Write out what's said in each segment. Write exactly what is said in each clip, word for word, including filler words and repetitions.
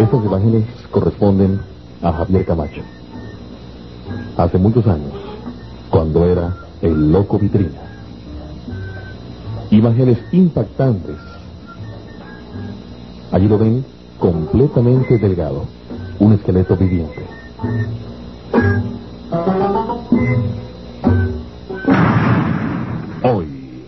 Estas imágenes corresponden a Javier Camacho. Hace muchos años, cuando era el Loco Vitrina. Imágenes impactantes. Allí lo ven completamente delgado, un esqueleto viviente. Hoy,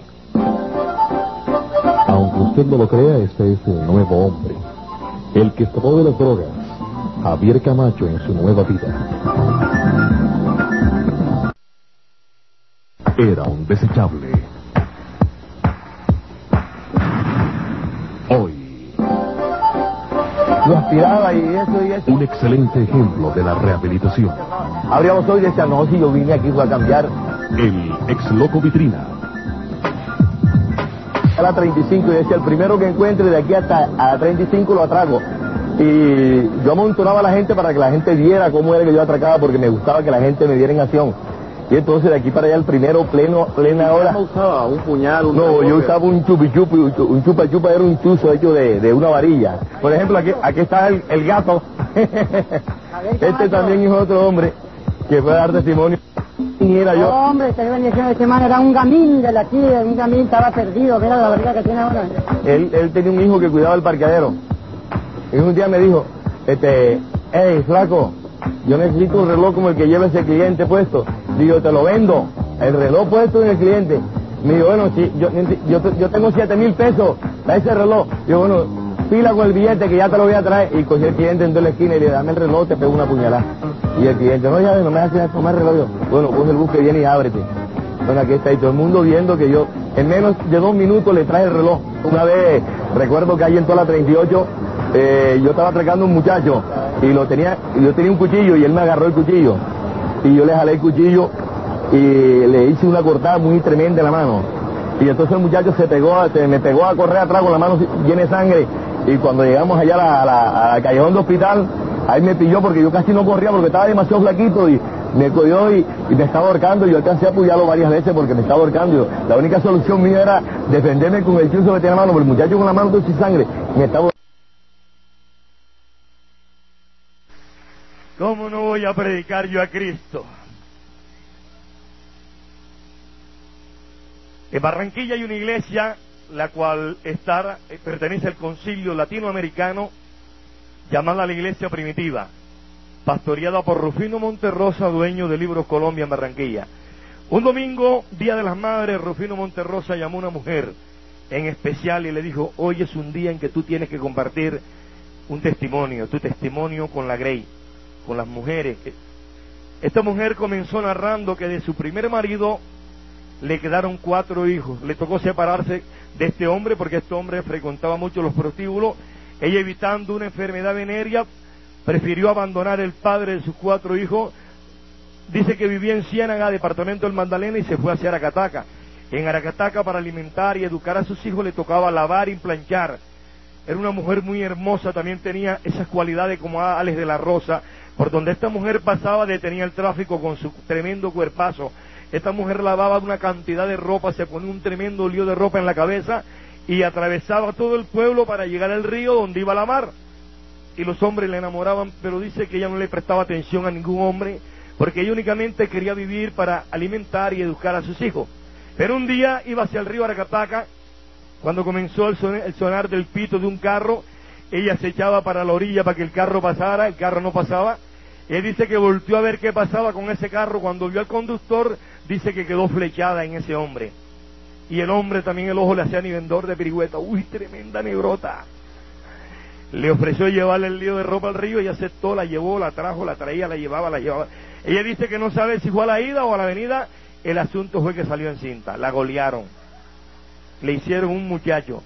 aunque usted no lo crea, este es un nuevo hombre, el que escapó de las drogas, Javier Camacho, en su nueva vida. Era un desechable. Hoy, lo aspiraba y eso y eso. un excelente ejemplo de la rehabilitación. Abríamos hoy y decía, no, si yo vine aquí fue a cambiar. El ex Loco Vitrina. A la treinta y cinco y decía, el primero que encuentre de aquí hasta a la treinta y cinco lo atraco. Y yo amontonaba a la gente para que la gente viera cómo era que yo atracaba, porque me gustaba que la gente me viera en acción. Y entonces de aquí para allá el primero pleno, plena hora. ¿Cómo usaba? ¿Un puñal? Un no, revólver? yo usaba un chupi chupi, un chupa chupa era un chuzo hecho de, de una varilla. Por ejemplo, aquí, aquí está el, el gato. Este también es otro hombre que fue a dar testimonio. Y era yo. No, hombre, esta bendición de este man era un gamín de la aquí, un gamín estaba perdido, mira la verdad que tiene ahora. Él, él tenía un hijo que cuidaba el parqueadero. Y un día me dijo, este, hey, flaco, yo necesito un reloj como el que lleva ese cliente puesto. Digo, te lo vendo, el reloj puesto en el cliente. Me dijo, bueno, si yo, yo, yo tengo siete mil pesos para ese reloj. Digo, bueno, fila con el billete que ya te lo voy a traer. Y cogí el cliente en la esquina y le dame el reloj, te pego una puñalada. Y el cliente, no, ya no me haces tomar el reloj. Yo, bueno, coge el bus que viene y ábrete. Bueno, aquí está, y todo el mundo viendo que yo en menos de dos minutos le traje el reloj. Una vez, recuerdo que ahí en toda la treinta y ocho, eh, yo estaba atracando a un muchacho y lo tenía, yo tenía un cuchillo y él me agarró el cuchillo. Y yo le jalé el cuchillo y le hice una cortada muy tremenda en la mano. Y entonces el muchacho se pegó, se me pegó a correr atrás con la mano llena de sangre. Y cuando llegamos allá a la, a la, al callejón de hospital, ahí me pilló porque yo casi no corría porque estaba demasiado flaquito y me cogió y, y me estaba ahorcando. Y yo alcancé a apoyarlo varias veces porque me estaba ahorcando. Yo, la única solución mía era defenderme con el chuzo que tenía en la mano, porque el muchacho con la mano toda sin sangre me estaba. ¿Cómo no voy a predicar yo a Cristo? En Barranquilla hay una iglesia, la cual está, pertenece al Concilio Latinoamericano, llamada la Iglesia Primitiva, pastoreada por Rufino Monterrosa, dueño de Libros Colombia en Barranquilla. Un domingo, Día de las Madres, Rufino Monterrosa llamó a una mujer en especial y le dijo, hoy es un día en que tú tienes que compartir un testimonio, tu testimonio con la Grey, con las mujeres. Esta mujer comenzó narrando que de su primer marido le quedaron cuatro hijos. Le tocó separarse de este hombre porque este hombre frecuentaba mucho los prostíbulos. Ella, evitando una enfermedad venérea, prefirió abandonar el padre de sus cuatro hijos. Dice que vivía en Ciénaga, departamento del Magdalena, y se fue hacia Aracataca. En Aracataca, para alimentar y educar a sus hijos, le tocaba lavar y planchar. Era una mujer muy hermosa, también tenía esas cualidades como Alex de la Rosa. Por donde esta mujer pasaba, detenía el tráfico con su tremendo cuerpazo. Esta mujer lavaba una cantidad de ropa, se ponía un tremendo lío de ropa en la cabeza y atravesaba todo el pueblo para llegar al río donde iba la mar. Y los hombres le enamoraban, pero dice que ella no le prestaba atención a ningún hombre, porque ella únicamente quería vivir para alimentar y educar a sus hijos. Pero un día iba hacia el río Aracataca, cuando comenzó el sonar, el sonar del pito de un carro, ella se echaba para la orilla para que el carro pasara, el carro no pasaba. Él dice que volteó a ver qué pasaba con ese carro. Cuando vio al conductor, dice que quedó flechada en ese hombre. Y el hombre también, el ojo le hacía ni vendor de pirigüeta. Uy, tremenda negrota. Le ofreció llevarle el lío de ropa al río, ella aceptó, la llevó, la trajo, la traía, la llevaba, la llevaba. Ella dice que no sabe si fue a la ida o a la venida. El asunto fue que salió encinta, la golearon. Le hicieron un muchacho.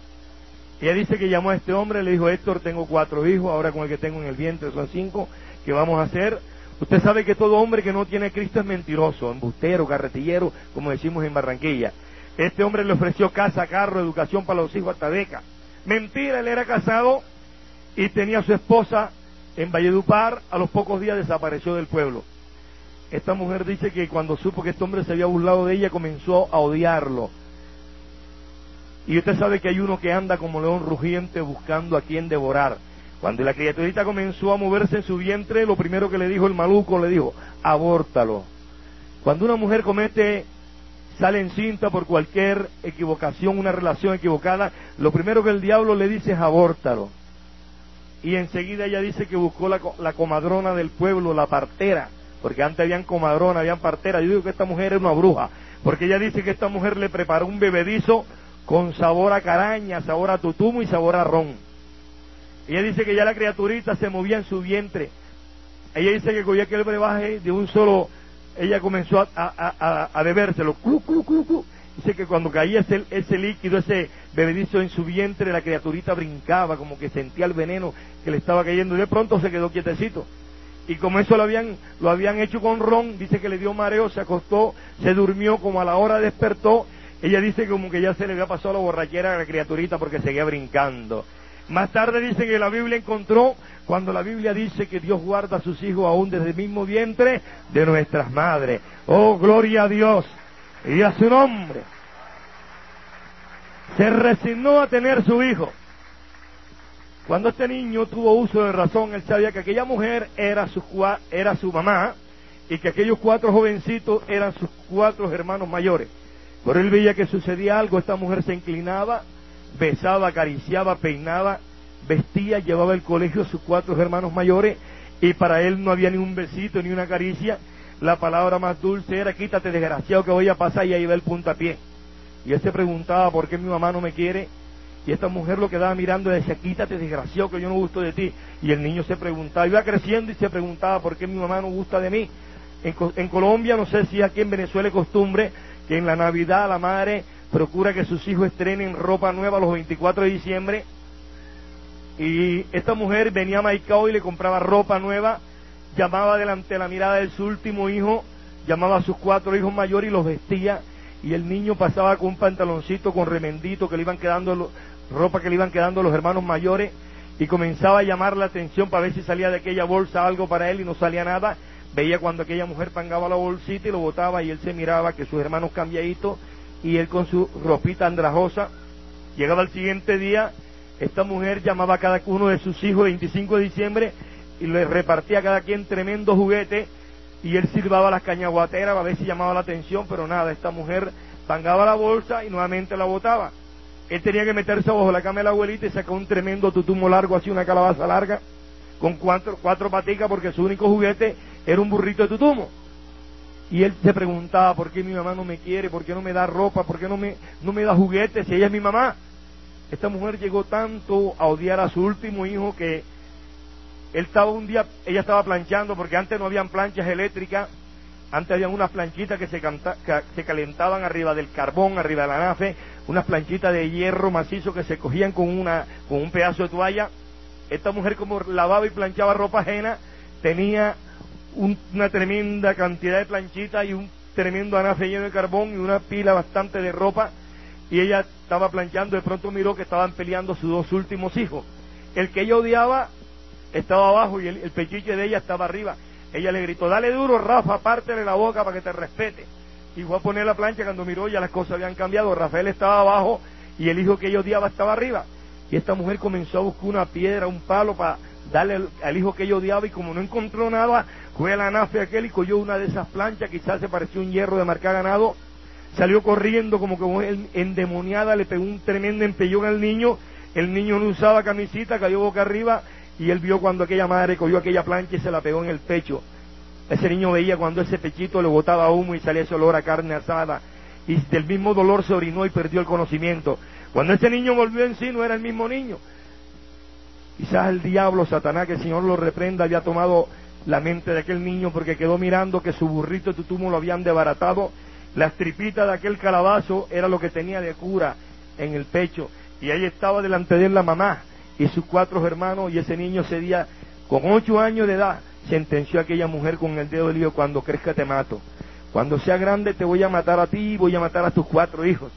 Ella dice que llamó a este hombre, le dijo, Héctor, tengo cuatro hijos, ahora con el que tengo en el vientre son cinco. ¿Qué vamos a hacer? Usted sabe que todo hombre que no tiene a Cristo es mentiroso, embustero, carretillero, como decimos en Barranquilla. Este hombre le ofreció casa, carro, educación para los hijos, hasta beca. Mentira, él era casado y tenía a su esposa en Valledupar. A los pocos días desapareció del pueblo. Esta mujer dice que cuando supo que este hombre se había burlado de ella, comenzó a odiarlo. Y usted sabe que hay uno que anda como león rugiente buscando a quien devorar. Cuando la criaturita comenzó a moverse en su vientre, lo primero que le dijo el maluco, le dijo, abórtalo. Cuando una mujer comete, sale encinta por cualquier equivocación, una relación equivocada, lo primero que el diablo le dice es abórtalo. Y enseguida ella dice que buscó la, la comadrona del pueblo, la partera, porque antes habían comadrona, habían partera. Yo digo que esta mujer es una bruja, porque ella dice que esta mujer le preparó un bebedizo con sabor a caraña, sabor a tutumo y sabor a ron. Ella dice que ya la criaturita se movía en su vientre. Ella dice que cogía aquel brebaje de un solo, ella comenzó a, a, a, a bebérselo, clu, clu, clu, clu. Dice que cuando caía ese, ese líquido, ese bebedizo en su vientre, la criaturita brincaba, como que sentía el veneno que le estaba cayendo, y de pronto se quedó quietecito. Y como eso lo habían, lo habían hecho con ron, dice que le dio mareo, se acostó, se durmió, como a la hora despertó. Ella dice que como que ya se le había pasado la borrachera a la criaturita porque seguía brincando. Más tarde dice que la Biblia encontró, cuando la Biblia dice que Dios guarda a sus hijos aún desde el mismo vientre de nuestras madres. Oh, gloria a Dios y a su nombre. Se resignó a tener su hijo. Cuando este niño tuvo uso de razón, él sabía que aquella mujer era su, era su mamá y que aquellos cuatro jovencitos eran sus cuatro hermanos mayores. Pero él veía que sucedía algo, esta mujer se inclinaba, besaba, acariciaba, peinaba, vestía, llevaba al colegio a sus cuatro hermanos mayores, y para él no había ni un besito ni una caricia. La palabra más dulce era, quítate desgraciado que voy a pasar, y ahí va el puntapié. Y él se preguntaba, ¿por qué mi mamá no me quiere? Y esta mujer lo quedaba mirando y decía, quítate desgraciado que yo no gusto de ti. Y el niño se preguntaba, iba creciendo y se preguntaba, ¿por qué mi mamá no gusta de mí? En, en Colombia, no sé si aquí en Venezuela es costumbre que en la Navidad la madre procura que sus hijos estrenen ropa nueva los veinticuatro de diciembre, y esta mujer venía a Maicao y le compraba ropa nueva, llamaba delante de la mirada de su último hijo, llamaba a sus cuatro hijos mayores y los vestía, y el niño pasaba con un pantaloncito con remendito que le iban quedando, ropa que le iban quedando los hermanos mayores, y comenzaba a llamar la atención para ver si salía de aquella bolsa algo para él, y no salía nada. Veía cuando aquella mujer pangaba la bolsita y lo botaba, y él se miraba que sus hermanos cambiaditos, y él con su ropita andrajosa. Llegaba el siguiente día, esta mujer llamaba a cada uno de sus hijos el veinticinco de diciembre y le repartía a cada quien tremendo juguete, y él silbaba las cañaguateras a ver si llamaba la atención, pero nada, esta mujer pangaba la bolsa y nuevamente la botaba. Él tenía que meterse bajo la cama de la abuelita y sacó un tremendo tutumo largo, así una calabaza larga, con cuatro, cuatro paticas, porque su único juguete era un burrito de tutumo. Y él se preguntaba, ¿por qué mi mamá no me quiere? ¿Por qué no me da ropa? ¿Por qué no me, no me da juguetes si ella es mi mamá? Esta mujer llegó tanto a odiar a su último hijo que él estaba un día, ella estaba planchando, porque antes no habían planchas eléctricas, antes habían unas planchitas que se, canta, que se calentaban arriba del carbón, arriba de la nafe, unas planchitas de hierro macizo que se cogían con, una, con un pedazo de toalla. Esta mujer, como lavaba y planchaba ropa ajena, tenía un, una tremenda cantidad de planchitas y un tremendo anafe lleno de carbón y una pila bastante de ropa, y ella estaba planchando. De pronto miró que estaban peleando sus dos últimos hijos. El que ella odiaba estaba abajo y el, el pechiche de ella estaba arriba. Ella le gritó, dale duro, Rafa, pártele la boca para que te respete. Y fue a poner la plancha. Cuando miró, ya las cosas habían cambiado. Rafael estaba abajo y el hijo que ella odiaba estaba arriba. Y esta mujer comenzó a buscar una piedra, un palo para darle al, al hijo que ella odiaba, y como no encontró nada, fue a la nafe aquel y cogió una de esas planchas, quizás se pareció un hierro de marcar ganado, salió corriendo como que endemoniada, le pegó un tremendo empellón al niño. El niño no usaba camisita, cayó boca arriba, y él vio cuando aquella madre cogió aquella plancha y se la pegó en el pecho. Ese niño veía cuando ese pechito le botaba humo y salía ese olor a carne asada, y del mismo dolor se orinó y perdió el conocimiento. Cuando ese niño volvió en sí, no era el mismo niño. Quizás el diablo, Satanás, que el Señor lo reprenda, había tomado la mente de aquel niño, porque quedó mirando que su burrito de tutumo lo habían desbaratado. Las tripitas de aquel calabazo era lo que tenía de cura en el pecho, y ahí estaba delante de él la mamá y sus cuatro hermanos, y ese niño ese día, con ocho años de edad, sentenció a aquella mujer con el dedo del hijo, cuando crezca te mato, cuando sea grande te voy a matar a ti y voy a matar a tus cuatro hijos.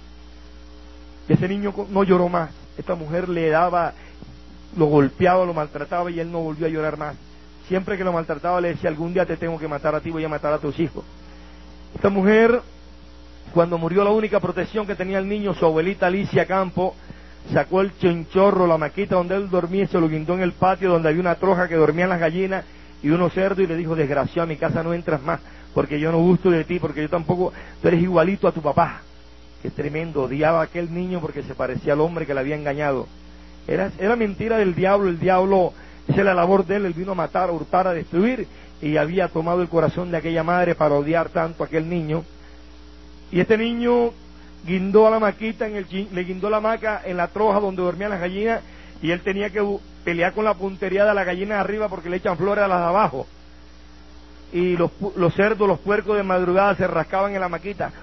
Y ese niño no lloró más. Esta mujer le daba, lo golpeaba, lo maltrataba, y él no volvió a llorar más. Siempre que lo maltrataba le decía, algún día te tengo que matar a ti, voy a matar a tus hijos. Esta mujer, cuando murió, la única protección que tenía el niño, su abuelita Alicia Campo, sacó el chinchorro, la maquita donde él dormía y se lo guindó en el patio donde había una troja que dormían las gallinas y unos cerdos y le dijo, desgraciado, a mi casa no entras más porque yo no gusto de ti, porque yo tampoco, tú eres igualito a tu papá. Qué tremendo, odiaba a aquel niño porque se parecía al hombre que le había engañado. Era, era mentira del diablo, el diablo, esa es la labor de él, él vino a matar, a hurtar, a destruir, y había tomado el corazón de aquella madre para odiar tanto a aquel niño. Y este niño guindó a la maquita, en el, le guindó la hamaca en la troja donde dormían las gallinas, y él tenía que pelear con la puntería de las gallinas de arriba porque le echan flores a las de abajo. Y los, los cerdos, los puercos de madrugada se rascaban en la maquita.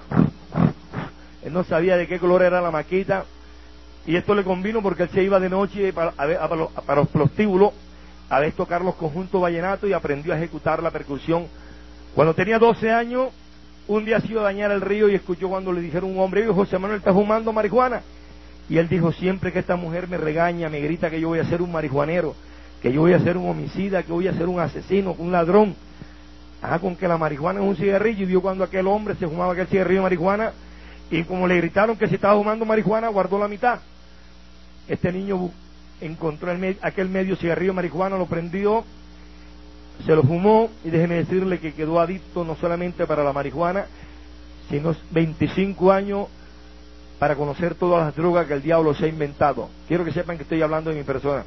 Él no sabía de qué color era la maquita, y esto le convino porque él se iba de noche para, a ver, a, para, los, para los prostíbulos a ver tocar los conjuntos vallenatos y aprendió a ejecutar la percusión. Cuando tenía doce años, un día se iba a bañar el río y escuchó cuando le dijeron un hombre, José Manuel está fumando marihuana, y él dijo, siempre que esta mujer me regaña, me grita que yo voy a ser un marihuanero, que yo voy a ser un homicida, que voy a ser un asesino, un ladrón. Ah, con que la marihuana es un cigarrillo, y vio cuando aquel hombre se fumaba aquel cigarrillo de marihuana, y como le gritaron que se estaba fumando marihuana, guardó la mitad. Este niño encontró el me aquel medio cigarrillo de marihuana, lo prendió, se lo fumó, y déjeme decirle que quedó adicto no solamente para la marihuana, sino veinticinco años para conocer todas las drogas que el diablo se ha inventado. Quiero que sepan que estoy hablando de mi persona.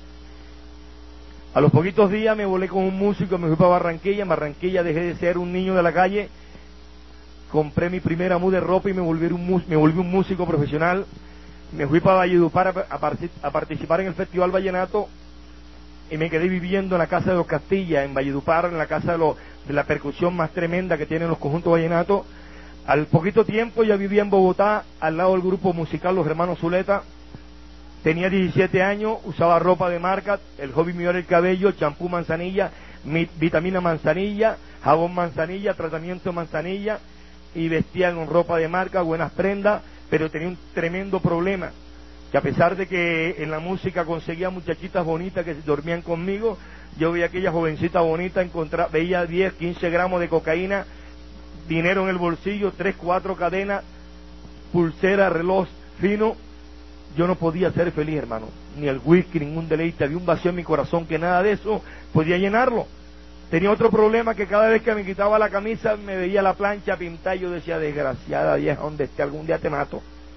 A los poquitos días me volé con un músico, me fui para Barranquilla. En Barranquilla dejé de ser un niño de la calle, compré mi primera muda de ropa y me volví un, me volví un músico profesional. Me fui para Valledupar a, a, a participar en el Festival Vallenato y me quedé viviendo en la Casa de los Castilla, en Valledupar, en la casa de, lo, de la percusión más tremenda que tienen los conjuntos vallenatos. Al poquito tiempo ya vivía en Bogotá, al lado del grupo musical Los Hermanos Zuleta. Tenía diecisiete años, usaba ropa de marca, el hobby mío era el cabello, champú manzanilla, mi, vitamina manzanilla, jabón manzanilla, tratamiento manzanilla, y vestía con ropa de marca, buenas prendas, pero tenía un tremendo problema, que a pesar de que en la música conseguía muchachitas bonitas que dormían conmigo, yo veía aquella jovencita bonita, encontraba, veía diez, quince gramos de cocaína, dinero en el bolsillo, tres, cuatro cadenas, pulsera, reloj fino. Yo no podía ser feliz, hermano, ni el whisky, ningún deleite, había un vacío en mi corazón que nada de eso podía llenarlo. Tenía otro problema, que cada vez que me quitaba la camisa me veía la plancha pintada y yo decía, desgraciada vieja, donde esté algún día te mato.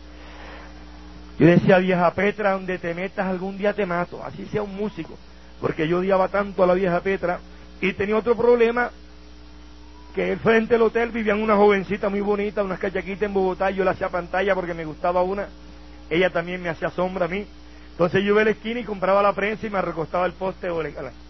Yo decía, vieja Petra, donde te metas algún día te mato, así sea un músico, porque yo odiaba tanto a la vieja Petra. Y tenía otro problema, que frente al hotel vivían una jovencita muy bonita, unas cachaquitas en Bogotá, y yo la hacía pantalla porque me gustaba una. Ella también me hacía sombra a mí. Entonces yo iba a la esquina y compraba la prensa y me recostaba el poste o la...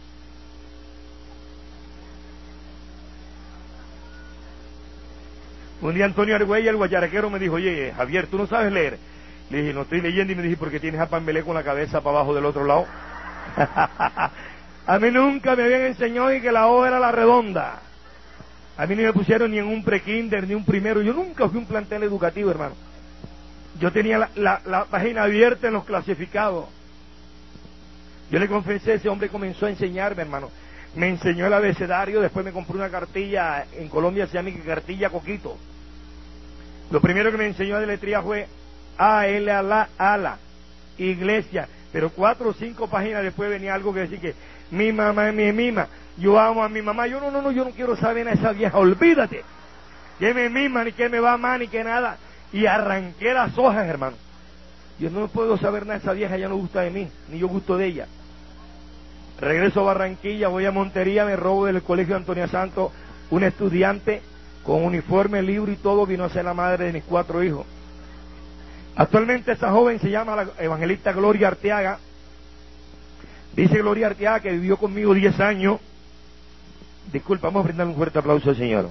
Un día Antonio Argüella, el guacharaquero, me dijo, oye, Javier, ¿tú no sabes leer? Le dije, no estoy leyendo, y me dije, ¿por qué tienes a Pambelé con la cabeza para abajo del otro lado? A mí nunca me habían enseñado y que la O era la redonda. A mí ni me pusieron ni en un pre-kinder, ni un primero. Yo nunca fui un plantel educativo, hermano. Yo tenía la, la, la página abierta en los clasificados. Yo le confesé, ese hombre comenzó a enseñarme, hermano. Me enseñó el abecedario, después me compré una cartilla, en Colombia se llama cartilla Coquito. Lo primero que me enseñó a deletrear fue A, L, A, la, ala, iglesia. Pero cuatro o cinco páginas después venía algo que decía que mi mamá es mi mima, yo amo a mi mamá. Yo no, no, no, yo no quiero saber a esa vieja, olvídate. Que me mima, ni que me va a amar, ni que nada. Y arranqué las hojas, hermano. Yo no puedo saber nada de esa vieja, ya no gusta de mí, ni yo gusto de ella. Regreso a Barranquilla, voy a Montería, me robo del colegio Antonia Santos un estudiante con uniforme, libro y todo, vino a ser la madre de mis cuatro hijos. Actualmente esa joven se llama la evangelista Gloria Arteaga. Dice Gloria Arteaga que vivió conmigo diez años. Disculpa, vamos a brindarle un fuerte aplauso al Señor.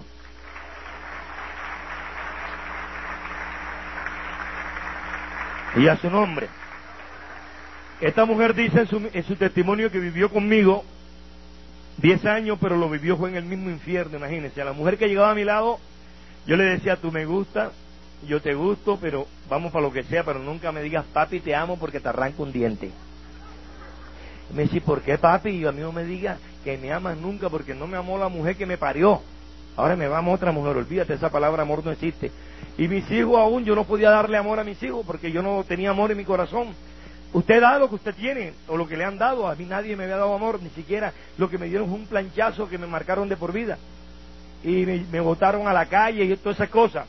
Y a su nombre. Esta mujer dice en su, en su testimonio que vivió conmigo diez años, pero lo vivió fue en el mismo infierno, imagínense. A la mujer que llegaba a mi lado, yo le decía, tú me gustas, yo te gusto, pero vamos para lo que sea, pero nunca me digas, papi, te amo porque te arranco un diente. Y me dice, ¿por qué, papi? Y a mí no me digas que me amas nunca, porque no me amó la mujer que me parió. Ahora me va a amar otra mujer, olvídate, esa palabra amor no existe. Y mis hijos aún, yo no podía darle amor a mis hijos, porque yo no tenía amor en mi corazón. Usted da lo que usted tiene, o lo que le han dado. A mí nadie me había dado amor, ni siquiera lo que me dieron fue un planchazo que me marcaron de por vida. Y me, me botaron a la calle y todas esas cosas.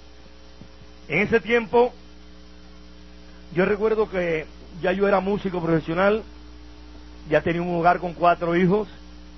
En ese tiempo, yo recuerdo que ya yo era músico profesional, ya tenía un hogar con cuatro hijos.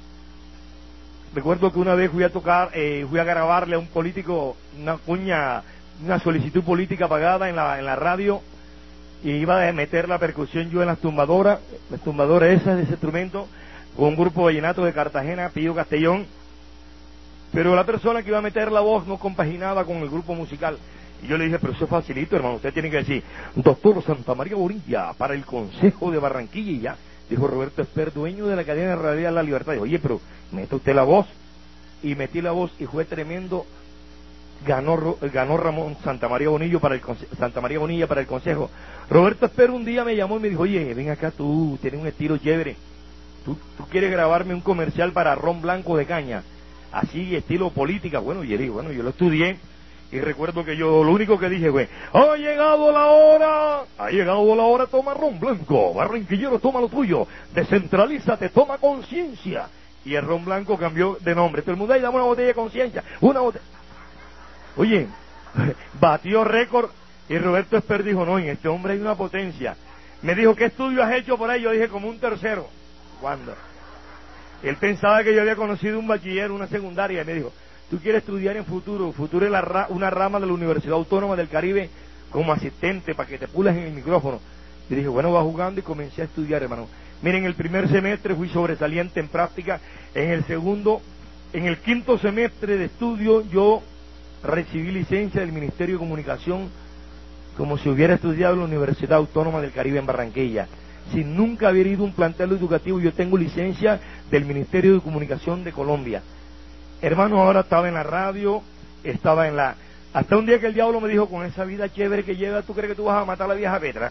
Recuerdo que una vez fui a tocar, eh, fui a grabarle a un político una cuña, una solicitud política pagada en la, en la radio, y iba a meter la percusión yo en las tumbadoras, las tumbadoras esas de ese instrumento, con un grupo vallenato de Cartagena, Pío Castellón, pero la persona que iba a meter la voz no compaginaba con el grupo musical. Y yo le dije, pero eso es facilito, hermano, usted tiene que decir, doctor Santa María Bonilla, para el Consejo de Barranquilla, y ya. Dijo Roberto Esper, dueño de la cadena radial La Libertad. Dijo, oye, pero meta usted la voz. Y metí la voz y fue tremendo. Ganó ganó Ramón Santa María Bonillo para el Santa María Bonilla para el Consejo. Roberto Esper un día me llamó y me dijo, oye, ven acá, tú tienes un estilo chévere. Tú, tú quieres grabarme un comercial para ron blanco de caña, así estilo política. Bueno, y yo digo, bueno, yo lo estudié. Y recuerdo que yo lo único que dije fue, ha llegado la hora, ha llegado la hora, toma ron blanco, barranquillero, toma lo tuyo, descentralízate, toma conciencia. Y el ron blanco cambió de nombre. Todo el mundo, ahí dame una botella de conciencia, una botella. Oye, batió récord, y Roberto Esper dijo, no, en este hombre hay una potencia. Me dijo, ¿qué estudio has hecho por ahí? Yo dije, como un tercero. ¿Cuándo? Él pensaba que yo había conocido un bachiller, una secundaria, y me dijo, tú quieres estudiar en futuro, futuro es la ra una rama de la Universidad Autónoma del Caribe como asistente para que te pulas en el micrófono. Y dije, bueno, va jugando, y comencé a estudiar, hermano. Miren, el primer semestre fui sobresaliente en práctica, en el segundo, en el quinto semestre de estudio yo recibí licencia del Ministerio de Comunicación como si hubiera estudiado en la Universidad Autónoma del Caribe en Barranquilla. Sin nunca haber ido a un plantel educativo, yo tengo licencia del Ministerio de Comunicación de Colombia. Hermano, ahora estaba en la radio, estaba en la... Hasta un día que el diablo me dijo, con esa vida chévere que llevas, ¿tú crees que tú vas a matar a la vieja Petra?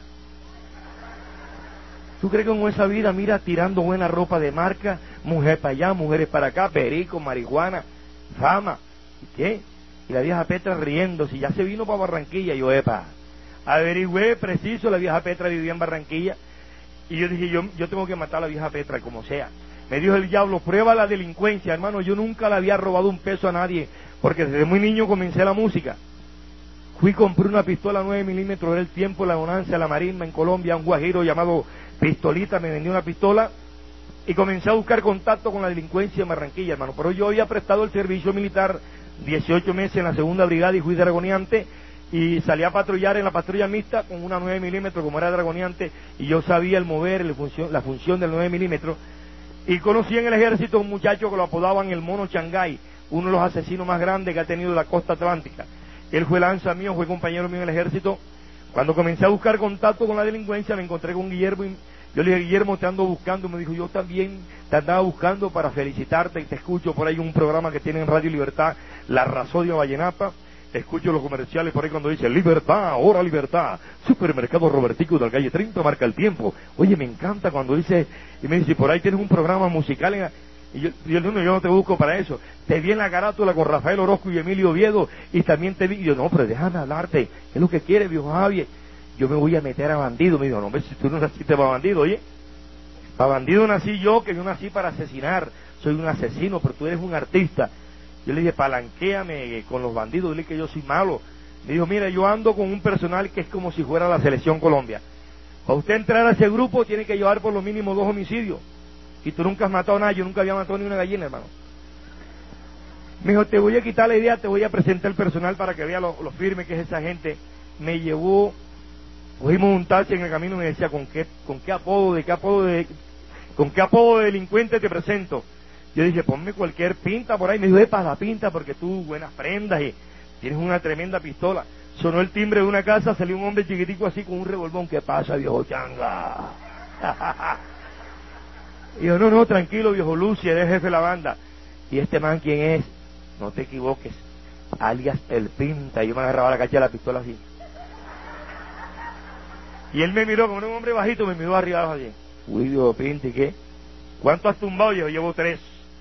¿Tú crees que con esa vida, mira, tirando buena ropa de marca, mujer para allá, mujeres para acá, perico, marihuana, fama, ¿y qué? Y la vieja Petra riendo, si ya se vino para Barranquilla, yo, epa, averigüé preciso, la vieja Petra vivía en Barranquilla, y yo dije, yo, yo tengo que matar a la vieja Petra, como sea. Me dijo el diablo, prueba la delincuencia, hermano. Yo nunca le había robado un peso a nadie, porque desde muy niño comencé la música. Fui y compré una pistola nueve milímetros, era el tiempo de la bonanza de la marisma en Colombia, un guajiro llamado Pistolita me vendió una pistola, y comencé a buscar contacto con la delincuencia en Barranquilla, hermano. Pero yo había prestado el servicio militar dieciocho meses en la segunda brigada y fui dragoneante, y salí a patrullar en la patrulla mixta con una nueve milímetros como era dragoneante, y yo sabía el mover, el función, la función del nueve milímetros. Y conocí en el ejército a un muchacho que lo apodaban el Mono Changay, uno de los asesinos más grandes que ha tenido la costa atlántica. Él fue lanza mío, fue compañero mío en el ejército. Cuando comencé a buscar contacto con la delincuencia, me encontré con Guillermo, y yo le dije, Guillermo, te ando buscando. Me dijo, yo también te andaba buscando para felicitarte, y te escucho por ahí un programa que tiene en Radio Libertad, La Razodia Vallenata. Escucho los comerciales por ahí cuando dice, libertad, ahora libertad, supermercado Robertico de la calle treinta, marca el tiempo. Oye, me encanta cuando dice, y me dice, por ahí tienes un programa musical, en, y yo, yo, no, yo no te busco para eso. Te vi en la carátula con Rafael Orozco y Emilio Oviedo, y también te vi, y yo, no, pero déjame hablarte, ¿qué es lo que quieres, viejo Javier? Yo me voy a meter a bandido. Me dijo, no, hombre, si tú no naciste para bandido, oye, para bandido nací yo, que yo nací para asesinar, soy un asesino, pero tú eres un artista. Yo le dije, palanquéame con los bandidos, dile que yo soy malo. Me dijo, mira, yo ando con un personal que es como si fuera la Selección Colombia. Para usted entrar a ese grupo tiene que llevar por lo mínimo dos homicidios. Y tú nunca has matado nada, yo nunca había matado ni una gallina, hermano. Me dijo, te voy a quitar la idea, te voy a presentar el personal para que vea lo, lo firme que es esa gente. Me llevó, cogimos un taxi en el camino y me decía, ¿con qué, con qué apodo, de qué apodo de, con qué apodo de delincuente te presento? Yo dije, ponme cualquier pinta por ahí. Me dijo, epa, la pinta porque tú, buenas prendas y tienes una tremenda pistola. Sonó el timbre de una casa, salió un hombre chiquitico así con un revolvón. ¿Qué pasa, viejo changa? Y yo, no, no, tranquilo, viejo Lucia, eres jefe de la banda. ¿Y este man quién es? No te equivoques, alias el pinta. Y yo me agarraba la cacha de la pistola así. Y él me miró como un hombre bajito, me miró arriba abajo así. Uy, Dios, pinta, ¿y qué? ¿Cuánto has tumbado? Yo llevo tres.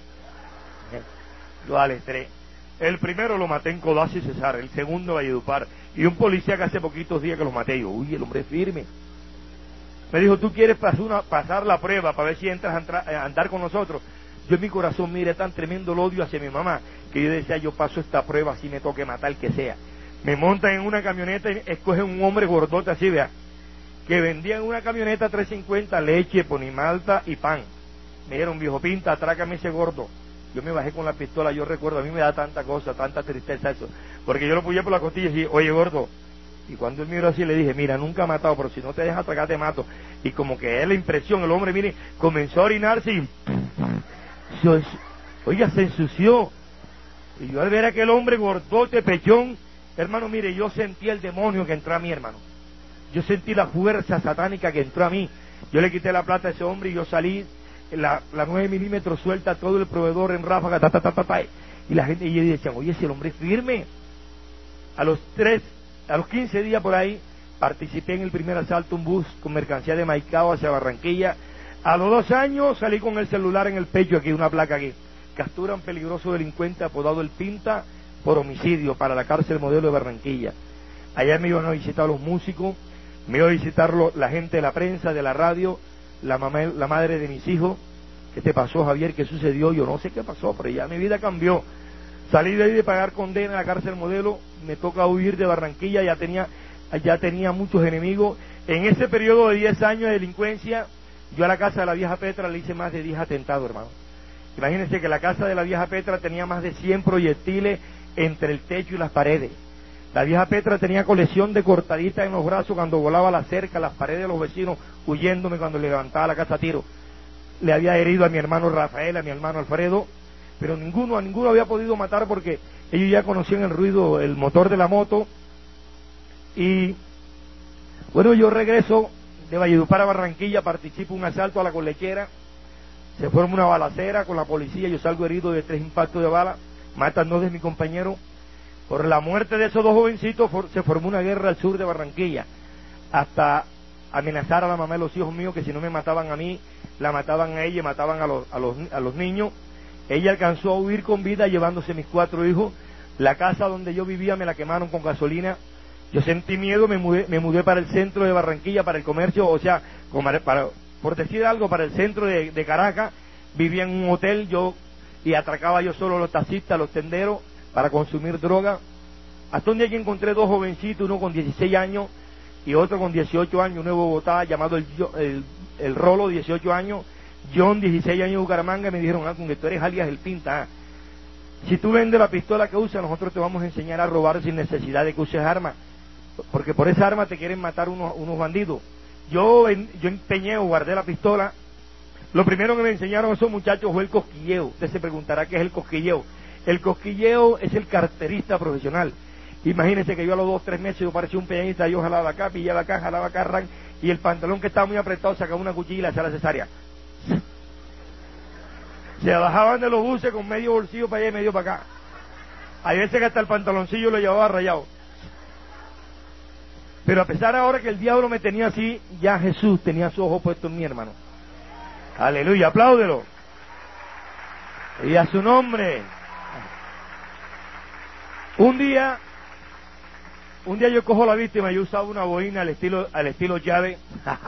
Yo dale, tres. El primero lo maté en Codazo y Cesar, el segundo en Valledupar, y un policía que hace poquitos días que lo maté. Yo, uy, el hombre es firme. Me dijo, ¿tú quieres pasar, una, pasar la prueba para ver si entras a, entrar, a andar con nosotros? Yo en mi corazón, mire, tan tremendo el odio hacia mi mamá, que yo decía, yo paso esta prueba si me toque matar el que sea. Me montan en una camioneta y escogen un hombre gordote así, vea, que vendía en una camioneta trescientos cincuenta leche, ponimalta y pan. Me dijeron, viejo pinta, atrácame ese gordo. Yo me bajé con la pistola, yo recuerdo, a mí me da tanta cosa, tanta tristeza eso, porque yo lo puse por la costilla y dije, oye gordo, y cuando él miró así le dije, mira, nunca he matado, pero si no te dejas atracar te mato. Y como que es la impresión, el hombre, mire, comenzó a orinarse y... oiga, se ensució. Y yo al ver a aquel hombre gordote, pechón, hermano, mire, yo sentí el demonio que entró a mí, hermano. Yo sentí la fuerza satánica que entró a mí. Yo le quité la plata a ese hombre y yo salí, la, la nueve milímetros suelta, todo el proveedor en ráfaga, ta, ta, ta, ta, ta, y la gente, y ellos decían, oye, si el hombre es firme. A los tres, a los quince días por ahí, participé en el primer asalto, un bus con mercancía de Maicao hacia Barranquilla. A los dos años salí con el celular en el pecho aquí, una placa aquí. Captura a un peligroso delincuente apodado El Pinta por homicidio para la cárcel modelo de Barranquilla. Allá me iban a visitar los músicos, me iba a visitar lo, la gente de la prensa, de la radio, la mamá, la madre de mis hijos. ¿Qué te pasó, Javier? ¿Qué sucedió? Yo no sé qué pasó, pero ya mi vida cambió. Salí de ahí de pagar condena a la cárcel modelo, me toca huir de Barranquilla, ya tenía, ya tenía muchos enemigos. En ese periodo de diez años de delincuencia, yo a la casa de la vieja Petra le hice más de diez atentados, hermano. Imagínense que la casa de la vieja Petra tenía más de cien proyectiles entre el techo y las paredes. La vieja Petra tenía colección de cortaditas en los brazos cuando volaba la cerca, las paredes de los vecinos, huyéndome cuando le levantaba la casa a tiro. Le había herido a mi hermano Rafael, a mi hermano Alfredo, pero ninguno, a ninguno había podido matar porque ellos ya conocían el ruido, el motor de la moto. Y bueno, yo regreso de Valledupar a Barranquilla, participo en un asalto a la colechera, se forma una balacera con la policía, yo salgo herido de tres impactos de bala, matan dos de mis compañeros. Por la muerte de esos dos jovencitos for, se formó una guerra al sur de Barranquilla, hasta amenazar a la mamá de los hijos míos que si no me mataban a mí, la mataban a ella y mataban a los, a los, a los niños. Ella alcanzó a huir con vida llevándose mis cuatro hijos. La casa donde yo vivía me la quemaron con gasolina. Yo sentí miedo, me mudé, me mudé para el centro de Barranquilla, para el comercio, o sea, como para, por decir algo, para el centro de, de Caracas. Vivía en un hotel, yo, y atracaba yo solo a los taxistas, a los tenderos, para consumir droga. Hasta un día que encontré dos jovencitos, uno con dieciséis años y otro con dieciocho años, uno de Bogotá, llamado el, el, el Rolo, dieciocho años, John, dieciséis años, Bucaramanga, y me dijeron, ah, con que tú eres alias El Pinta, ah. Si tú vendes la pistola que usas, nosotros te vamos a enseñar a robar sin necesidad de que uses armas, porque por esa arma te quieren matar unos, unos bandidos. Yo, yo empeñé o guardé la pistola. Lo primero que me enseñaron esos muchachos fue el cosquilleo. Usted se preguntará qué es el cosquilleo. El cosquilleo es el carterista profesional. Imagínense que yo a los dos, tres meses yo parecía un peñista, yo jalaba acá, pillaba acá, jalaba acá, ran, y el pantalón que estaba muy apretado sacaba una cuchilla y le hacía la cesárea. Se bajaban de los buses con medio bolsillo para allá y medio para acá. Hay veces que hasta el pantaloncillo lo llevaba rayado. Pero a pesar ahora que el diablo me tenía así, ya Jesús tenía su ojo puesto en mí, hermano. Aleluya, apláudelo. Y a su nombre. Un día, un día yo cojo a la víctima, yo usaba una boina al estilo, al estilo llave.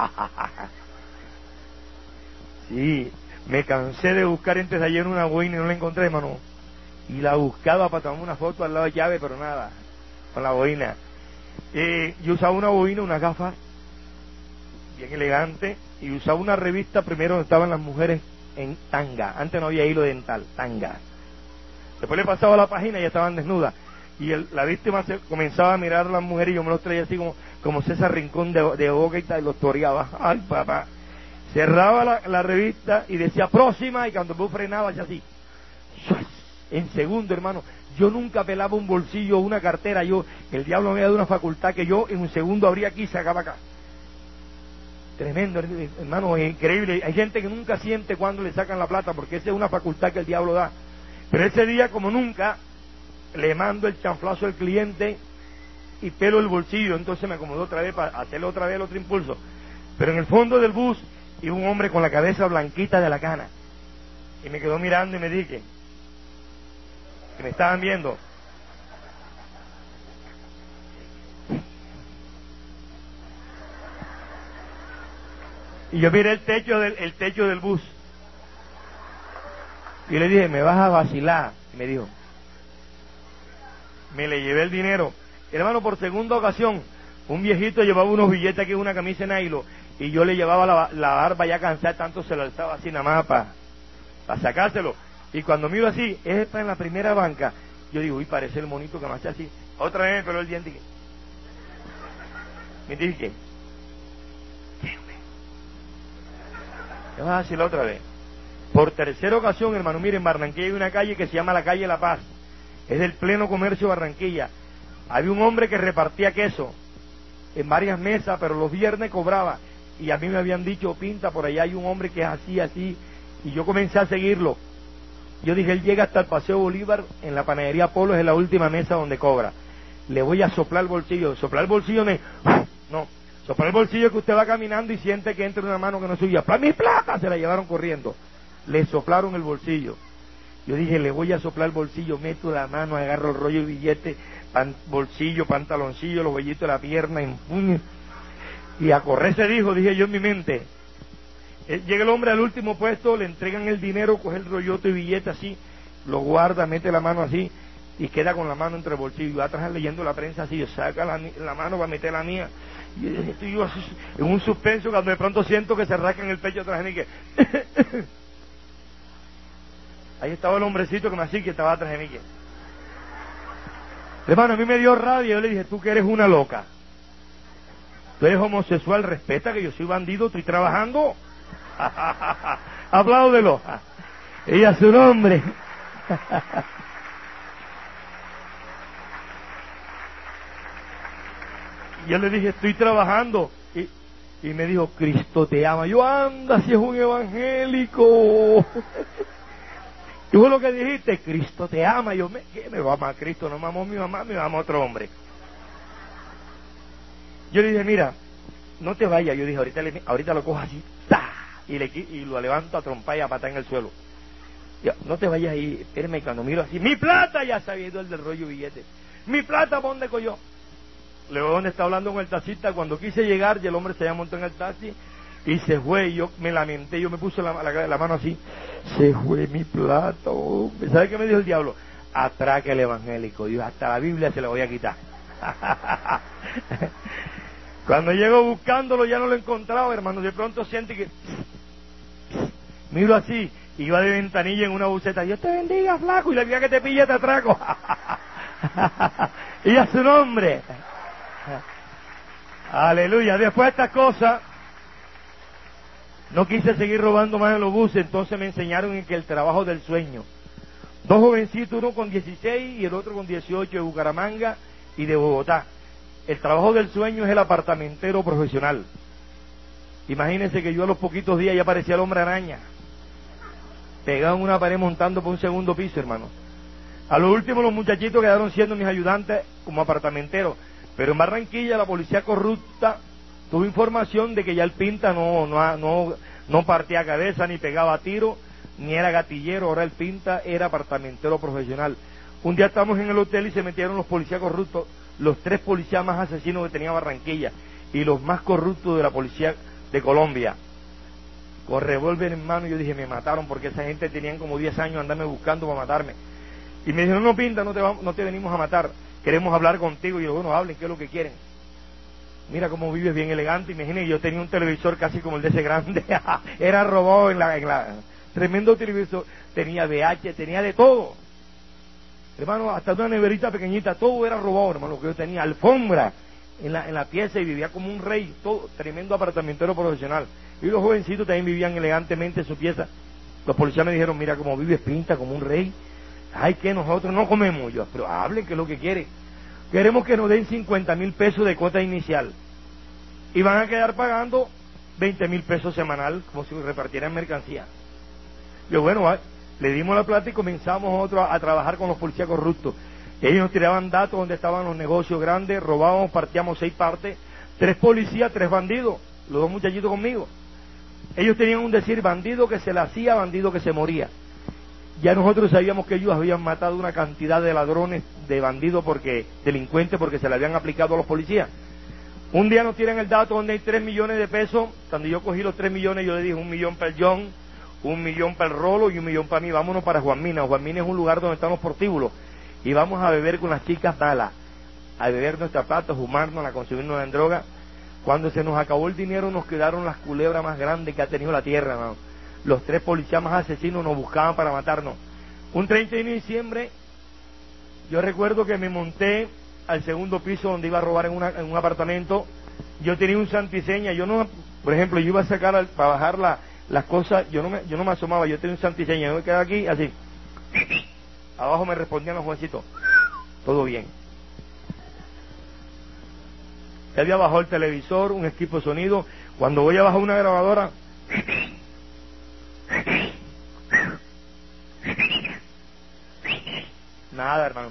Sí, me cansé de buscar entre ayer una boina y no la encontré, hermano. Y la buscaba para tomar una foto al lado de llave, pero nada, con la boina. Eh, yo usaba una boina, una gafa, bien elegante, y usaba una revista primero donde estaban las mujeres en tanga. Antes no había hilo dental, tanga. Después le pasaba la página y ya estaban desnudas. Y el, la víctima se comenzaba a mirar a las mujeres y yo me los traía así como, como César Rincón de, de boca y tal, y los toreaba. Ay, papá. Cerraba la, la revista y decía próxima, y cuando vos frenaba, hacía así. En segundo, hermano. Yo nunca pelaba un bolsillo o una cartera. Yo, el diablo me había dado una facultad que yo en un segundo abría aquí y sacaba acá. Tremendo, hermano, es increíble. Hay gente que nunca siente cuando le sacan la plata, porque esa es una facultad que el diablo da. Pero ese día, como nunca, le mando el chanflazo al cliente y pelo el bolsillo. Entonces me acomodó otra vez para hacerle otra vez el otro impulso. Pero en el fondo del bus iba un hombre con la cabeza blanquita de la cana. Y me quedó mirando y me dije, que me estaban viendo. Y yo miré el techo del, el techo del bus. Y le dije, me vas a vacilar. Y me dijo, me le llevé el dinero. Hermano, por segunda ocasión, un viejito llevaba unos billetes aquí en una camisa de nylon, y yo le llevaba la, la barba ya cansada, tanto se lo alzaba así nada más para pa sacárselo. Y cuando miro así, es para en la primera banca, yo digo, uy, parece el monito que me hace así. Otra vez me peló el diente. Me dije, ¿qué? ¿Qué vas a decir la otra vez? Por tercera ocasión, hermano, miren, en Barranquilla hay una calle que se llama la calle La Paz. Es del pleno comercio de Barranquilla. Había un hombre que repartía queso en varias mesas, pero los viernes cobraba. Y a mí me habían dicho, Pinta, por allá hay un hombre que es así, así. Y yo comencé a seguirlo. Yo dije, él llega hasta el Paseo Bolívar, en la panadería Polo, es la última mesa donde cobra. Le voy a soplar el bolsillo. Soplar el bolsillo me... No, soplar el bolsillo que usted va caminando y siente que entra una mano que no es suya. ¡Para mi plata! Se la llevaron corriendo. Le soplaron el bolsillo. Yo dije, le voy a soplar el bolsillo, meto la mano, agarro el rollo de billete, pan, bolsillo, pantaloncillo, los vellitos de la pierna, empuño, y a correr se dijo, dije yo en mi mente. Eh, llega el hombre al último puesto, le entregan el dinero, coge el rolloto y billete así, lo guarda, mete la mano así, y queda con la mano entre el bolsillo, y va atrás leyendo la prensa así, saca la, la mano, va a meter la mía, y estoy yo así, en un suspenso, cuando de pronto siento que se rasca en el pecho atrás de mí, que... Ahí estaba el hombrecito que me hacía que estaba atrás de mí. Que... Hermano, a mí me dio rabia. Yo le dije, tú que eres una loca. Tú eres homosexual, respeta que yo soy bandido, estoy trabajando. Apláudelo. Y a su nombre. Yo le dije, estoy trabajando. Y, y me dijo, Cristo te ama. Yo, anda, si es un evangélico. ¿Qué fue lo que dijiste? Cristo te ama. Yo, me, ¿qué me va a amar Cristo? No me amó mi mamá, me amó otro hombre. Yo le dije, mira, no te vayas. Yo dije, ahorita, le, ahorita lo cojo así, ¡ta! Y, le, y lo levanto a trompar y a patar en el suelo. Yo, no te vayas ahí, espérame, cuando miro así, mi plata, ya sabía el del rollo billete. Mi plata, ¿dónde cogió? Luego, ¿dónde está hablando con el taxista? Cuando quise llegar, y el hombre se había montado en el taxi y se fue, y yo me lamenté, yo me puse la, la, la mano así, se fue mi plata, oh. ¿Sabe qué me dijo el diablo? Atraque el evangélico, Dios, hasta la Biblia se la voy a quitar. Cuando llego buscándolo ya no lo encontraba, hermano, de pronto siente que miro así, iba de ventanilla en una buceta, Dios te bendiga, flaco, y la vida que te pilla te atraco. Y a su nombre. Aleluya. Después de estas cosas no quise seguir robando más en los buses, entonces me enseñaron en que el trabajo del sueño. Dos jovencitos, uno con dieciséis y el otro con dieciocho, de Bucaramanga y de Bogotá. El trabajo del sueño es el apartamentero profesional. Imagínense que yo a los poquitos días ya parecía el hombre araña, pegado en una pared montando por un segundo piso, hermano. A lo último los muchachitos quedaron siendo mis ayudantes como apartamenteros. Pero en Barranquilla la policía corrupta tuvo información de que ya el Pinta no, no, no, no partía cabeza, ni pegaba tiro, ni era gatillero. Ahora el Pinta era apartamentero profesional. Un día estábamos en el hotel y se metieron los policías corruptos, los tres policías más asesinos que tenía Barranquilla y los más corruptos de la policía de Colombia. Con revólver en mano, yo dije, me mataron, porque esa gente tenían como diez años andarme buscando para matarme. Y me dijeron, no, Pinta, no te, vamos, no te venimos a matar, queremos hablar contigo. Y yo, bueno, hablen, ¿qué es lo que quieren? Mira cómo vives bien elegante. Imagínate, yo tenía un televisor casi como el de ese grande. Era robado en la, en la... Tremendo televisor. Tenía V H, tenía de todo. Hermano, hasta una neverita pequeñita, todo era robado, hermano, lo que yo tenía. Alfombra en la, en la pieza y vivía como un rey. Todo, tremendo apartamentero profesional. Y los jovencitos también vivían elegantemente en su pieza. Los policías me dijeron, mira cómo vives, Pinta, como un rey. Ay, que nosotros no comemos. Yo, pero hablen, que es lo que quiere. Queremos que nos den cincuenta mil pesos de cuota inicial. Y van a quedar pagando veinte mil pesos semanal, como si repartieran mercancía. Yo, bueno, va, le dimos la plata y comenzamos nosotros a, a trabajar con los policías corruptos. Ellos nos tiraban datos donde estaban los negocios grandes, robábamos, partíamos seis partes, tres policías, tres bandidos, los dos muchachitos conmigo. Ellos tenían un decir, bandido que se le hacía, bandido que se moría. Ya nosotros sabíamos que ellos habían matado una cantidad de ladrones, de bandidos, porque delincuentes, porque se le habían aplicado a los policías. Un día nos tiran el dato donde hay tres millones de pesos. Cuando yo cogí los tres millones, yo le dije un millón para el John, un millón para el Rolo y un millón para mí. Vámonos para Juan Mina. Juan Mina es un lugar donde están los prostíbulos. Y vamos a beber con las chicas malas, a beber nuestra plata, a fumarnos, a consumirnos en droga. Cuando se nos acabó el dinero, nos quedaron las culebras más grandes que ha tenido la tierra, ¿no? Los tres policías más asesinos nos buscaban para matarnos. Un treinta y uno de diciembre, yo recuerdo que me monté al segundo piso donde iba a robar en, una, en un apartamento. Yo tenía un santiseña, yo no, por ejemplo, yo iba a sacar al, para bajar la, las cosas, yo no me, yo no me asomaba, yo tenía un santiseña, yo me quedaba aquí así. Abajo me respondían los jovencitos, todo bien. Ya había bajado el televisor, un equipo de sonido. Cuando voy a bajar una grabadora, nada, hermano.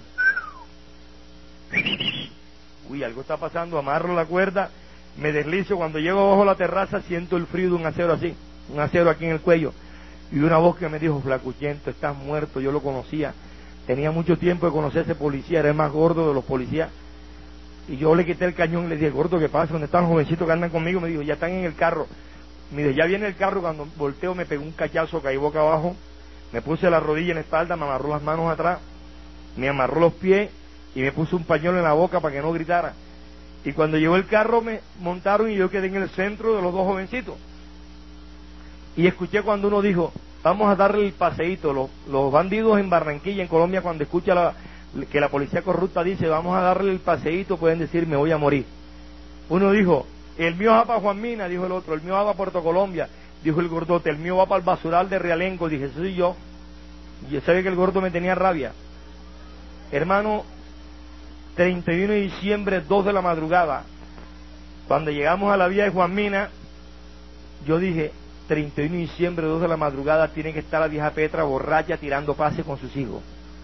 Uy, algo está pasando, amarro la cuerda, me deslizo. Cuando llego abajo a la terraza, siento el frío de un acero así, un acero aquí en el cuello. Y una voz que me dijo, Flacuchento, estás muerto. Yo lo conocía, tenía mucho tiempo de conocer a ese policía, era el más gordo de los policías. Y yo le quité el cañón y le dije, gordo, ¿qué pasa? ¿Dónde están los jovencitos que andan conmigo? Me dijo, ya están en el carro. Me dijo, ya viene el carro. Cuando volteo me pegó un cachazo, caí boca abajo, me puse la rodilla en la espalda, me amarró las manos atrás, me amarró los pies y me puso un pañuelo en la boca para que no gritara. Y cuando llegó el carro me montaron y yo quedé en el centro de los dos jovencitos. Y escuché cuando uno dijo, vamos a darle el paseíto. Los, los bandidos en Barranquilla, en Colombia, cuando escucha la, que la policía corrupta dice, vamos a darle el paseíto, pueden decir, me voy a morir. Uno dijo, el mío va para Juan Mina, dijo el otro, el mío va para Puerto Colombia, dijo el gordote, el mío va para el basural de Realengo, dije, eso soy yo. Y yo sabía que el gordo me tenía rabia. Hermano, treinta y uno de diciembre, dos de la madrugada, cuando llegamos a la vía de Juan Mina, yo dije, treinta y uno de diciembre, dos de la madrugada, tiene que estar la vieja Petra borracha tirando pases con sus hijos.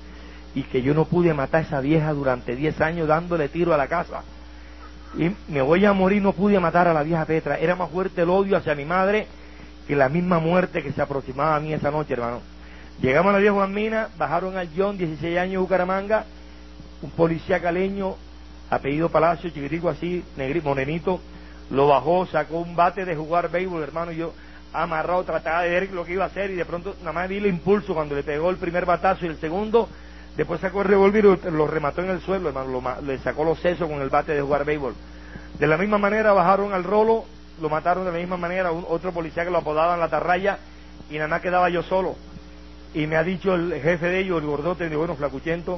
Y que yo no pude matar a esa vieja durante diez años dándole tiro a la casa. Y me voy a morir, no pude matar a la vieja Petra. Era más fuerte el odio hacia mi madre que la misma muerte que se aproximaba a mí esa noche, hermano. Llegamos a la vieja Juan Mina, bajaron al John, dieciséis años, Bucaramanga, un policía caleño, apellido Palacio, chiquitico así, negrito, morenito, lo bajó, sacó un bate de jugar béisbol, hermano, y yo amarrado, trataba de ver lo que iba a hacer, y de pronto nada más vi el impulso cuando le pegó el primer batazo y el segundo, después sacó el revólver y lo remató en el suelo, hermano, lo, le sacó los sesos con el bate de jugar béisbol. De la misma manera bajaron al Rolo, lo mataron de la misma manera, un, otro policía que lo apodaban La Tarraya, y nada más quedaba yo solo. Y me ha dicho el jefe de ellos, el gordote, me dijo, bueno, Flacuchento,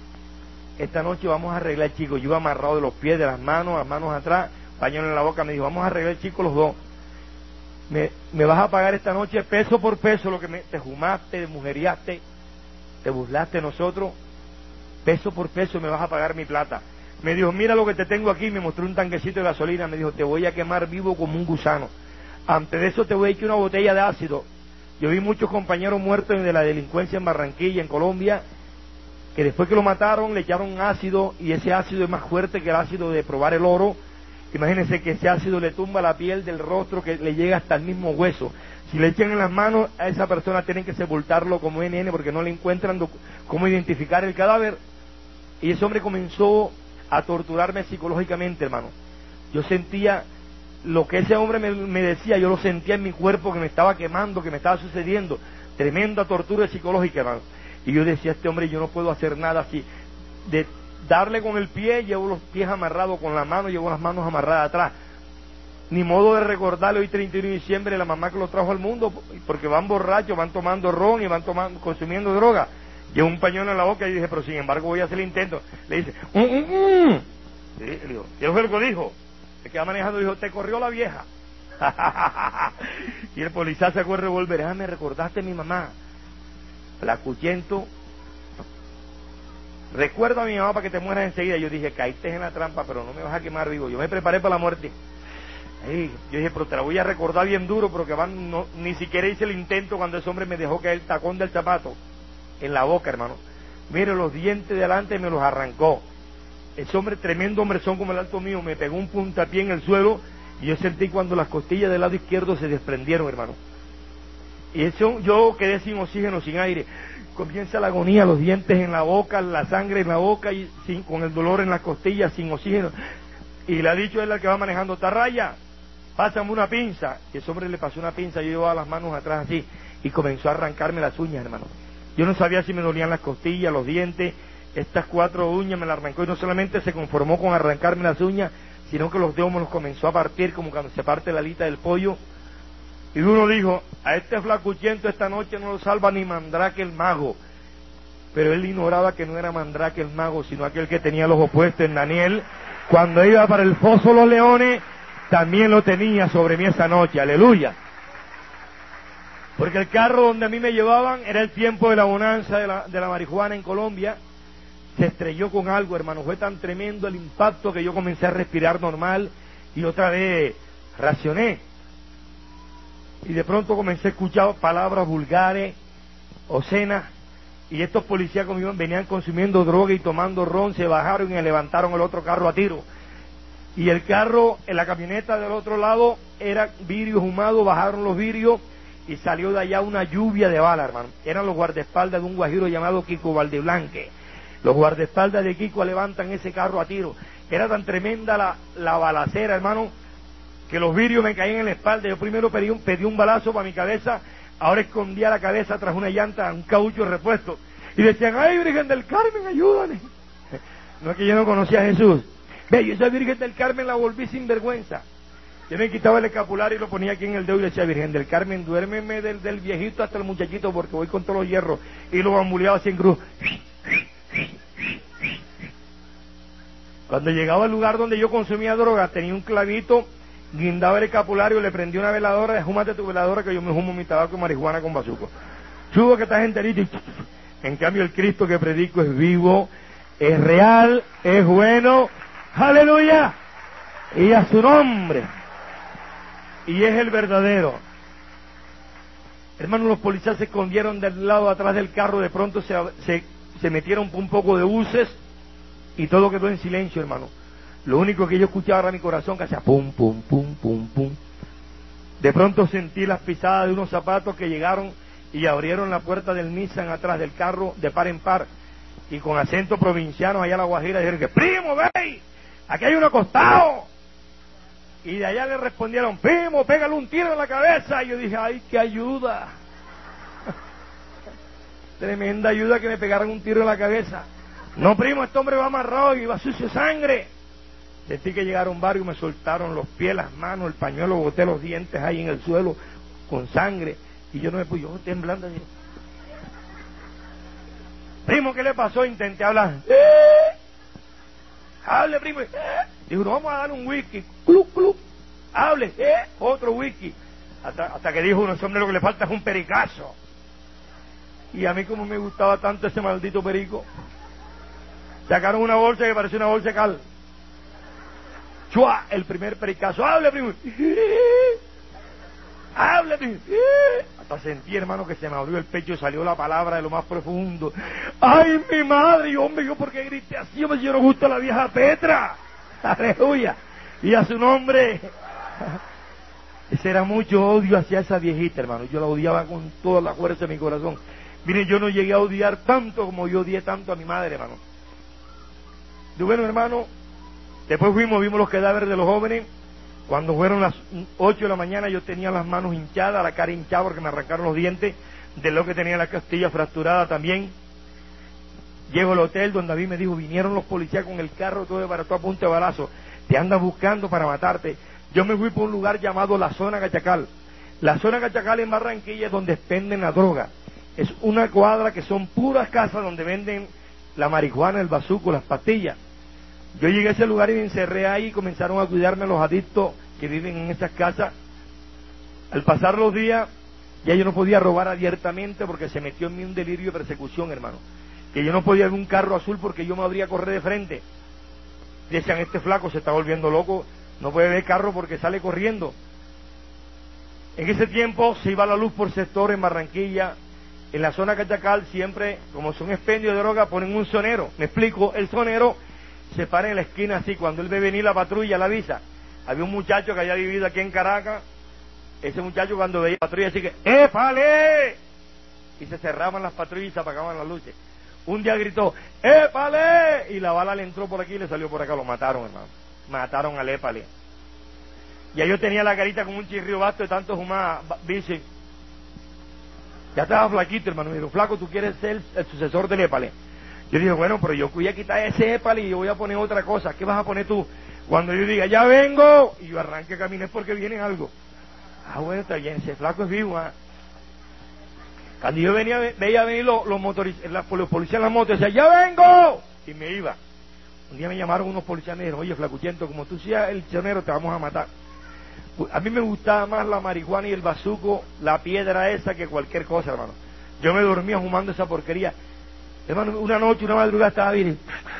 esta noche vamos a arreglar, chicos. Yo iba amarrado de los pies, de las manos, las manos atrás, pañuelo en la boca. Me dijo, vamos a arreglar, chicos, los dos. Me, me vas a pagar esta noche peso por peso lo que me, te fumaste, mujeriaste, te burlaste de nosotros. Peso por peso me vas a pagar mi plata. Me dijo, mira lo que te tengo aquí. Me mostró un tanquecito de gasolina. Me dijo, te voy a quemar vivo como un gusano. Antes de eso te voy a echar una botella de ácido. Yo vi muchos compañeros muertos de la delincuencia en Barranquilla, en Colombia, que después que lo mataron le echaron ácido, y ese ácido es más fuerte que el ácido de probar el oro. Imagínense que ese ácido le tumba la piel del rostro, que le llega hasta el mismo hueso. Si le echan en las manos a esa persona, tienen que sepultarlo como N N porque no le encuentran cómo identificar el cadáver. Y ese hombre comenzó a torturarme psicológicamente, hermano. Yo sentía lo que ese hombre me, me decía, yo lo sentía en mi cuerpo, que me estaba quemando, que me estaba sucediendo. Tremenda tortura psicológica, hermano. Y yo decía, este hombre, yo no puedo hacer nada así. De darle con el pie, llevo los pies amarrados, con la mano, llevo las manos amarradas atrás. Ni modo de recordarle hoy treinta y uno de diciembre la mamá que lo trajo al mundo, porque van borrachos, van tomando ron y van tomando, consumiendo droga. Llevo un pañuelo en la boca y dije, pero sin embargo voy a hacer el intento. Le dice, mm, mm, mm. Sí, le digo, ¿qué fue lo que dijo? El que va manejando dijo, te corrió la vieja. Y el policía sacó el revólver, ah, me recordaste a mi mamá. Flacuchento, recuerda a mi mamá para que te mueras enseguida. Yo dije, caíste en la trampa, pero no me vas a quemar vivo. Yo me preparé para la muerte. Ay, yo dije, pero te la voy a recordar bien duro, porque van, no, ni siquiera hice el intento cuando ese hombre me dejó caer el tacón del zapato en la boca, hermano. Mire, los dientes de adelante me los arrancó. Ese hombre, tremendo hombrzón como el alto mío, me pegó un puntapié en el suelo, y yo sentí cuando las costillas del lado izquierdo se desprendieron, hermano. Y eso, yo quedé sin oxígeno, sin aire. Comienza la agonía, los dientes en la boca, la sangre en la boca, y sin, con el dolor en las costillas, sin oxígeno. y le ha dicho él al que va manejando, Tarraya, pásame una pinza. Y ese hombre le pasó una pinza, yo llevaba las manos atrás así, y comenzó a arrancarme las uñas, hermano. Yo no sabía si me dolían las costillas, los dientes. Estas cuatro uñas me las arrancó, y no solamente se conformó con arrancarme las uñas, sino que los dedos me los comenzó a partir, como cuando se parte la alita del pollo. Y uno dijo, a este flacuchento esta noche no lo salva ni Mandrake el mago. Pero él ignoraba que no era Mandrake el mago, sino aquel que tenía los opuestos en Daniel. Cuando iba para el foso de los leones, también lo tenía sobre mí esa noche, aleluya. Porque el carro donde a mí me llevaban era el tiempo de la bonanza de la, de la marihuana en Colombia. Se estrelló con algo, hermano, fue tan tremendo el impacto que yo comencé a respirar normal y otra vez racioné. Y de pronto comencé a escuchar palabras vulgares, obscenas, y estos policías como venían consumiendo droga y tomando ron, se bajaron y levantaron el otro carro a tiro. Y el carro, en la camioneta del otro lado, era vidrio fumado, bajaron los vidrios y salió de allá una lluvia de balas, hermano. Eran los guardaespaldas de un guajiro llamado Kiko Valdeblanque. Los guardaespaldas de Kiko levantan ese carro a tiro. Era tan tremenda la, la balacera, hermano, que los vidrios me caían en la espalda. Yo primero pedí un, pedí un balazo para mi cabeza, ahora escondía la cabeza tras una llanta, un caucho repuesto. Y decían, ay, Virgen del Carmen, ayúdame. No es que yo no conocía a Jesús. Ve, yo esa Virgen del Carmen la volví sin vergüenza. Yo me quitaba el escapulario y lo ponía aquí en el dedo y le decía, Virgen del Carmen, duérmeme del, del viejito hasta el muchachito porque voy con todos los hierros. Y lo bambuleaba así en cruz. Cuando llegaba al lugar donde yo consumía droga, tenía un clavito, guindaba el escapulario, le prendí una veladora, júmate tu veladora que yo me humo mi tabaco y marihuana con bazuco. Subo que estás enterito y... En cambio el Cristo que predico es vivo, es real, es bueno, aleluya, y a su nombre, y es el verdadero. Hermanos, los policías se escondieron del lado atrás del carro, de pronto se, se, se metieron un poco de buses y todo quedó en silencio, hermano. Lo único que yo escuchaba era mi corazón que hacía pum, pum, pum, pum, pum. De pronto sentí las pisadas de unos zapatos que llegaron y abrieron la puerta del Nissan atrás del carro de par en par. Y con acento provinciano allá a la Guajira dijeron que, primo, ve, aquí hay uno acostado. Y de allá le respondieron, primo, pégale un tiro en la cabeza. Y yo dije, ay, qué ayuda. Tremenda ayuda que me pegaran un tiro en la cabeza. No, primo, este hombre va amarrado y va sucio de sangre. Sentí que llegaron varios, me soltaron los pies, las manos, el pañuelo, boté los dientes ahí en el suelo con sangre. Y yo no me pude, yo temblando así. Primo, ¿qué le pasó? Intenté hablar. ¡Eh! Hable, primo. ¡Eh! Dijo, no, vamos a dar un whisky. Club, club. Hable. ¡Eh! Otro whisky. Hasta, hasta que dijo uno, ese hombre lo que le falta es un pericazo. Y a mí como me gustaba tanto ese maldito perico. Sacaron una bolsa que parecía una bolsa de cal. ¡Chua! El primer pericazo. ¡Hable, primo! ¡Hable, primo! Hasta sentí, hermano, que se me abrió el pecho y salió la palabra de lo más profundo. ¡Ay, mi madre! Y hombre, yo porque grité así, yo me quiero gusto a la vieja Petra. ¡Aleluya! Y a su nombre. Ese era mucho odio hacia esa viejita, hermano. Yo la odiaba con toda la fuerza de mi corazón. Miren, yo no llegué a odiar tanto como yo odié tanto a mi madre, hermano. Y bueno, hermano, después fuimos, vimos los cadáveres de los jóvenes. Cuando fueron las ocho de la mañana yo tenía las manos hinchadas, la cara hinchada porque me arrancaron los dientes, de lo que tenía la costilla fracturada también. Llego al hotel donde David me dijo, vinieron los policías con el carro todo desbaratado a punta de balazo, te andan buscando para matarte. Yo me fui por un lugar llamado la Zona Cachacal. La Zona Cachacal en Barranquilla es donde venden la droga. Es una cuadra que son puras casas donde venden la marihuana, el bazuco, las pastillas. Yo llegué a ese lugar y me encerré ahí y comenzaron a cuidarme los adictos que viven en esas casas. Al pasar los días, ya yo no podía robar abiertamente porque se metió en mí un delirio de persecución, hermano. Que yo no podía ver un carro azul porque yo me habría correr de frente. Decían, este flaco se está volviendo loco, no puede ver carro porque sale corriendo. En ese tiempo se iba la luz por sector en Barranquilla. En la zona Cachacal siempre, como son expendio de droga, ponen un sonero. Me explico, el sonero se para en la esquina así, cuando él ve venir la patrulla, la avisa. Había un muchacho que había vivido aquí en Caracas, ese muchacho cuando veía la patrulla así que, ¡épale! Y se cerraban las patrullas y se apagaban las luces. Un día gritó, ¡épale! Y la bala le entró por aquí y le salió por acá, lo mataron, hermano. mataron al épale. Ya yo tenía la carita como un chirrío vasto de tanto fumar bici. Ya estaba flaquito, hermano. Me dijo, flaco, ¿tú quieres ser el, el sucesor del épale? Yo dije, bueno, pero yo voy a quitar ese épale y yo voy a poner otra cosa. ¿Qué vas a poner tú? Cuando yo diga, ya vengo, y yo arranque a caminar porque viene algo. Ah, bueno, está bien, ese flaco es vivo, ¿ah? Cuando yo venía, veía venir los, los, motoriz- los, los policías en las motos, decía, ¡ya vengo! Y me iba. Un día me llamaron unos policías y me dijeron, oye, flacuchento, como tú seas el chonero, te vamos a matar. A mí me gustaba más la marihuana y el bazuco, la piedra esa, que cualquier cosa, hermano. Yo me dormía fumando esa porquería. Hermano, una noche, una madrugada estaba bien.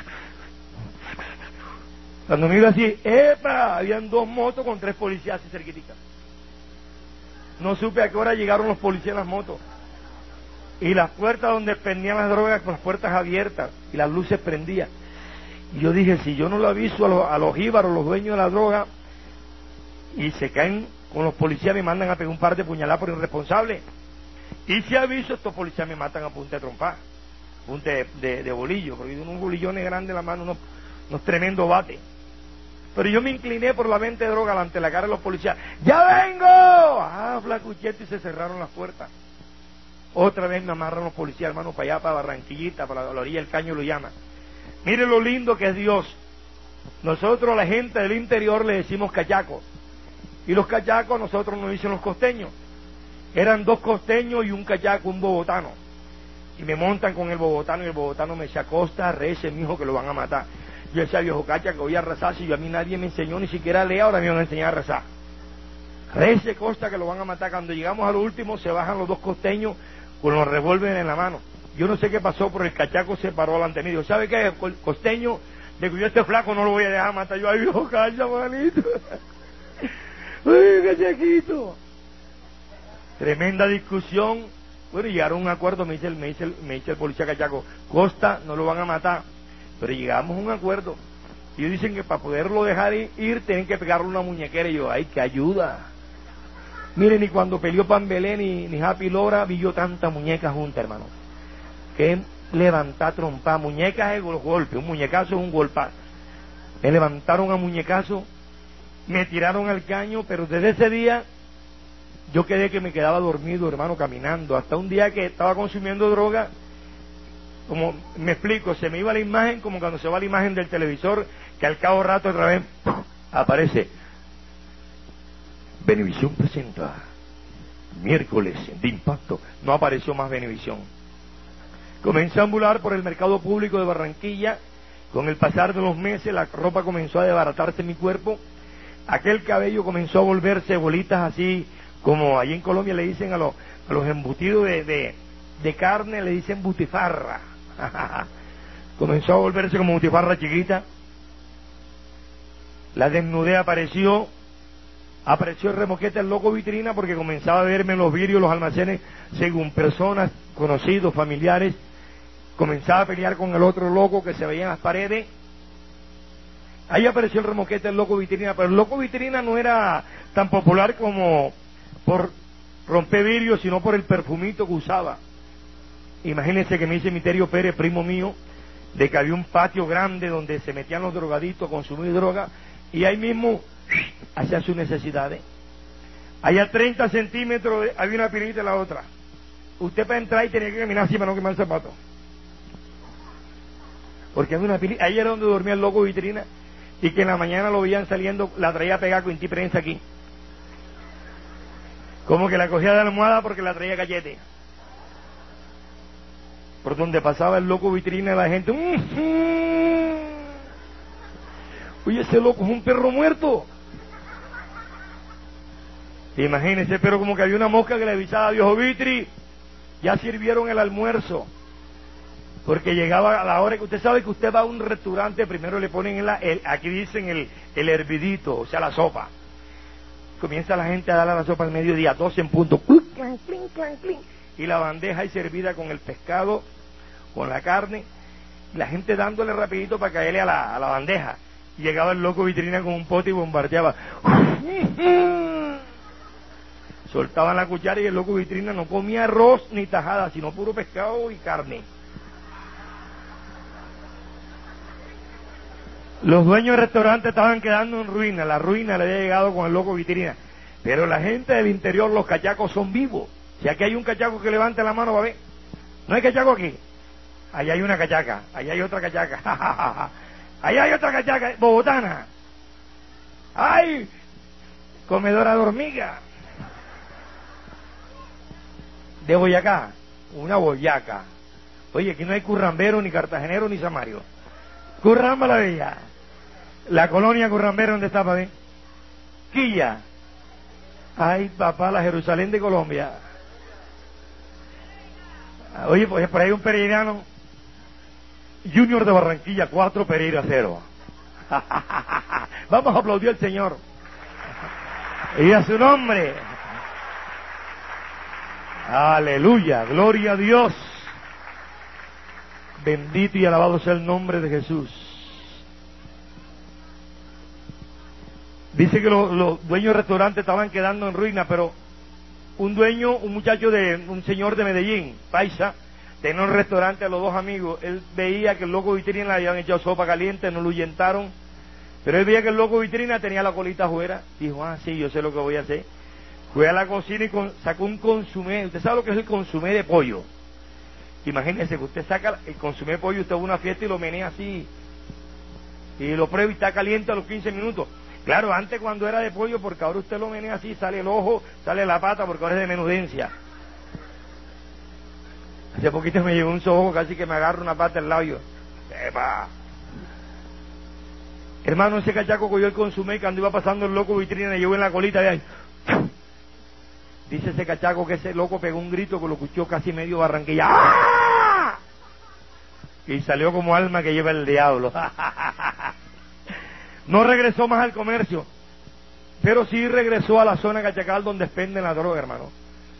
Cuando me iba así, ¡epa! Habían dos motos con tres policías así cerquiticas. No supe a qué hora llegaron los policías en las motos. Y las puertas donde pendían las drogas, con las puertas abiertas, y las luces prendían. Y yo dije, si yo no lo aviso a los, a los jíbaros, los dueños de la droga, y se caen con los policías, me mandan a pegar un par de puñaladas por irresponsable. Y si aviso, estos policías me matan a punta de trompa, punta de, de, de bolillo, porque yo unos bolillones grandes en la mano, unos, unos tremendos bates. Pero yo me incliné por la venta de droga ante la cara de los policías. ¡Ya vengo! Ah, flacucheto, y se cerraron las puertas. Otra vez me amarran los policías, hermano, para allá, para Barranquillita, para la, la orilla del Caño lo llama. Mire lo lindo que es Dios. Nosotros, la gente del interior, le decimos cachacos. Y los cachacos nosotros nos dicen los costeños. Eran dos costeños y un cachaco, un bogotano. Y me montan con el bogotano y el bogotano me dice, Acosta, rece, mijo, que lo van a matar. Yo decía, viejo cacha, que voy a rezar, si yo a mí nadie me enseñó ni siquiera a leer, ahora me van a enseñar a rezar. Rece, Costa, que lo van a matar. Cuando llegamos a lo último, se bajan los dos costeños con los revólveres en la mano. Yo no sé qué pasó, pero el cachaco se paró delante mío. ¿Sabe qué? Costeño, de que yo este flaco no lo voy a dejar matar. Yo, ay, viejo cacha, manito. Uy, cachaquito. Tremenda discusión. Bueno, llegaron a un acuerdo, me dice el, me dice el, me dice el policía cachaco, Costa, no lo van a matar. Pero llegamos a un acuerdo. Y ellos dicen que para poderlo dejar ir, tienen que pegarle una muñequera. Y yo, ay, que ayuda. Miren, ni cuando peleó Pambelé ni, ni Happy Lora, vi yo tantas muñecas juntas, hermano. Que levantar trompa, muñecas es golpe, un muñecazo es un golpazo. Me levantaron a muñecazo, me tiraron al caño, pero desde ese día yo quedé que me quedaba dormido, hermano, caminando. Hasta un día que estaba consumiendo droga, como me explico, se me iba la imagen como cuando se va la imagen del televisor, que al cabo rato otra vez ¡pum!, aparece. Venevisión presenta miércoles de impacto. No apareció más Venevisión. Comencé a ambular por el mercado público de Barranquilla. Con el pasar de los meses la ropa comenzó a desbaratarse en mi cuerpo. Aquel cabello comenzó a volverse bolitas así, como allí en Colombia le dicen a los, a los embutidos de, de, de carne, le dicen butifarra. Comenzó a volverse como butifarra chiquita. La desnudez apareció. Apareció el remoquete el loco vitrina porque comenzaba a verme en los vidrios, los almacenes, según personas, conocidos, familiares. Comenzaba a pelear con el otro loco que se veía en las paredes. Ahí apareció el remoquete el loco vitrina, pero el loco vitrina no era tan popular como por romper vidrios, sino por el perfumito que usaba. Imagínense que me dice Miterio Pérez, primo mío, de que había un patio grande donde se metían los drogaditos a consumir droga, y ahí mismo hacían sus necesidades. Allá a treinta centímetros había una pilita y la otra. Usted para entrar y tenía que caminar así para no quemar el zapato. Porque había una pilita, ahí era donde dormía el loco vitrina, y que en la mañana lo veían saliendo, la traía pegada con prensa aquí. Como que la cogía de almohada porque la traía gallete. Por donde pasaba el loco vitrina la gente, ¡mmm! Oye, ese loco es un perro muerto. Imagínense, pero como que había una mosca que le avisaba, viejo vitri, ya sirvieron el almuerzo. Porque llegaba a la hora que usted sabe que usted va a un restaurante, primero le ponen el, el aquí dicen el, el hervidito, o sea la sopa. Comienza la gente a darle la sopa al mediodía, doce en punto, y la bandeja ahí servida con el pescado, con la carne, y la gente dándole rapidito para caerle a la, a la bandeja. Y llegaba el loco vitrina con un pote y bombardeaba. Soltaban la cuchara y el loco vitrina no comía arroz ni tajada, sino puro pescado y carne. Los dueños del restaurante estaban quedando en ruina, la ruina le había llegado con el loco vitrina. Pero la gente del interior, los cachacos son vivos. Si aquí hay un cachaco que levante la mano, va a ver. No hay cachaco aquí. Allá hay una cachaca, allá hay otra cachaca. Allá hay otra cachaca, bogotana. ¡Ay! Comedora de hormiga. De Boyacá, una boyaca. Oye, aquí no hay currambero, ni cartagenero, ni samario. Curramba la bella. La colonia currambero, ¿dónde está, para ver? Quilla. Ay, papá, la Jerusalén de Colombia. Oye, pues por ahí un pereirano. Junior de Barranquilla, cuatro, Pereira cero. Vamos a aplaudir al Señor. Y a su nombre. Aleluya, gloria a Dios. Bendito y alabado sea el nombre de Jesús. Dice que los, los dueños del restaurante estaban quedando en ruina, pero un dueño, un muchacho de, un señor de Medellín, paisa, tenía un restaurante a los dos amigos. Él veía que el loco vitrina le habían echado sopa caliente, no lo ahuyentaron, pero él veía que el loco vitrina tenía la colita afuera. Dijo, ah, sí, yo sé lo que voy a hacer. Fue a la cocina y con, sacó un consumé. ¿Usted sabe lo que es el consumé de pollo? Imagínese que usted saca el consumé de pollo, usted va a una fiesta y lo menea así, y lo prueba y está caliente a los quince minutos. Claro, antes cuando era de pollo, porque ahora usted lo menea así, sale el ojo, sale la pata, porque ahora es de menudencia. Hace poquito me llegó un sojo, casi que me agarra una pata del labio. ¡Epa! Hermano, ese cachaco cogió el consumé y cuando iba pasando el loco vitrina le llevó en la colita de ahí. Dice ese cachaco que ese loco pegó un grito que lo escuchó casi medio Barranquilla. ¡Ah! Y salió como alma que lleva el diablo. No regresó más al comercio, pero sí regresó a la zona cachacal donde expenden la droga, hermano.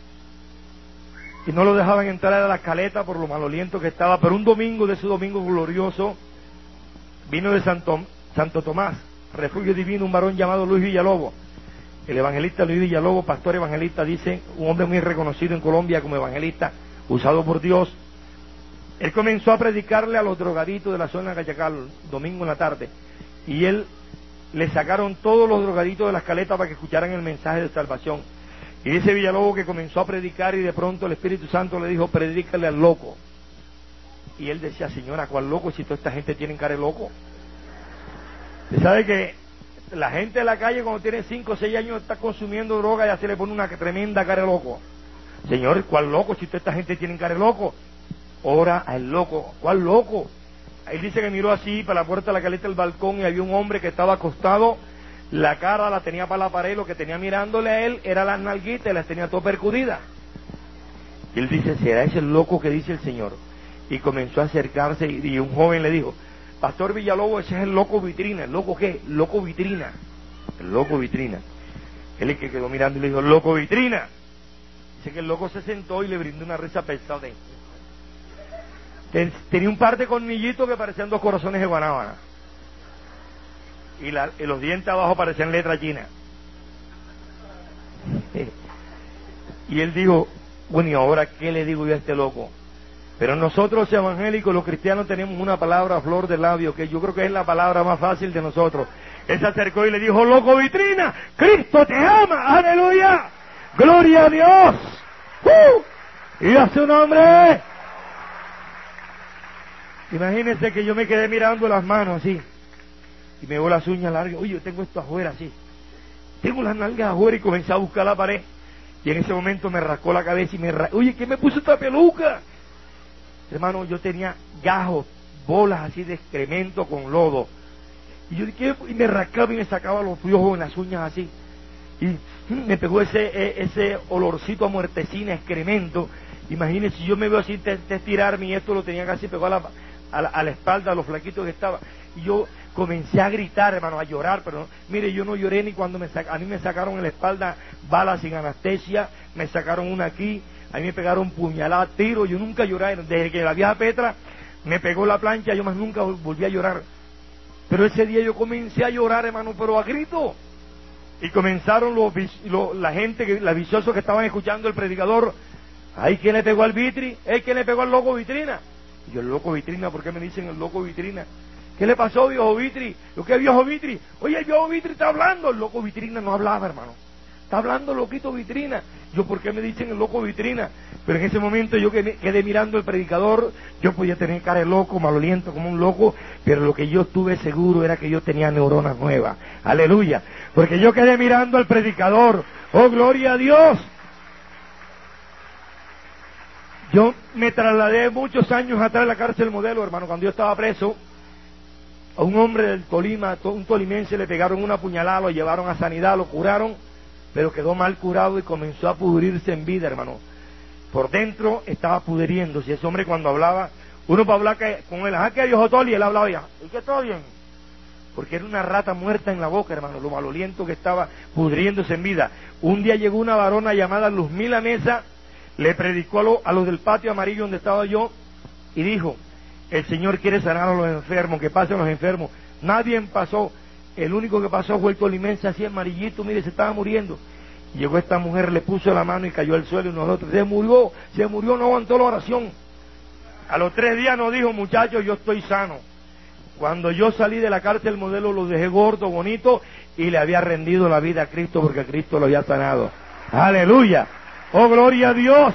Y no lo dejaban entrar a la caleta por lo maloliento que estaba. Pero un domingo, de ese domingo glorioso, vino de Santo, Santo Tomás, Refugio Divino, un varón llamado Luis Villalobos. El evangelista Luis Villalobos, pastor evangelista, dice, un hombre muy reconocido en Colombia como evangelista, usado por Dios. Él comenzó a predicarle a los drogaditos de la zona cachacal, domingo en la tarde, y él le sacaron todos los drogaditos de las caletas para que escucharan el mensaje de salvación. Y dice Villalobos que comenzó a predicar y de pronto el Espíritu Santo le dijo, predícale al loco. Y él decía, señora, ¿cuál loco si toda esta gente tiene cara de loco? ¿Usted sabe que la gente de la calle cuando tiene cinco o seis años está consumiendo droga y ya se le pone una tremenda cara de loco? Señor, ¿cuál loco si toda esta gente tiene cara de loco? Ora al loco. ¿Cuál loco? Él dice que miró así para la puerta de la caleta del balcón y había un hombre que estaba acostado, la cara la tenía para la pared, lo que tenía mirándole a él era las nalguitas y las tenía todo percudidas. Y él dice, ¿será ese el loco que dice el Señor? Y comenzó a acercarse y, y un joven le dijo, Pastor Villalobos, ese es el loco vitrina. ¿El loco qué? Loco vitrina. El loco vitrina. Él es que quedó mirando y le dijo, loco vitrina. Dice que el loco se sentó y le brindó una risa pesada. Tenía un par de cornillitos que parecían dos corazones de guanábana. Y, la, y los dientes abajo parecían letras chinas. Y él dijo, bueno, ¿y ahora qué le digo yo a este loco? Pero nosotros evangélicos, los cristianos, tenemos una palabra a flor de labio, que yo creo que es la palabra más fácil de nosotros. Él se acercó y le dijo, loco vitrina, Cristo te ama, aleluya, gloria a Dios, ¡uh! Y a su nombre. Imagínense que yo me quedé mirando las manos así, y me veo las uñas largas, oye, yo tengo esto afuera así, tengo las nalgas afuera y comencé a buscar la pared, y en ese momento me rascó la cabeza y me rascó, oye, ¿qué me puso esta peluca? Hermano, yo tenía gajos, bolas así de excremento con lodo. Y yo dije, y me rascaba y me sacaba los piojos en las uñas así. Y me pegó ese ese olorcito a muertecina, excremento. Imagínense, si yo me veo así te, te estirarme y esto lo tenía casi pegado a la, a la, a la espalda, a los flaquitos que estaba. Y yo comencé a gritar, hermano, a llorar, pero mire, yo no lloré ni cuando me sac, a mí me sacaron en la espalda balas sin anestesia, me sacaron una aquí. A mí me pegaron puñaladas, tiros, yo nunca lloré. Desde que la vieja Petra me pegó la plancha, yo más nunca volví a llorar. Pero ese día yo comencé a llorar, hermano, pero a grito. Y comenzaron los, los, la gente, que, los viciosos que estaban escuchando el predicador. Ay, ¿quién le pegó al vitri? ¿Es quién le pegó al loco vitrina? Y yo, el loco vitrina, ¿por qué me dicen el loco vitrina? ¿Qué le pasó, viejo Vitri? ¿Lo que es viejo Vitri? Oye, el viejo Vitri está hablando. El loco Vitrina no hablaba, hermano. Está hablando el loquito Vitrina. Yo, ¿por qué me dicen el loco Vitrina? Pero en ese momento yo quedé mirando al predicador. Yo podía tener cara de loco, maloliento como un loco, pero lo que yo estuve seguro era que yo tenía neuronas nuevas. Aleluya. Porque yo quedé mirando al predicador. ¡Oh, gloria a Dios! Yo me trasladé muchos años atrás de la cárcel Modelo, hermano, cuando yo estaba preso. A un hombre del Tolima, un tolimense, le pegaron una puñalada, lo llevaron a sanidad, lo curaron, pero quedó mal curado y comenzó a pudrirse en vida, hermano. Por dentro estaba pudriéndose. Ese hombre cuando hablaba, uno para hablar que, con él, ¿ah, qué Dios Otoli? Él hablaba ya, ¿y qué todo bien? Porque era una rata muerta en la boca, hermano, lo maloliento que estaba pudriéndose en vida. Un día llegó una varona llamada Luzmila Mesa, le predicó a, lo, a los del patio amarillo donde estaba yo, y dijo, el Señor quiere sanar a los enfermos, que pasen los enfermos. Nadie pasó, el único que pasó fue el tolimense así amarillito, mire, se estaba muriendo. Llegó esta mujer, le puso la mano y cayó al suelo y nosotros, se murió, se murió, no aguantó la oración. A los tres días nos dijo, muchachos, yo estoy sano. Cuando yo salí de la cárcel Modelo lo dejé gordo, bonito, y le había rendido la vida a Cristo porque Cristo lo había sanado. ¡Aleluya! ¡Oh, gloria a Dios!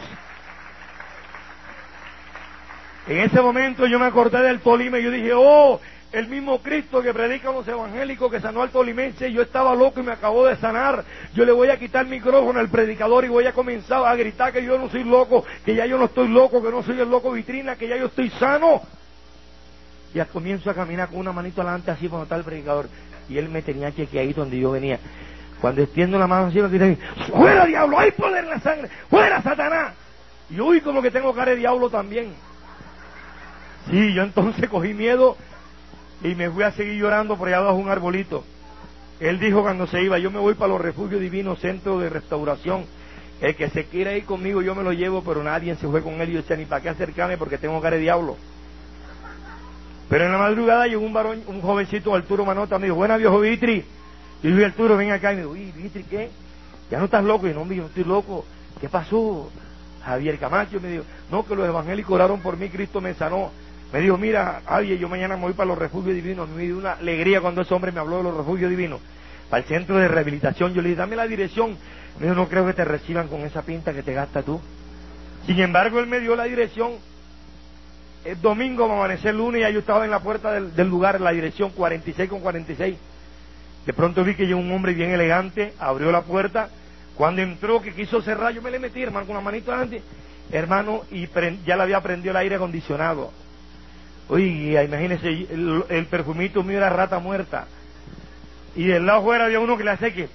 En ese momento yo me acordé del Tolima y yo dije, oh, el mismo Cristo que predican los evangélicos que sanó al tolimense, yo estaba loco y me acabó de sanar. Yo le voy a quitar el micrófono al predicador y voy a comenzar a gritar que yo no soy loco, que ya yo no estoy loco, que no soy el loco Vitrina, que ya yo estoy sano. Y ya comienzo a caminar con una manito adelante así cuando está el predicador. Y él me tenía chequeadito donde yo venía. Cuando extiendo la mano así, me dice, ¡fuera diablo! ¡Hay poder en la sangre! ¡Fuera Satanás! Y uy, como que tengo cara de diablo también. Sí, yo entonces cogí miedo y me fui a seguir llorando por allá abajo un arbolito. Él dijo cuando se iba, yo me voy para los refugios divinos, centro de restauración. El que se quiera ir conmigo yo me lo llevo, pero nadie se fue con él. Y yo decía, ni para qué acercarme porque tengo cara de diablo. Pero en la madrugada llegó un varón, un jovencito, Arturo Manota, me dijo, buena viejo Vitri. Y yo dije, Arturo, ven acá. Y me dijo, uy, Vitri, ¿qué? ¿Ya no estás loco? Y yo, no, hombre, yo no estoy loco. ¿Qué pasó? Javier Camacho me dijo, no, que los evangélicos oraron por mí, Cristo me sanó. Me dijo, mira, Javier, yo mañana me voy para los refugios divinos. Me dio una alegría cuando ese hombre me habló de los refugios divinos. Para el centro de rehabilitación. Yo le dije, dame la dirección. Me dijo, no creo que te reciban con esa pinta que te gastas tú. Sin embargo, él me dio la dirección. El domingo, me amanecí el lunes, y ya yo estaba en la puerta del, del lugar, en la dirección cuarenta y seis con cuarenta y seis. De pronto vi que llegó un hombre bien elegante, abrió la puerta. Cuando entró, que quiso cerrar, yo me le metí, hermano, con la manito adelante. Hermano, y prend, ya le había prendido el aire acondicionado. Oye, imagínese, el, el perfumito mío era rata muerta. Y del lado afuera había uno que le hace que.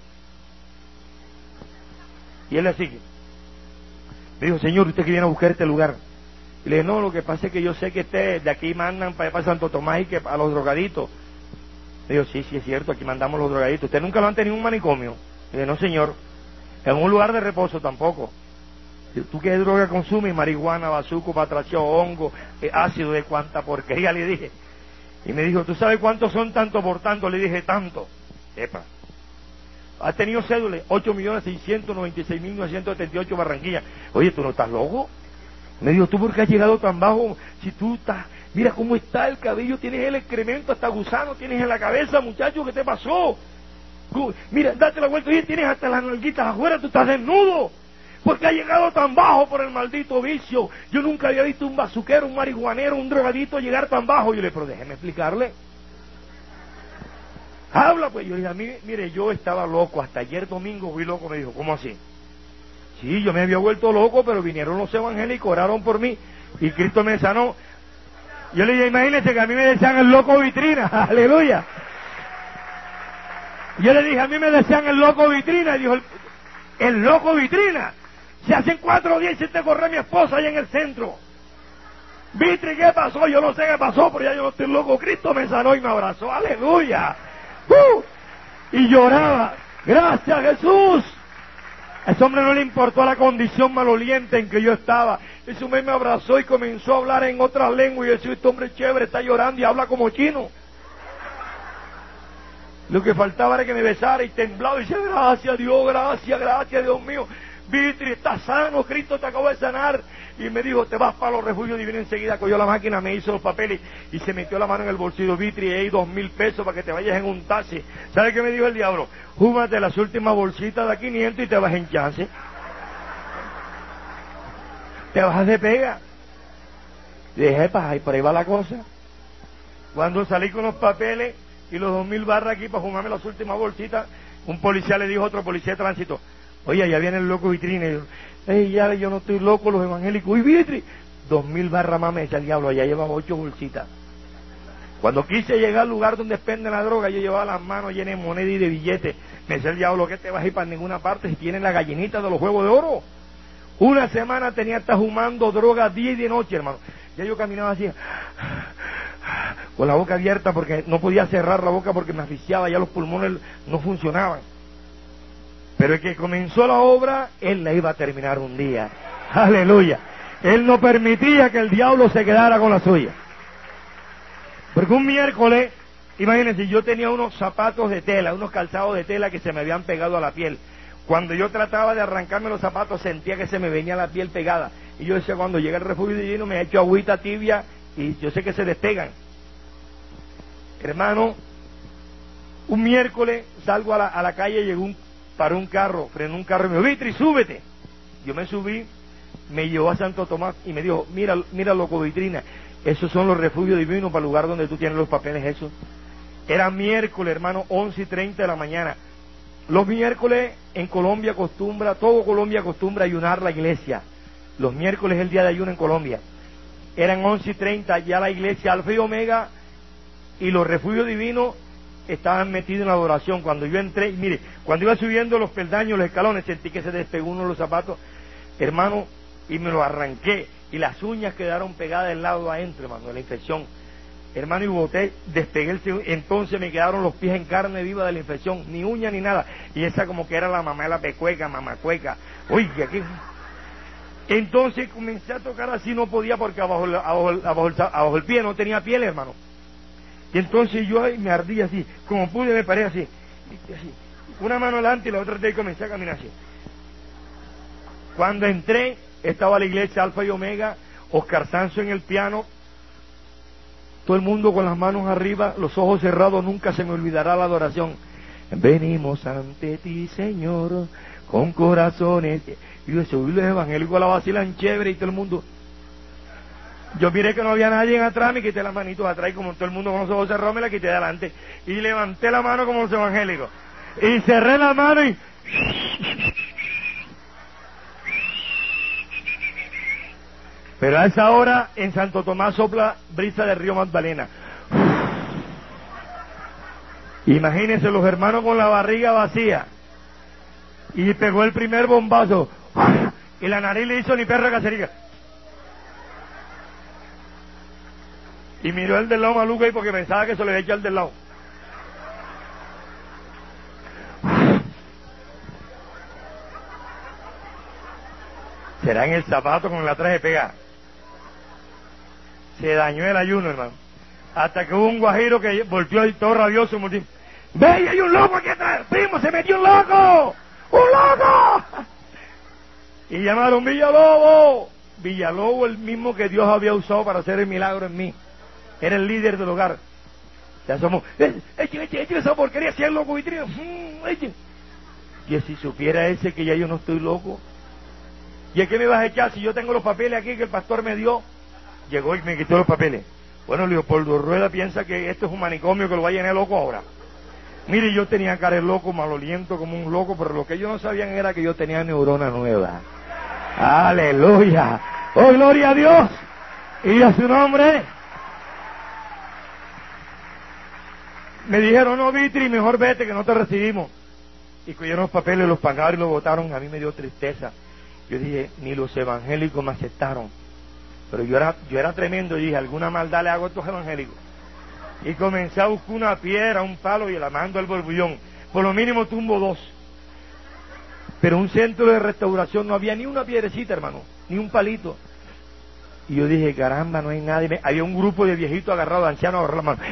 Y él le sigue. Me dijo, señor, ¿usted que viene a buscar este lugar? Y le dije, no, lo que pasa es que yo sé que ustedes de aquí mandan para, para Santo Tomás y que a los drogaditos. Me dijo, sí, sí, es cierto, aquí mandamos los drogaditos. ¿Ustedes nunca lo han tenido en un manicomio? Y le dije, no, señor. En un lugar de reposo tampoco. ¿Tú qué droga consumes? Marihuana, bazuco, patracio, hongo, eh, ácido, de cuánta porquería, le dije. Y me dijo, ¿tú sabes cuántos son tanto por tanto? Le dije, tanto. Epa. ¿Has tenido cédula? ocho millones seiscientos noventa y seis mil novecientos setenta y ocho Barranquilla. Oye, ¿tú no estás loco? Me dijo, ¿tú por qué has llegado tan bajo? Si tú estás, mira cómo está el cabello, tienes el excremento, hasta gusano tienes en la cabeza, muchacho, ¿qué te pasó? Tú, mira, date la vuelta, oye, tienes hasta las nalguitas afuera, tú estás desnudo. Porque ha llegado tan bajo por el maldito vicio. Yo nunca había visto un bazuquero, un marihuanero, un drogadito llegar tan bajo. Yo le dije, pero déjeme explicarle. Habla, pues. Yo le dije, a mí, mire, yo estaba loco. Hasta ayer domingo fui loco. Me dijo, ¿cómo así? Sí, yo me había vuelto loco, pero vinieron los evangélicos, oraron por mí y Cristo me sanó. Yo le dije, imagínense que a mí me decían el loco Vitrina. Aleluya. Yo le dije, a mí me decían el loco Vitrina. Y dijo, el, el loco Vitrina. Si hacen cuatro días y te corre mi esposa allá en el centro. Vitri, ¿qué pasó? Yo no sé qué pasó, pero ya yo no estoy loco. Cristo me sanó y me abrazó. ¡Aleluya! ¡Uh! Y lloraba. ¡Gracias, Jesús! A ese hombre no le importó la condición maloliente en que yo estaba. Ese hombre me abrazó y comenzó a hablar en otras lenguas. Y yo decía, este hombre chévere está llorando y habla como chino. Lo que faltaba era que me besara y temblaba y decía, gracias Dios, gracias, gracias Dios mío. Vitri, estás sano, Cristo te acabó de sanar. Y me dijo, te vas para los refugios divinos enseguida. Cogió la máquina, me hizo los papeles y se metió la mano en el bolsillo. Vitri, hay dos mil pesos para que te vayas en un taxi. ¿Sabes qué me dijo el diablo? Júmate las últimas bolsitas de quinientos y te vas en chance. Te vas de pega. Y dije, pa, y por ahí va la cosa. Cuando salí con los papeles y los dos mil barras aquí para fumarme las últimas bolsitas, un policía le dijo a otro policía de tránsito, oye, ya viene el loco Vitrina. Y yo, ey, ya, yo no estoy loco, los evangélicos. Uy, Vitri, dos mil barras más me decía el diablo, allá llevaba ocho bolsitas. Cuando quise llegar al lugar donde expenden la droga, yo llevaba las manos llenas de moneda y de billetes. Me decía el diablo, que te vas a ir para ninguna parte si tienes la gallinita de los huevos de oro. Una semana tenía que estar fumando droga día y de noche, hermano. Ya yo caminaba así, con la boca abierta, porque no podía cerrar la boca porque me asfixiaba, ya los pulmones no funcionaban. Pero el que comenzó la obra, él la iba a terminar un día. Aleluya. Él no permitía que el diablo se quedara con la suya. Porque un miércoles, imagínense, yo tenía unos zapatos de tela, unos calzados de tela que se me habían pegado a la piel. Cuando yo trataba de arrancarme los zapatos, sentía que se me venía la piel pegada. Y yo decía, cuando llega el refugio divino, me echo agüita tibia y yo sé que se despegan. Hermano, un miércoles salgo a la, a la calle, llegó un, paró un carro, frenó un carro y me dijo, Vitri, súbete. Yo me subí, me llevó a Santo Tomás y me dijo, mira, mira loco Vitrina, esos son los refugios divinos para el lugar donde tú tienes los papeles esos. Era miércoles, hermano, once y treinta de la mañana. Los miércoles en Colombia acostumbra, todo Colombia acostumbra ayunar la iglesia. Los miércoles es el día de ayuno en Colombia. Eran once y treinta, ya la iglesia Alfa y Omega y los refugios divinos estaban metidos en la adoración. Cuando yo entré, mire, cuando iba subiendo los peldaños, los escalones, sentí que se despegó uno de los zapatos, hermano, y me lo arranqué, y las uñas quedaron pegadas del lado adentro, hermano, de la infección. Hermano, y boté, despegué el segundo, entonces me quedaron los pies en carne viva de la infección, ni uña ni nada, y esa como que era la mamá de la pecueca, mamacueca, oiga, ¿qué? Entonces comencé a tocar así, no podía porque abajo, abajo, abajo, el, abajo el pie no tenía piel, hermano. Y entonces yo me ardí así, como pude me paré así, así, una mano adelante y la otra atrás y comencé a caminar así. Cuando entré, estaba la iglesia Alfa y Omega, Oscar Sanzo en el piano, todo el mundo con las manos arriba, los ojos cerrados, nunca se me olvidará la adoración. Venimos ante ti, Señor, con corazones. Y yo, subí los evangélicos la vacilan chévere y todo el mundo. Yo miré que no había nadie atrás, me quité las manitos atrás y como todo el mundo con los ojos cerrados me la quité adelante. Y levanté la mano como los evangélicos. Y cerré la mano y... Pero a esa hora en Santo Tomás sopla brisa del río Magdalena. Imagínense los hermanos con la barriga vacía. Y pegó el primer bombazo. Y la nariz le hizo ni perra cacería. Y miró el del lado maluco ahí porque pensaba que se le había echado el del lado. Será en el zapato con la traje pegada. Se dañó el ayuno, hermano. Hasta que hubo un guajiro que volteó y todo rabioso. Y ¡ve, hay un loco aquí atrás! ¡Primo, se metió un loco! ¡Un loco! Y llamaron Villalobo. Villalobo, el mismo que Dios había usado para hacer el milagro en mí. Era el líder del hogar. Ya somos, eche, eche, eche esa porquería, si es loco Vitrina. Mm, eche. Y si supiera ese que ya yo no estoy loco. ¿Y a qué me vas a echar si yo tengo los papeles aquí que el pastor me dio? Llegó y me quitó los papeles. Bueno, Leopoldo Rueda piensa que esto es un manicomio que lo va a llenar loco ahora. Mire, yo tenía cara de loco, maloliento como un loco, pero lo que ellos no sabían era que yo tenía neurona nueva. ¡Aleluya! ¡Oh, gloria a Dios! Y a su nombre. Me dijeron, no, Vitri, mejor vete que no te recibimos. Y cogieron los papeles, los pagaron y los botaron. A mí me dio tristeza. Yo dije, ni los evangélicos me aceptaron. Pero yo era, yo era tremendo y dije, alguna maldad le hago a estos evangélicos. Y comencé a buscar una piedra, un palo y la mando al borbullón. Por lo mínimo tumbo dos. Pero un centro de restauración no había ni una piedrecita, hermano, ni un palito. Y yo dije, caramba, no hay nadie. Había un grupo de viejitos agarrados, ancianos agarrados la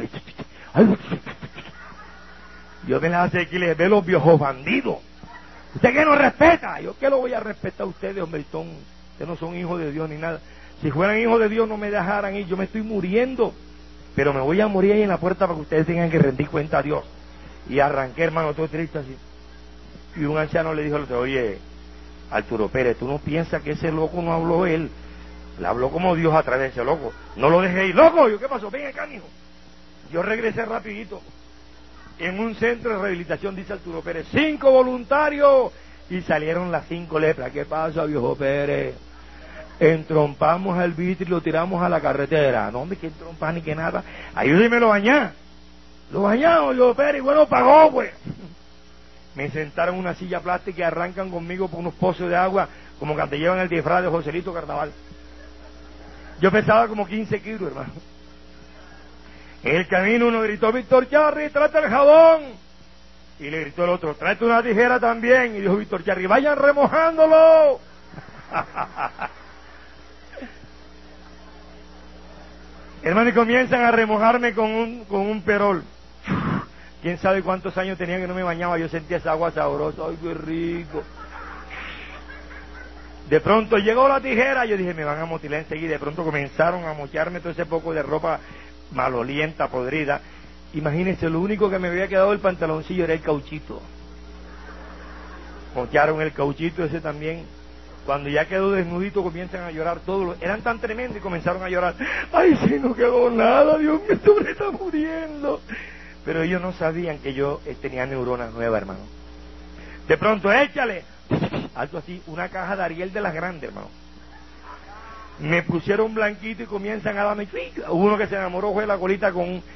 mano. Yo me las acerqué y les ve los viejos bandidos. ¿Usted qué no respeta? Yo, ¿qué lo voy a respetar a ustedes, hombre? Ustedes no son hijos de Dios ni nada. Si fueran hijos de Dios no me dejaran ir, yo me estoy muriendo. Pero me voy a morir ahí en la puerta para que ustedes tengan que rendir cuenta a Dios. Y arranqué, hermano, todo triste así. Y un anciano le dijo al otro, oye, Arturo Pérez, ¿tú no piensas que ese loco no habló él? Le habló como Dios a través de ese loco. No lo dejé ir. ¡Loco! Yo, ¿qué pasó? Ven acá, mijo. Yo regresé rapidito. En un centro de rehabilitación, dice Arturo Pérez, cinco voluntarios. Y salieron las cinco lepras. ¿Qué pasa, viejo Pérez? Entrompamos al Vitri y lo tiramos a la carretera. No, hombre, que entrompas ni que nada. Ayúdemelo a bañar. Lo bañamos, viejo Pérez, y bueno, pagó, pues. Me sentaron en una silla plástica y arrancan conmigo por unos pozos de agua, como que te llevan el disfraz de Joselito Carnaval. Yo pesaba como quince kilos, hermano. En el camino uno gritó, Víctor Charri, tráete el jabón. Y le gritó el otro, tráete una tijera también. Y dijo Víctor Charri, vayan remojándolo. Hermano, y comienzan a remojarme con un, con un perol. Quién sabe cuántos años tenía que no me bañaba, yo sentía esa agua sabrosa, ay, qué rico. De pronto llegó la tijera, yo dije, me van a mutilar enseguida. De pronto comenzaron a mocharme todo ese poco de ropa malolienta, podrida. Imagínense, lo único que me había quedado del pantaloncillo era el cauchito. Mocharon el cauchito ese también. Cuando ya quedó desnudito comienzan a llorar todos. Eran tan tremendos y comenzaron a llorar. Ay, si no quedó nada, Dios mío, este hombre está muriendo. Pero ellos no sabían que yo eh, tenía neuronas nuevas, hermano. De pronto, échale, alto así, una caja de Ariel de las grandes, hermano. Me pusieron blanquito y comienzan a darme... Hubo uno que se enamoró, fue la colita con un...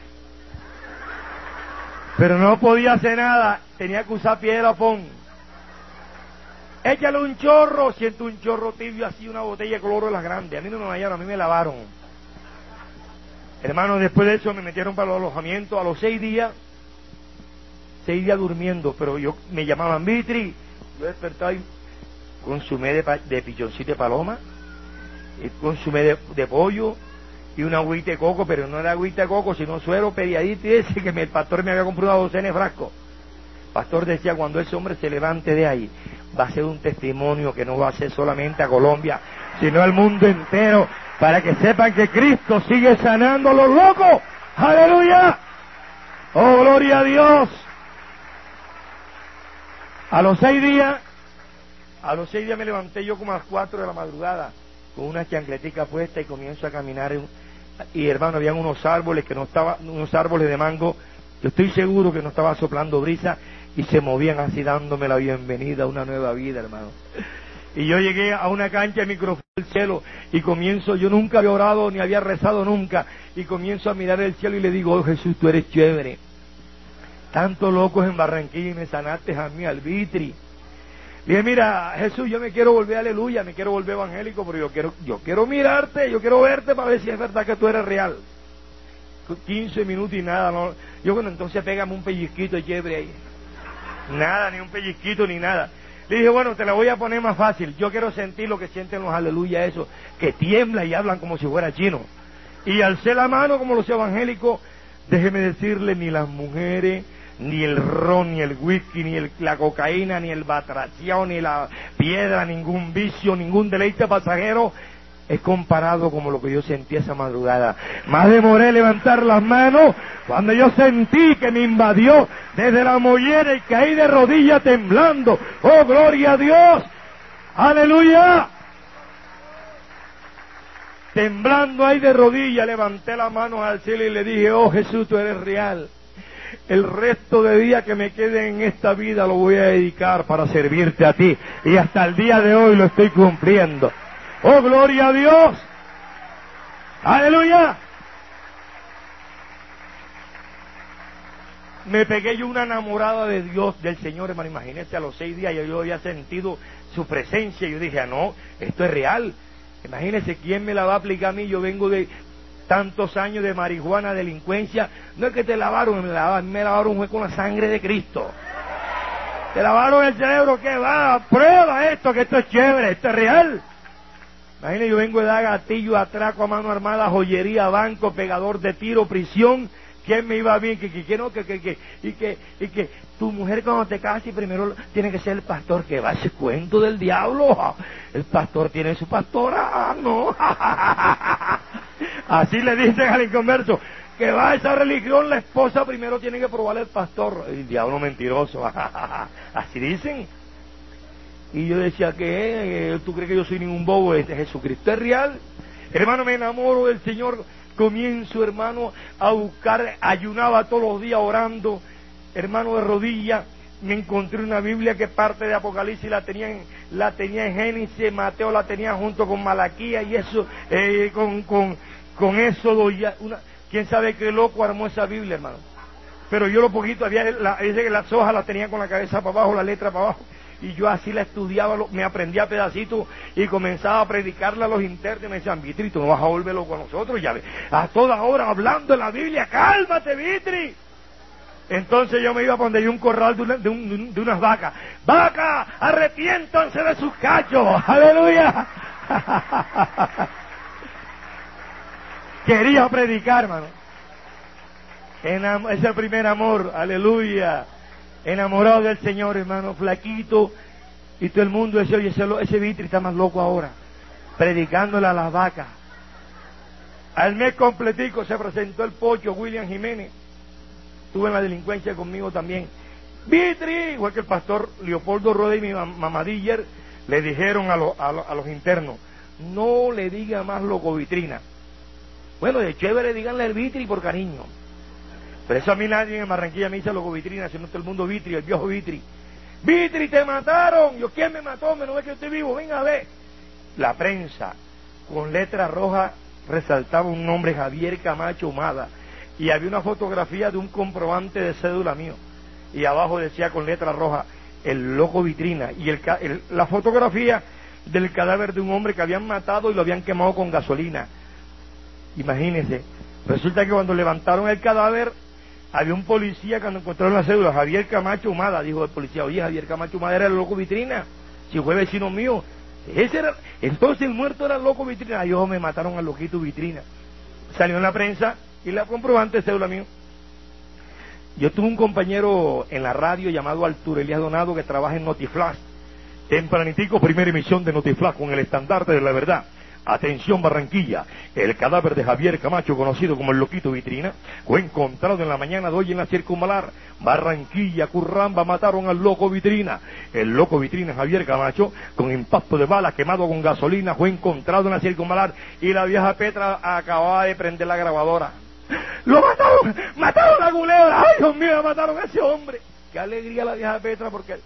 Pero no podía hacer nada, tenía que usar piedra pon. Échale un chorro, siento un chorro tibio así, una botella de cloro de las grandes. A mí no me bañaron, a mí me lavaron. Hermano, después de eso me metieron para los alojamientos a los seis días, seis días durmiendo, pero yo me llamaban Vitri, yo despertaba y consumé de, de pichoncito de paloma, y consumé de, de pollo y una agüita de coco, pero no era agüita de coco, sino suero pediadito y ese que me, el pastor me había comprado una docena de frascos. El pastor decía, cuando ese hombre se levante de ahí, va a ser un testimonio que no va a ser solamente a Colombia, sino al mundo entero, para que sepan que Cristo sigue sanando a los locos. ¡Aleluya! ¡Oh, gloria a Dios! A los seis días, a los seis días me levanté yo como a las cuatro de la madrugada, con una chancletica puesta y comienzo a caminar. En, y hermano, habían unos árboles que no estaban, unos árboles de mango, yo estoy seguro que no estaba soplando brisa, y se movían así dándome la bienvenida a una nueva vida, hermano. Y yo llegué a una cancha de micrófono del cielo y comienzo, yo nunca había orado ni había rezado nunca, y comienzo a mirar el cielo y le digo, oh Jesús, tú eres chévere. Tantos locos en Barranquilla y me sanaste a mí, al Vitri. Le dije, mira, Jesús, yo me quiero volver aleluya, me quiero volver evangélico, pero yo quiero, yo quiero mirarte, yo quiero verte para ver si es verdad que tú eres real. quince minutos y nada, no. Yo bueno, entonces pégame un pellizquito chévere ahí. Nada, ni un pellizquito ni nada. Le dije, bueno, te la voy a poner más fácil. Yo quiero sentir lo que sienten los aleluya, esos que tiemblan y hablan como si fuera chino. Y alcé la mano como los evangélicos. Déjeme decirle, ni las mujeres, ni el ron, ni el whisky, ni el, la cocaína, ni el batraciado, ni la piedra, ningún vicio, ningún deleite pasajero es comparado como lo que yo sentí esa madrugada. Más demoré levantar las manos cuando yo sentí que me invadió desde la mollera y caí de rodillas temblando. ¡Oh, gloria a Dios! ¡Aleluya! Temblando ahí de rodillas, levanté las manos al cielo y le dije, oh Jesús, tú eres real. El resto de día que me quede en esta vida lo voy a dedicar para servirte a ti. Y hasta el día de hoy lo estoy cumpliendo. ¡Oh, gloria a Dios! ¡Aleluya! Me pegué yo una enamorada de Dios, del Señor, hermano. Imagínense, a los seis días yo, yo había sentido su presencia. Y yo dije, ah, no, esto es real. Imagínense, ¿quién me la va a aplicar a mí? Yo vengo de tantos años de marihuana, delincuencia. No es que te lavaron, me lavaron, me lavaron fue con la sangre de Cristo. Te lavaron el cerebro, ¿qué va? Prueba esto, que esto es chévere, esto es real. Imagínate, yo vengo de dar gatillo, atraco a mano armada, joyería, banco, pegador de tiro, prisión, ¿quién me iba a bien? Que, que, que no, que, que, que, y que, y que tu mujer cuando te cases primero tiene que ser el pastor, que va ese cuento del diablo. El pastor tiene su pastora, ah, no. Así le dicen al inconverso, que va a esa religión, la esposa primero tiene que probar el pastor. El diablo mentiroso. Así dicen. Y yo decía, ¿qué? ¿Tú crees que yo soy ningún bobo? Este Jesucristo es real. Hermano, me enamoro del Señor. Comienzo, hermano, a buscar, ayunaba todos los días orando, hermano, de rodillas. Me encontré una Biblia que parte de Apocalipsis la tenía en, la tenía en Génesis, Mateo la tenía junto con Malaquías y eso, eh, con, con, con eso, una, quién sabe qué loco armó esa Biblia, hermano. Pero yo lo poquito, había, la, las hojas las tenía con la cabeza para abajo, la letra para abajo. Y yo así la estudiaba, me aprendía pedacitos y comenzaba a predicarla a los internos. Y me decían, Vitri, tú no vas a volver loco a nosotros, ya ves, a toda hora hablando en la Biblia, cálmate, Vitri. Entonces yo me iba a poner un corral de, una, de, un, de unas vacas. ¡Vaca, arrepiéntanse de sus cachos! ¡Aleluya! Quería predicar, hermano. Enam- es el primer amor, aleluya. Enamorado del Señor, hermano, flaquito, y todo el mundo decía, oye, ese, ese Vitri está más loco ahora, predicándole a las vacas. Al mes completico se presentó el pocho William Jiménez, estuvo en la delincuencia conmigo también. Vitri, igual que el pastor Leopoldo Rode y mi mamá Diller, le dijeron a, lo, a, lo, a los internos, no le diga más locovitrina. Bueno, de chévere, díganle el Vitri por cariño. Pero eso a mí nadie en Barranquilla me dice locovitrina, sino todo el mundo Vitri, el viejo Vitri. Vitri, te mataron. Yo, ¿quién me mató? ¿Me no ves que estoy vivo? Venga a ver. La prensa, con letra roja, resaltaba un nombre, Javier Camacho Humada, y había una fotografía de un comprobante de cédula mío, y abajo decía con letra roja, el loco vitrina, y el, el, la fotografía del cadáver de un hombre que habían matado y lo habían quemado con gasolina. Imagínense, resulta que cuando levantaron el cadáver, había un policía cuando encontraron la cédula, Javier Camacho Humada, dijo el policía, oye, Javier Camacho Humada era el loco vitrina, si fue vecino mío, ese era, entonces el muerto era el loco vitrina. Ay, oh, me mataron al loquito vitrina. Salió en la prensa y la comprobante de cédula mío. Yo tuve un compañero en la radio llamado Arturo Elías Donado que trabaja en Notiflash, tempranitico, primera emisión de Notiflash con el estandarte de la verdad. Atención Barranquilla, el cadáver de Javier Camacho, conocido como el loquito vitrina, fue encontrado en la mañana de hoy en la circunvalar. Barranquilla, Curramba, mataron al loco vitrina. El loco vitrina Javier Camacho, con impacto de bala, quemado con gasolina, fue encontrado en la circunvalar. Y la vieja Petra acababa de prender la grabadora. ¡Lo mataron! ¡Mataron a la culebra! ¡Ay, Dios mío, mataron a ese hombre! ¡Qué alegría la vieja Petra! Porque...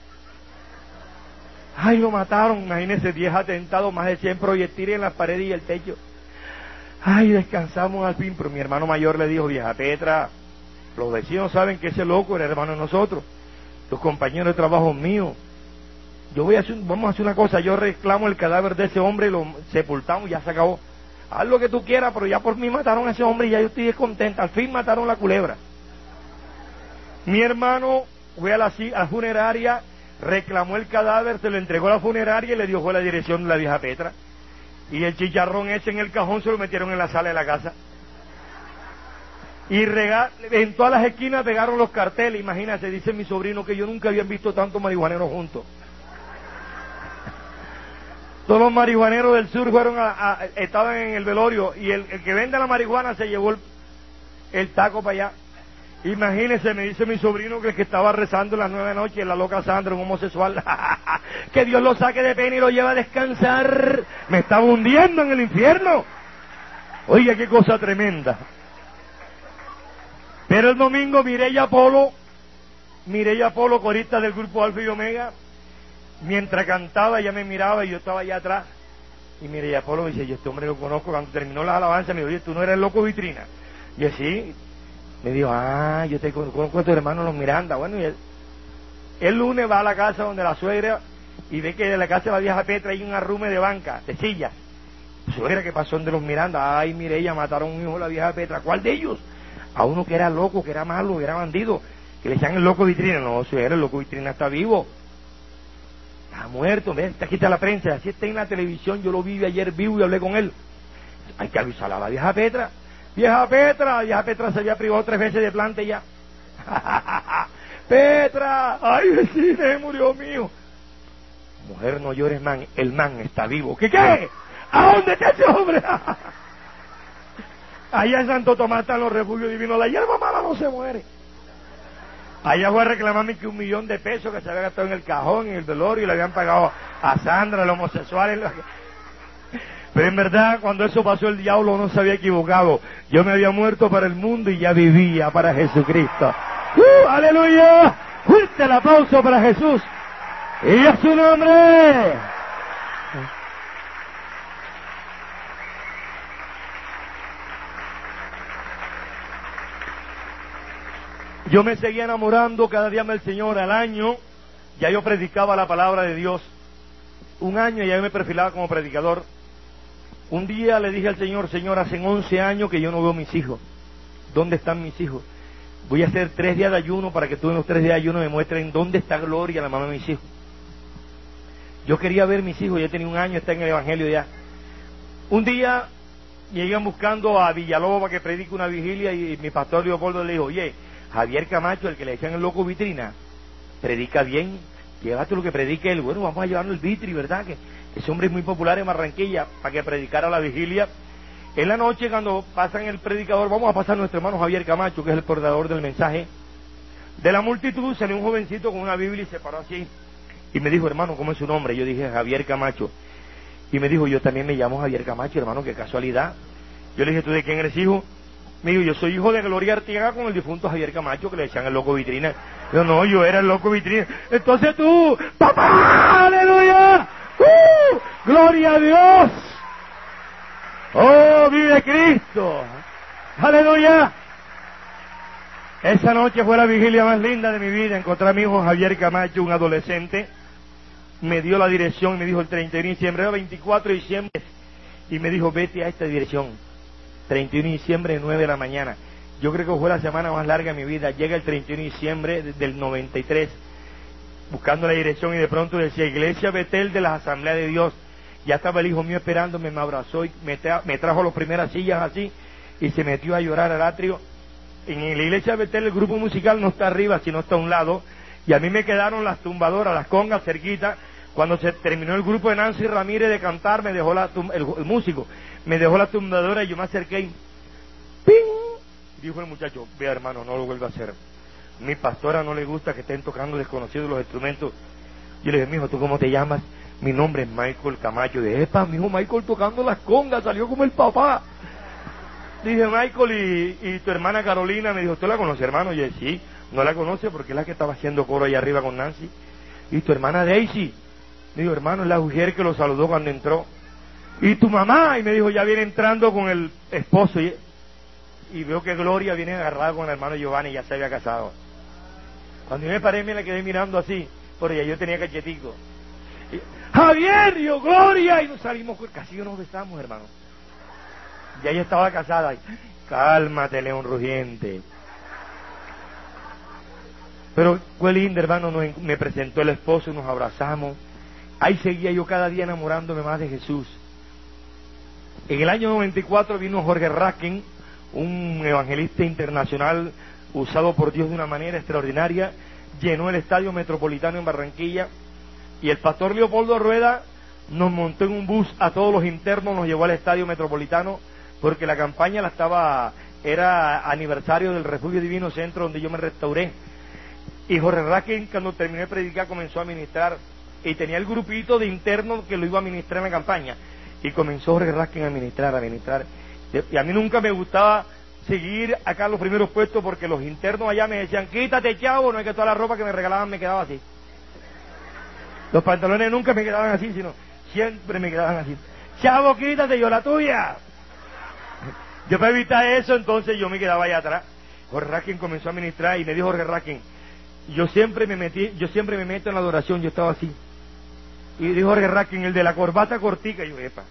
¡ay, lo mataron! Imagínense, diez atentados, más de cien proyectiles en las paredes y el techo. ¡Ay, descansamos al fin! Pero mi hermano mayor le dijo, vieja Petra, los vecinos saben que ese loco era hermano de nosotros, los compañeros de trabajo míos. Yo voy a hacer, vamos a hacer una cosa, yo reclamo el cadáver de ese hombre y lo sepultamos y ya se acabó. Haz lo que tú quieras, pero ya por mí mataron a ese hombre y ya yo estoy descontenta. Al fin mataron la culebra. Mi hermano fue a la, a la funeraria, reclamó el cadáver, se lo entregó a la funeraria y le dio fue la dirección de la vieja Petra. Y el chicharrón ese en el cajón se lo metieron en la sala de la casa. Y rega, en todas las esquinas pegaron los carteles. Imagínate, dice mi sobrino que yo nunca había visto tantos marihuaneros juntos. Todos los marihuaneros del sur fueron a, a, estaban en el velorio y el, el que vende la marihuana se llevó el, el taco para allá. Imagínense, me dice mi sobrino que el que estaba rezando en las nueve de la noche, la loca Sandra, un homosexual, que Dios lo saque de pena y lo lleve a descansar. Me estaba hundiendo en el infierno. Oiga, qué cosa tremenda. Pero el domingo Mireya Polo, Mireya Polo, corista del grupo Alfa y Omega, mientras cantaba ella me miraba y yo estaba allá atrás. Y Mireya Polo me dice, yo este hombre lo conozco. Cuando terminó la alabanza me dijo, oye, tú no eres el loco vitrina. Y así me dijo, ah, yo te conozco a tu hermano los Miranda. Bueno, y él, el lunes va a la casa donde la suegra y ve que de la casa de la vieja Petra hay un arrume de banca, de sillas. Suegra, ¿qué pasó de los Miranda? Ay, Mireya, mataron a un hijo de la vieja Petra. ¿Cuál de ellos? A uno que era loco, que era malo, que era bandido, que le decían el loco vitrina. No, suegra, el loco vitrina está vivo. Está muerto, ¿ves? Aquí está la prensa, así está en la televisión, yo lo vi ayer vivo y hablé con él. Hay que avisar a la vieja Petra. Vieja Petra, vieja Petra se había privado tres veces de planta y ya. Petra, ay vecina, se murió mío. Mujer, no llores, man, el man está vivo. ¿Qué qué? ¿A dónde está ese hombre? Allá en Santo Tomás están los refugios divinos, la hierba mala no se muere. Allá fue a reclamarme que un millón de pesos que se había gastado en el cajón, en el velorio, y le habían pagado a Sandra, los homosexuales. Pero en verdad, cuando eso pasó, el diablo no se había equivocado. Yo me había muerto para el mundo y ya vivía para Jesucristo. ¡Uh, aleluya! Fuerte el aplauso para Jesús. ¡Y a su nombre! Yo me seguía enamorando cada día más del Señor. Al año ya yo predicaba la palabra de Dios. Un año ya yo me perfilaba como predicador. Un día le dije al Señor: Señor, hace once años que yo no veo a mis hijos. ¿Dónde están mis hijos? Voy a hacer tres días de ayuno para que tú en los tres días de ayuno me muestren dónde está Gloria, la mamá de mis hijos. Yo quería ver mis hijos, ya tenía un año, está en el Evangelio ya. Un día llegan buscando a Villalobos para que predique una vigilia y mi pastor Leopoldo le dijo: oye, Javier Camacho, el que le decían el loco vitrina, predica bien, llévate lo que predique él. Bueno, vamos a llevarlo el vitri, ¿verdad? Que ese hombre es muy popular en Barranquilla, para que predicara la vigilia. En la noche, cuando pasan el predicador, vamos a pasar a nuestro hermano Javier Camacho, que es el coordinador del mensaje. De la multitud salió un jovencito con una Biblia y se paró así. Y me dijo: hermano, ¿cómo es su nombre? Yo dije: Javier Camacho. Y me dijo: yo también me llamo Javier Camacho, hermano, qué casualidad. Yo le dije: ¿tú de quién eres hijo? Me dijo: yo soy hijo de Gloria Artiaga con el difunto Javier Camacho, que le decían el loco vitrina. Yo: no, yo era el loco vitrina. Entonces tú, papá, aleluya, ¡uh! Gloria a Dios. ¡Oh, vive Cristo! ¡Aleluya! Esa noche fue la vigilia más linda de mi vida. Encontré a mi hijo Javier Camacho, un adolescente. Me dio la dirección, me dijo el treinta y uno de diciembre, era veinticuatro de diciembre. Y me dijo: vete a esta dirección. treinta y uno de diciembre, nueve de la mañana. Yo creo que fue la semana más larga de mi vida. Llega el treinta y uno de diciembre del noventa y tres, buscando la dirección, y de pronto decía: Iglesia Betel de la Asamblea de Dios. Ya estaba el hijo mío esperándome, me abrazó y me, tra me trajo las primeras sillas así, y se metió a llorar al atrio. En la iglesia Betel el grupo musical no está arriba, sino está a un lado, y a mí me quedaron las tumbadoras, las congas cerquita. Cuando se terminó el grupo de Nancy Ramírez de cantar, me dejó la el, el músico, me dejó la tumbadora y yo me acerqué y ¡ping! Dijo el muchacho: vea, hermano, no lo vuelva a hacer. Mi pastora no le gusta que estén tocando desconocidos los instrumentos. Yo le dije: mijo, ¿tú cómo te llamas? Mi nombre es Michael Camacho. De epa, mi hijo Michael tocando las congas, salió como el papá. Dije: Michael, y, y tu hermana Carolina. Me dijo: ¿usted la conoce, hermano? Y yo dije: sí. No la conoce porque es la que estaba haciendo coro allá arriba con Nancy. ¿Y tu hermana Daisy? Me dijo: hermano, es la mujer que lo saludó cuando entró. ¿Y tu mamá? Y me dijo: ya viene entrando con el esposo. Y, y veo que Gloria viene agarrada con el hermano Giovanni, ya se había casado. Cuando yo me paré, me la quedé mirando así, porque ya yo tenía cachetico. Y, Javier, yo, Gloria, y nos salimos, casi nos besamos, hermano. Ya ella estaba casada. Y, cálmate, león rugiente. Pero fue lindo, hermano, nos, me presentó el esposo, nos abrazamos. Ahí seguía yo cada día enamorándome más de Jesús. En el año noventa y cuatro vino Jorge Raskin, un evangelista internacional usado por Dios de una manera extraordinaria. Llenó el Estadio Metropolitano en Barranquilla, y el pastor Leopoldo Rueda nos montó en un bus a todos los internos, nos llevó al Estadio Metropolitano, porque la campaña la estaba, era aniversario del Refugio Divino Centro, donde yo me restauré. Y Jorge Raskin, cuando terminó de predicar, comenzó a ministrar, y tenía el grupito de internos que lo iba a ministrar en la campaña, y comenzó Jorge Raskin a ministrar, a ministrar, y a mí nunca me gustaba seguir acá los primeros puestos, porque los internos allá me decían: quítate, chavo, no es que toda la ropa que me regalaban me quedaba así. Los pantalones nunca me quedaban así, sino siempre me quedaban así. Chavo, quítate, yo la tuya. Yo para evitar eso, entonces yo me quedaba allá atrás. Jorge Raskin comenzó a ministrar y me dijo Jorge Raskin: yo siempre me metí, yo siempre me meto en la adoración, yo estaba así. Y dijo Jorge Raskin: el de la corbata cortica. Y yo: epa.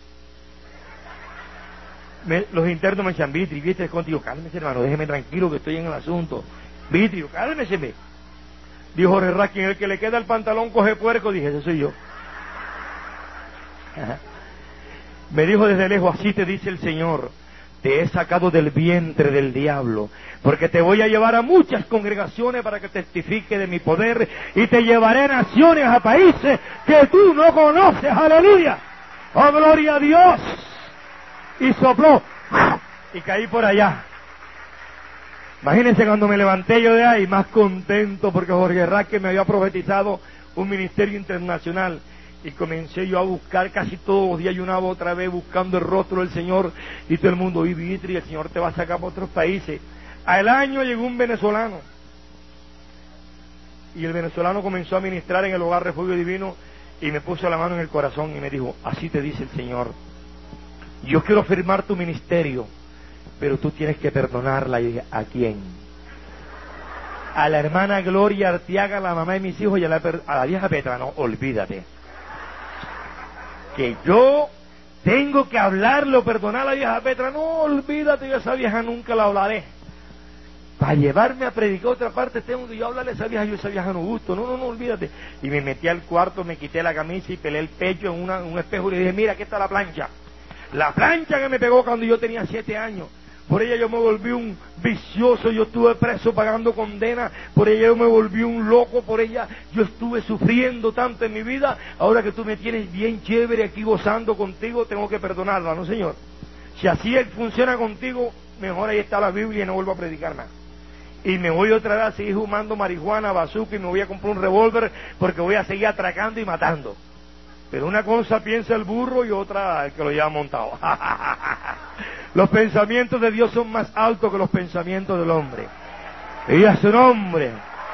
Me, los internos me decían: Vitri, viste contigo, cálmese, hermano, déjeme tranquilo que estoy en el asunto. Vitri, cálmese. Dijo Jorge Raskin: el que le queda el pantalón coge puerco. Dije: ese soy yo. Me dijo desde lejos: así te dice el Señor, te he sacado del vientre del diablo, porque te voy a llevar a muchas congregaciones para que testifique de mi poder, y te llevaré a naciones, a países que tú no conoces. Aleluya, oh gloria a Dios. Y sopló y caí por allá. Imagínense cuando me levanté yo de ahí, más contento, porque Jorge Raque me había profetizado un ministerio internacional. Y comencé yo a buscar casi todos los días, ayunaba otra vez buscando el rostro del Señor, y todo el mundo, y Vitri, el Señor te va a sacar para otros países. Al año llegó un venezolano, y el venezolano comenzó a ministrar en el Hogar Refugio Divino, y me puso la mano en el corazón y me dijo, así te dice el Señor, yo quiero firmar tu ministerio, pero tú tienes que perdonarla. Y dije, ¿a quién? A la hermana Gloria Arteaga, la mamá de mis hijos, y a la, a la vieja Petra. No, olvídate. Que yo tengo que hablarle o perdonar a la vieja Petra. No, olvídate, yo a esa vieja nunca la hablaré. Para llevarme a predicar otra parte tengo que yo hablarle a esa vieja, yo a esa vieja no gusto. No, no, no, olvídate. Y me metí al cuarto, me quité la camisa y pelé el pecho en, una, en un espejo y le dije, mira, aquí está la plancha. La plancha que me pegó cuando yo tenía siete años. Por ella yo me volví un vicioso, yo estuve preso pagando condena, por ella yo me volví un loco, por ella yo estuve sufriendo tanto en mi vida. Ahora que tú me tienes bien chévere aquí gozando contigo, tengo que perdonarla, ¿no, Señor? Si así él funciona contigo, mejor ahí está la Biblia y no vuelvo a predicar más. Y me voy otra vez a seguir fumando marihuana, bazooka, y me voy a comprar un revólver porque voy a seguir atracando y matando. Pero una cosa piensa el burro y otra el que lo lleva montado. Los pensamientos de Dios son más altos que los pensamientos del hombre. Y a su nombre.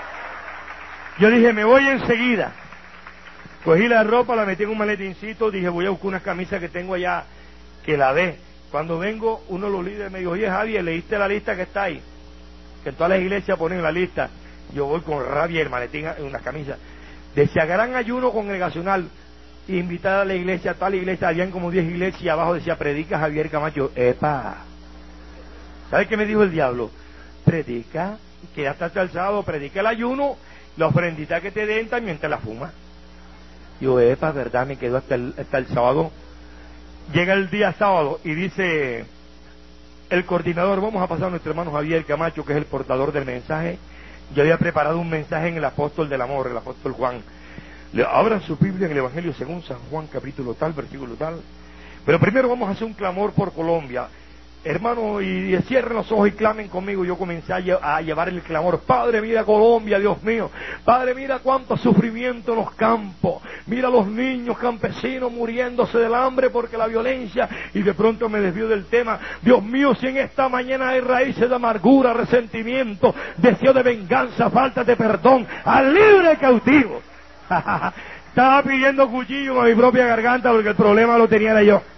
Yo dije, me voy enseguida. Cogí la ropa, la metí en un maletincito, dije, voy a buscar unas camisas que tengo allá, que la dé. Cuando vengo, uno de los líderes me dijo, oye Javier, ¿leíste la lista que está ahí? Que en todas las iglesias ponen la lista. Yo voy con rabia el maletín en unas camisas. Decía, gran ayuno congregacional. Invitar a la iglesia, a tal iglesia, habían como diez iglesias, y abajo decía, predica Javier Camacho. ¡Epa! ¿Sabes qué me dijo el diablo? Predica, que hasta hasta el sábado, predica el ayuno, la ofrendita que te den también te la fuma. Yo, epa, verdad, me quedo hasta el, hasta el sábado. Llega el día sábado y dice el coordinador, vamos a pasar a nuestro hermano Javier Camacho, que es el portador del mensaje. Yo había preparado un mensaje en el apóstol del amor, el apóstol Juan. Le abran su Biblia en el Evangelio según San Juan, capítulo tal, versículo tal. Pero primero vamos a hacer un clamor por Colombia. Hermano, y, y cierren los ojos y clamen conmigo. Yo comencé a, lle a llevar el clamor. Padre, mira Colombia, Dios mío. Padre, mira cuánto sufrimiento en los campos. Mira los niños campesinos muriéndose del hambre porque la violencia. Y de pronto me desvío del tema. Dios mío, si en esta mañana hay raíces de amargura, resentimiento, deseo de venganza, falta de perdón, al libre cautivo. Estaba pidiendo cuchillo a mi propia garganta porque el problema lo tenía era yo.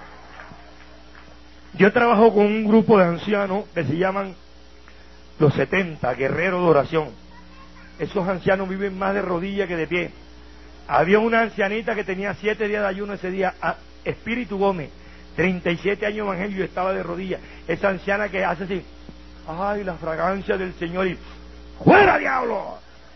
Yo trabajo con un grupo de ancianos que se llaman los setenta, guerreros de oración. Esos ancianos viven más de rodillas que de pie. Había una ancianita que tenía siete días de ayuno ese día, Espíritu Gómez, treinta y siete años evangelio, y estaba de rodillas. Esa anciana que hace así, ay, la fragancia del Señor, y ¡fuera, diablo!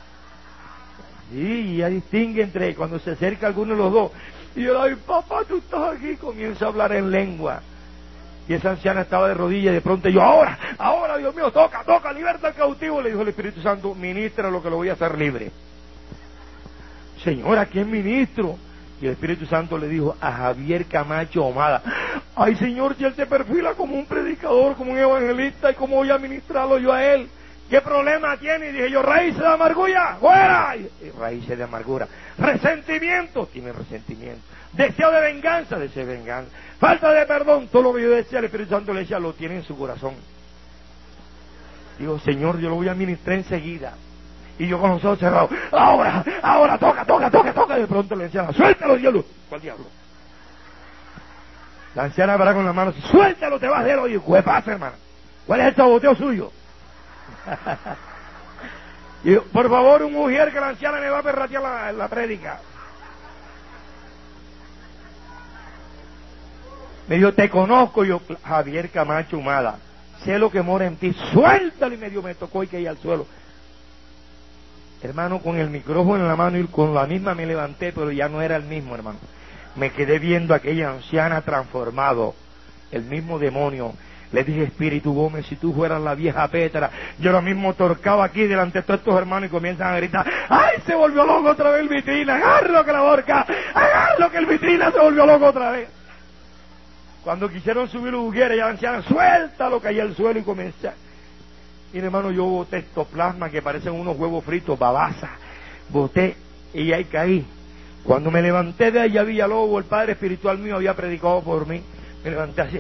Sí, ya distingue entre cuando se acerca alguno de los dos. Y yo, ay, papá, tú estás aquí. Comienza a hablar en lengua. Y esa anciana estaba de rodillas y de pronto yo, ahora, ahora, Dios mío, toca, toca, liberta al cautivo. Le dijo el Espíritu Santo, ministra lo que lo voy a hacer libre. Señora, ¿quién ministro? Y el Espíritu Santo le dijo a Javier Camacho Omada, ay, Señor, si él se perfila como un predicador, como un evangelista, ¿y cómo voy a ministrarlo yo a él? ¿Qué problema tiene? Y dije yo, raíces de amargura, fuera. Y raíces de amargura. Resentimiento, tiene resentimiento. Deseo de venganza, deseo de venganza. Falta de perdón, todo lo que yo decía, el Espíritu Santo le decía, lo tiene en su corazón. Digo, Señor, yo lo voy a ministrar enseguida. Y yo con los ojos cerrados, ahora, ahora, toca, toca, toca, toca. Y de pronto le anciana, suéltalo, diablo. ¿Cuál diablo? La anciana para con la mano, suéltalo, te vas de él. Oye, ¿qué pasa, hermano? ¿Cuál es el saboteo suyo? Y yo, por favor, un mujer que la anciana me va a perratear la, la prédica. Me dijo, te conozco. Yo, Javier Camacho Humada, sé lo que mora en ti, suéltalo. Y medio me tocó y caí al suelo. Hermano, con el micrófono en la mano y con la misma me levanté, pero ya no era el mismo, hermano. Me quedé viendo a aquella anciana transformado, el mismo demonio. Le dije, Espíritu Gómez, si tú fueras la vieja Petra, yo ahora mismo torcaba aquí delante de todos estos hermanos y comienzan a gritar, ¡ay, se volvió loco otra vez el Vitrina! ¡Agárralo que la horca! ¡Agárralo que el Vitrina se volvió loco otra vez! Cuando quisieron subir los bugueres, ya ancianos, suéltalo, caí al suelo y comencé. Y hermano, yo boté ectoplasma que parecen unos huevos fritos, babasa. Boté y ahí caí. Cuando me levanté de allá Villalobos, el padre espiritual mío había predicado por mí. Me levanté así.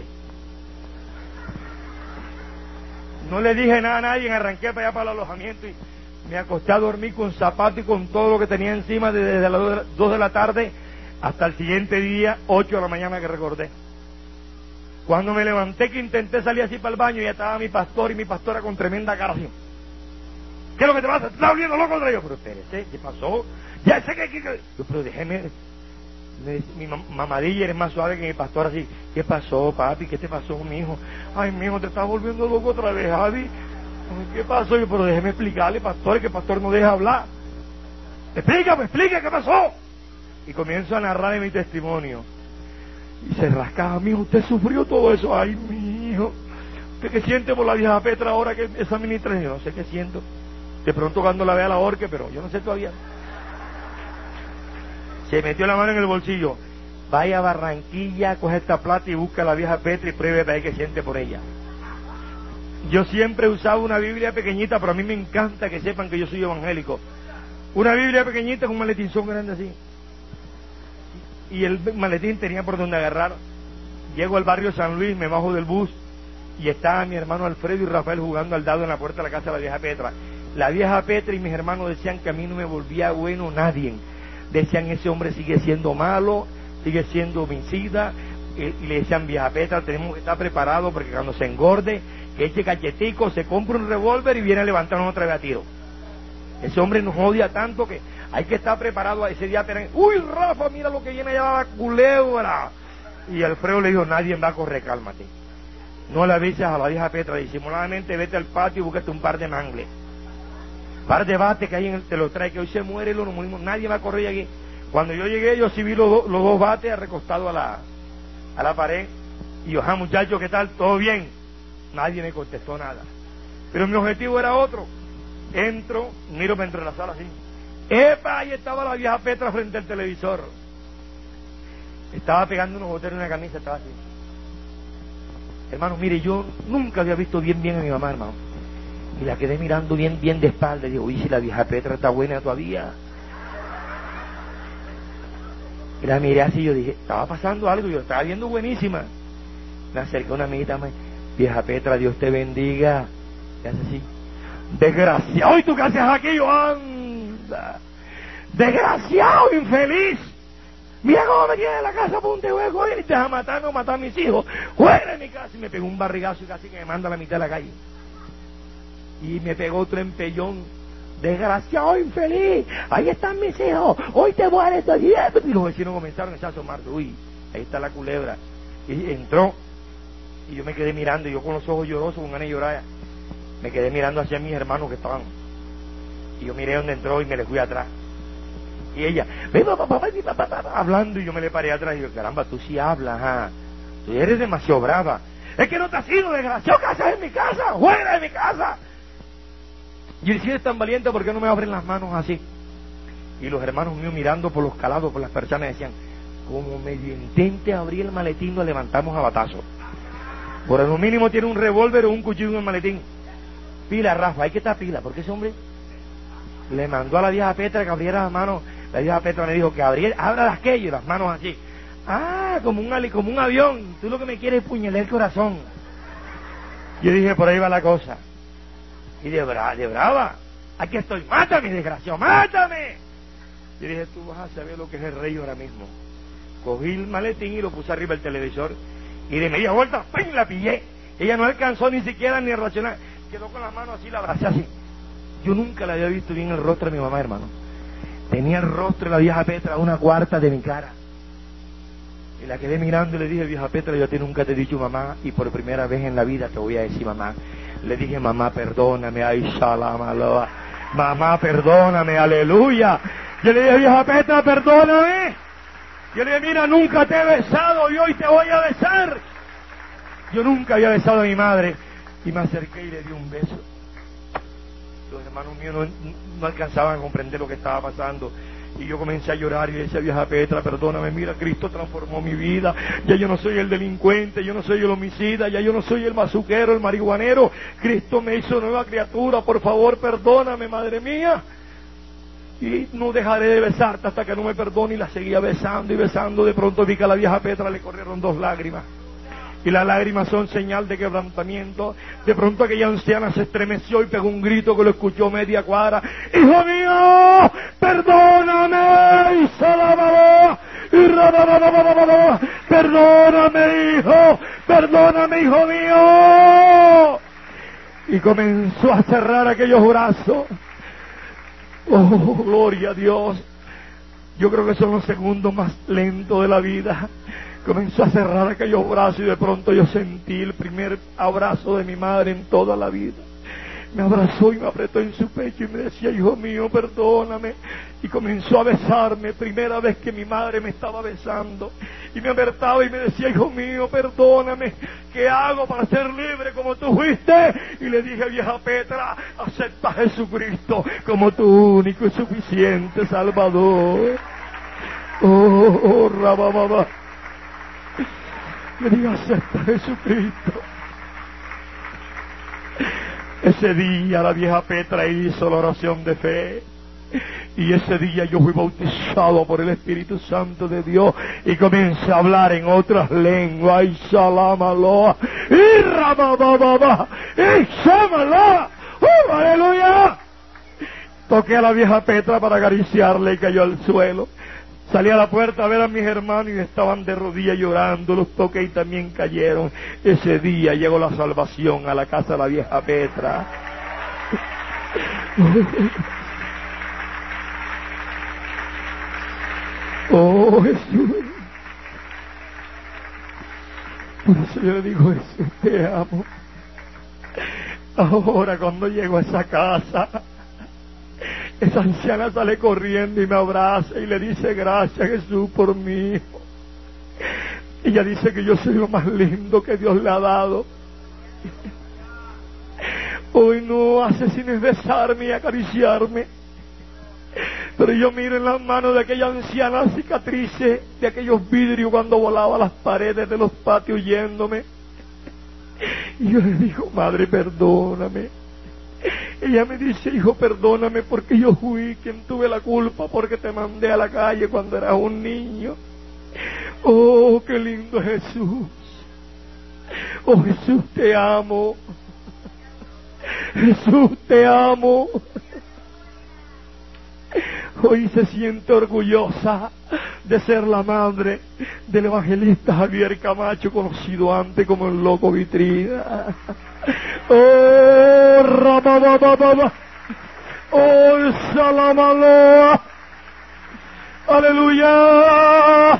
No le dije nada a nadie, arranqué para allá para el alojamiento y me acosté a dormir con zapatos y con todo lo que tenía encima desde las dos de la tarde hasta el siguiente día, ocho de la mañana que recordé. Cuando me levanté que intenté salir así para el baño, ya estaba mi pastor y mi pastora con tremenda cara así. ¿Qué es lo que te pasa? ¿Te estás volviendo loco contra ellos? Pero espérese, ¿qué pasó? Ya sé que... que, que... Yo, pero déjeme... Me, mi mamadilla eres más suave que mi pastor así. ¿Qué pasó, papi? ¿Qué te pasó, mi hijo? Ay, mi hijo, te estás volviendo loco otra vez, Javi. ¿Qué pasó? Yo, pero déjeme explicarle, pastor, que el pastor no deja hablar. Explícame, explica, ¿qué pasó? Y comienzo a narrarle mi testimonio. Y se rascaba, mi hijo, usted sufrió todo eso. Ay, mi hijo. ¿Usted qué siente por la vieja Petra ahora que esa ministra? Yo no sé qué siento. De pronto cuando la vea la horque, pero yo no sé todavía. Se metió la mano en el bolsillo. Vaya a Barranquilla, coge esta plata y busca a la vieja Petra y pruebe para ver qué siente por ella. Yo siempre he usado una Biblia pequeñita, pero a mí me encanta que sepan que yo soy evangélico. Una Biblia pequeñita con un maletinzón grande así. Y el maletín tenía por donde agarrar. Llego al barrio San Luis, me bajo del bus y estaba mi hermano Alfredo y Rafael jugando al dado en la puerta de la casa de la vieja Petra. La vieja Petra y mis hermanos decían que a mí no me volvía bueno nadie. Decían, ese hombre sigue siendo malo, sigue siendo homicida, y le decían, vieja Petra, tenemos que estar preparados porque cuando se engorde, que eche cachetico, se compra un revólver y viene a levantarnos otra vez a tiro. Ese hombre nos odia tanto que hay que estar preparado a ese día. Tener... Uy, Rafa, mira lo que viene allá la culebra. Y Alfredo le dijo, nadie va a correr, cálmate. No le avises a la vieja Petra, disimuladamente vete al patio y búscate un par de mangles. Par de bates que hay en el, te lo trae, que hoy se muere y lo nos morimos, nadie va a correr aquí. Cuando yo llegué, yo sí vi los, do, los dos bates recostados a la, a la pared, y yo, ah, muchachos, ¿qué tal? ¿Todo bien? Nadie me contestó nada. Pero mi objetivo era otro. Entro, miro para entre la sala así. ¡Epa! Ahí estaba la vieja Petra frente al televisor. Estaba pegando unos boteros en la camisa, estaba así. Hermano, mire, yo nunca había visto bien bien a mi mamá, hermano. Y la quedé mirando bien, bien de espalda. Y digo, uy, si la vieja Petra está buena todavía. Y la miré así, yo dije, estaba pasando algo, yo estaba viendo buenísima. Me acerqué a una amiguita, me, vieja Petra, Dios te bendiga. Y hace así, desgraciado, ¿y tú qué haces aquí? Yo, anda, desgraciado, infeliz. Mira cómo me tiene en la casa, ponte hueco, y te vas a matarme o matar a mis hijos. Fuera de mi casa. Y me pegó un barrigazo y casi que me manda a la mitad de la calle. Y me pegó otro empellón. Desgraciado, infeliz, ahí están mis hijos, hoy te voy a dar esto. Y los vecinos comenzaron a asomarse. Uy, ahí está la culebra. Y entró, y yo me quedé mirando, y yo con los ojos llorosos, con ganas de llorar, me quedé mirando hacia mis hermanos que estaban. Y yo miré donde entró y me le fui atrás. Y ella, ven, papá, papá, papá, papá, hablando, y yo me le paré atrás, y yo, caramba, tú sí hablas, ¿ah? Tú eres demasiado brava. Es que no te has ido, desgraciado, ¿qué haces en mi casa? ¡Fuera de mi casa! Y él, si eres tan valiente, ¿por qué no me abren las manos así? Y los hermanos míos mirando por los calados, por las persianas, decían, como medio intente abrir el maletín, nos levantamos a batazo. Por lo mínimo tiene un revólver o un cuchillo en el maletín. Pila, Rafa, hay que estar pila, porque ese hombre le mandó a la vieja Petra que abriera las manos. La vieja Petra me dijo que abriera, abra las que y las manos así. Ah, como un, ali, como un avión. Tú lo que me quieres es puñalar el corazón. Yo dije, por ahí va la cosa. Y de, bra, de brava, aquí estoy, mátame, desgraciado, mátame. Yo dije, tú vas a saber lo que es el rey ahora mismo. Cogí el maletín y lo puse arriba del televisor, y de media vuelta, ¡pum!, la pillé. Ella no alcanzó ni siquiera ni a reaccionar, quedó con las manos así, la abracé así. Yo nunca le había visto bien el rostro de mi mamá, hermano. Tenía el rostro de la vieja Petra una cuarta de mi cara. Y la quedé mirando y le dije, vieja Petra, yo a ti nunca te he dicho mamá, y por primera vez en la vida te voy a decir mamá. Le dije, mamá, perdóname, ay, shalom, aloha. Mamá, perdóname, aleluya. Yo le dije, vieja Petra, perdóname. Yo le dije, mira, nunca te he besado y hoy te voy a besar. Yo nunca había besado a mi madre. Y me acerqué y le di un beso. Los hermanos míos no, no alcanzaban a comprender lo que estaba pasando. Y yo comencé a llorar y le decía, vieja Petra, perdóname, mira, Cristo transformó mi vida. Ya yo no soy el delincuente, yo no soy el homicida, ya yo no soy el bazuquero, el marihuanero. Cristo me hizo nueva criatura, por favor, perdóname, madre mía. Y no dejaré de besarte hasta que no me perdone. Y la seguía besando y besando. De pronto vi que a la vieja Petra le corrieron dos lágrimas. Y las lágrimas son señal de quebrantamiento. De pronto aquella anciana se estremeció y pegó un grito que lo escuchó media cuadra. ¡Hijo mío! ¡Perdóname! ¡Y salámalo! ¡Y rabababababababa! ¡Perdóname, hijo! ¡Perdóname, hijo mío! Y comenzó a cerrar aquellos brazos. ¡Oh, gloria a Dios! Yo creo que son los segundos más lentos de la vida. Comenzó a cerrar aquellos brazos y de pronto yo sentí el primer abrazo de mi madre en toda la vida. Me abrazó y me apretó en su pecho y me decía, hijo mío, perdóname. Y comenzó a besarme, primera vez que mi madre me estaba besando. Y me apretaba y me decía, hijo mío, perdóname. ¿Qué hago para ser libre como tú fuiste? Y le dije, vieja Petra, acepta a Jesucristo como tu único y suficiente Salvador. Oh, oh, rabababa. Le dije, acepta a Jesucristo. Ese día la vieja Petra hizo la oración de fe. Y ese día yo fui bautizado por el Espíritu Santo de Dios y comencé a hablar en otras lenguas. ¡Y salamaloa! ¡Y rabababa! ¡Y samaloa! ¡Uh, aleluya! Toqué a la vieja Petra para acariciarla y cayó al suelo. Salí a la puerta a ver a mis hermanos y estaban de rodillas llorando, los toqué y también cayeron. Ese día llegó la salvación a la casa de la vieja Petra. Oh, Jesús. Por eso yo le digo, Jesús, te amo. Ahora cuando llego a esa casa, esa anciana sale corriendo y me abraza y le dice, gracias Jesús por mi hijo. Ella dice que yo soy lo más lindo que Dios le ha dado. Hoy no hace sino besarme y acariciarme. Pero yo miro en las manos de aquella anciana cicatrices de aquellos vidrios cuando volaba las paredes de los patios yéndome. Y yo le digo, madre, perdóname. Ella me dice, hijo, perdóname porque yo fui quien tuve la culpa porque te mandé a la calle cuando eras un niño. Oh, qué lindo Jesús. Oh, Jesús, te amo. Jesús, te amo. Hoy se siente orgullosa de ser la madre del evangelista Javier Camacho, conocido antes como el Loco Vitrina. Oh, rababababa. Oh, salamaloa. Aleluya.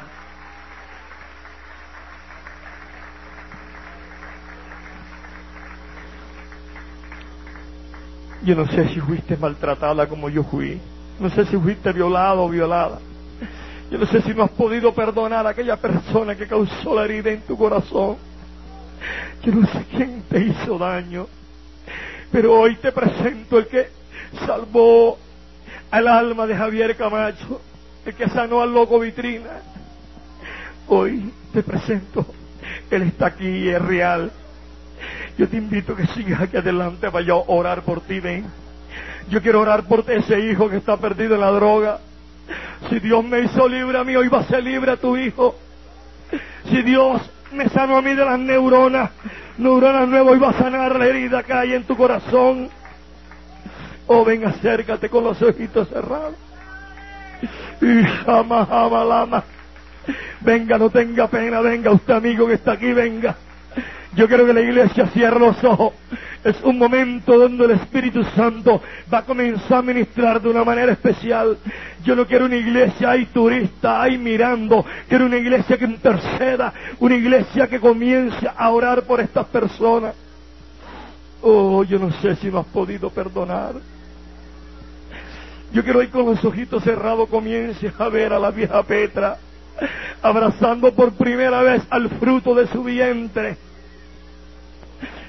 Yo no sé si fuiste maltratada como yo fui. No sé si fuiste violado o violada. Yo no sé si no has podido perdonar a aquella persona que causó la herida en tu corazón. Yo no sé quién te hizo daño. Pero hoy te presento el que salvó al alma de Javier Camacho, el que sanó al Loco Vitrina. Hoy te presento, Él está aquí y es real. Yo te invito a que sigas aquí adelante para yo orar por ti, ven. Yo quiero orar por ese hijo que está perdido en la droga. Si Dios me hizo libre a mí, hoy va a ser libre a tu hijo. Si Dios me sanó a mí de las neuronas, neuronas nuevas, hoy va a sanar la herida que hay en tu corazón. Oh, ven, acércate con los ojitos cerrados. Y jama, jama, lama. Venga, no tenga pena, venga, usted amigo que está aquí, venga. Yo quiero que la iglesia cierre los ojos. Es un momento donde el Espíritu Santo va a comenzar a ministrar de una manera especial. Yo no quiero una iglesia ahí turista, ahí mirando. Quiero una iglesia que interceda, una iglesia que comience a orar por estas personas. Oh, yo no sé si no has podido perdonar. Yo quiero ir con los ojitos cerrados, comience a ver a la vieja Petra abrazando por primera vez al fruto de su vientre.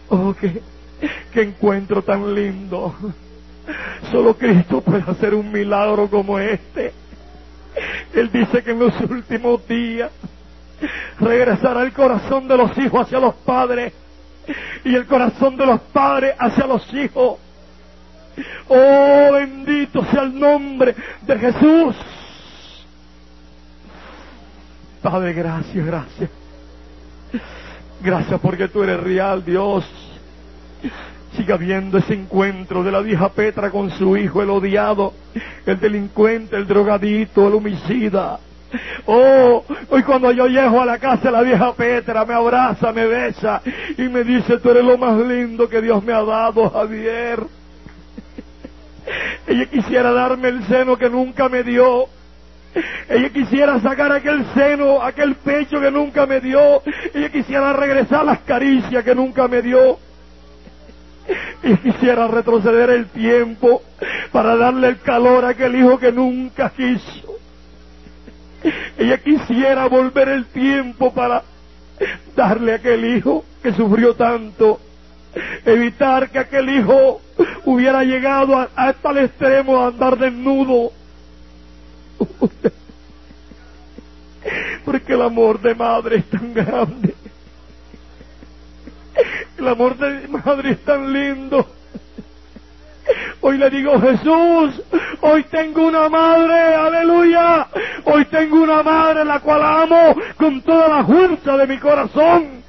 Oh, qué, qué encuentro tan lindo. Solo Cristo puede hacer un milagro como este. Él dice que en los últimos días regresará el corazón de los hijos hacia los padres y el corazón de los padres hacia los hijos. Oh, bendito sea el nombre de Jesús. Padre, gracias, gracias. Gracias porque tú eres real, Dios. Siga habiendo ese encuentro de la vieja Petra con su hijo, el odiado, el delincuente, el drogadito, el homicida. Oh, hoy cuando yo llego a la casa de la vieja Petra, me abraza, me besa y me dice: tú eres lo más lindo que Dios me ha dado, Javier. Ella quisiera darme el seno que nunca me dio. Ella quisiera sacar aquel seno, aquel pecho que nunca me dio. Ella quisiera regresar las caricias que nunca me dio. Ella quisiera retroceder el tiempo para darle el calor a aquel hijo que nunca quiso. Ella quisiera volver el tiempo para darle a aquel hijo que sufrió tanto. Evitar que aquel hijo hubiera llegado a, a tal extremo a andar desnudo. Porque el amor de madre es tan grande. El amor de madre es tan lindo. Hoy le digo: Jesús, hoy tengo una madre, aleluya. Hoy tengo una madre la cual amo con toda la fuerza de mi corazón.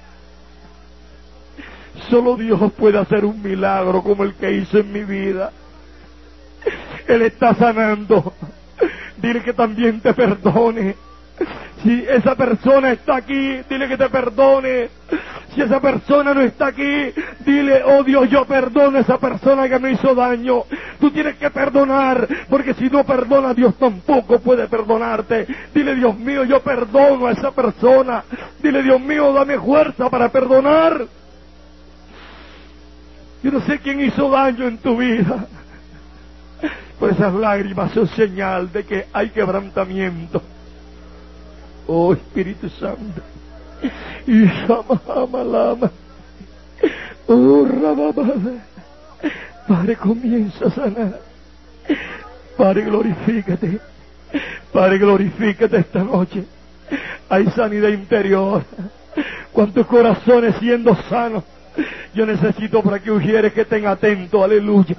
Solo Dios puede hacer un milagro como el que hizo en mi vida. Él está sanando. Dile que también te perdone. Si esa persona está aquí, dile que te perdone. Si esa persona no está aquí, dile: oh Dios, yo perdono a esa persona que me hizo daño. Tú tienes que perdonar, porque si no perdona, Dios tampoco puede perdonarte. Dile: Dios mío, yo perdono a esa persona. Dile: Dios mío, dame fuerza para perdonar. Yo no sé quién hizo daño en tu vida, pero esas lágrimas son señal de que hay quebrantamiento. Oh Espíritu Santo. Y Shama Lama. Oh Rababada. Padre, comienza a sanar. Padre, glorifícate. Padre, glorifícate esta noche. Hay sanidad interior. ¿Cuántos corazones siendo sanos? Yo necesito para que ujieres que estén atentos, aleluya.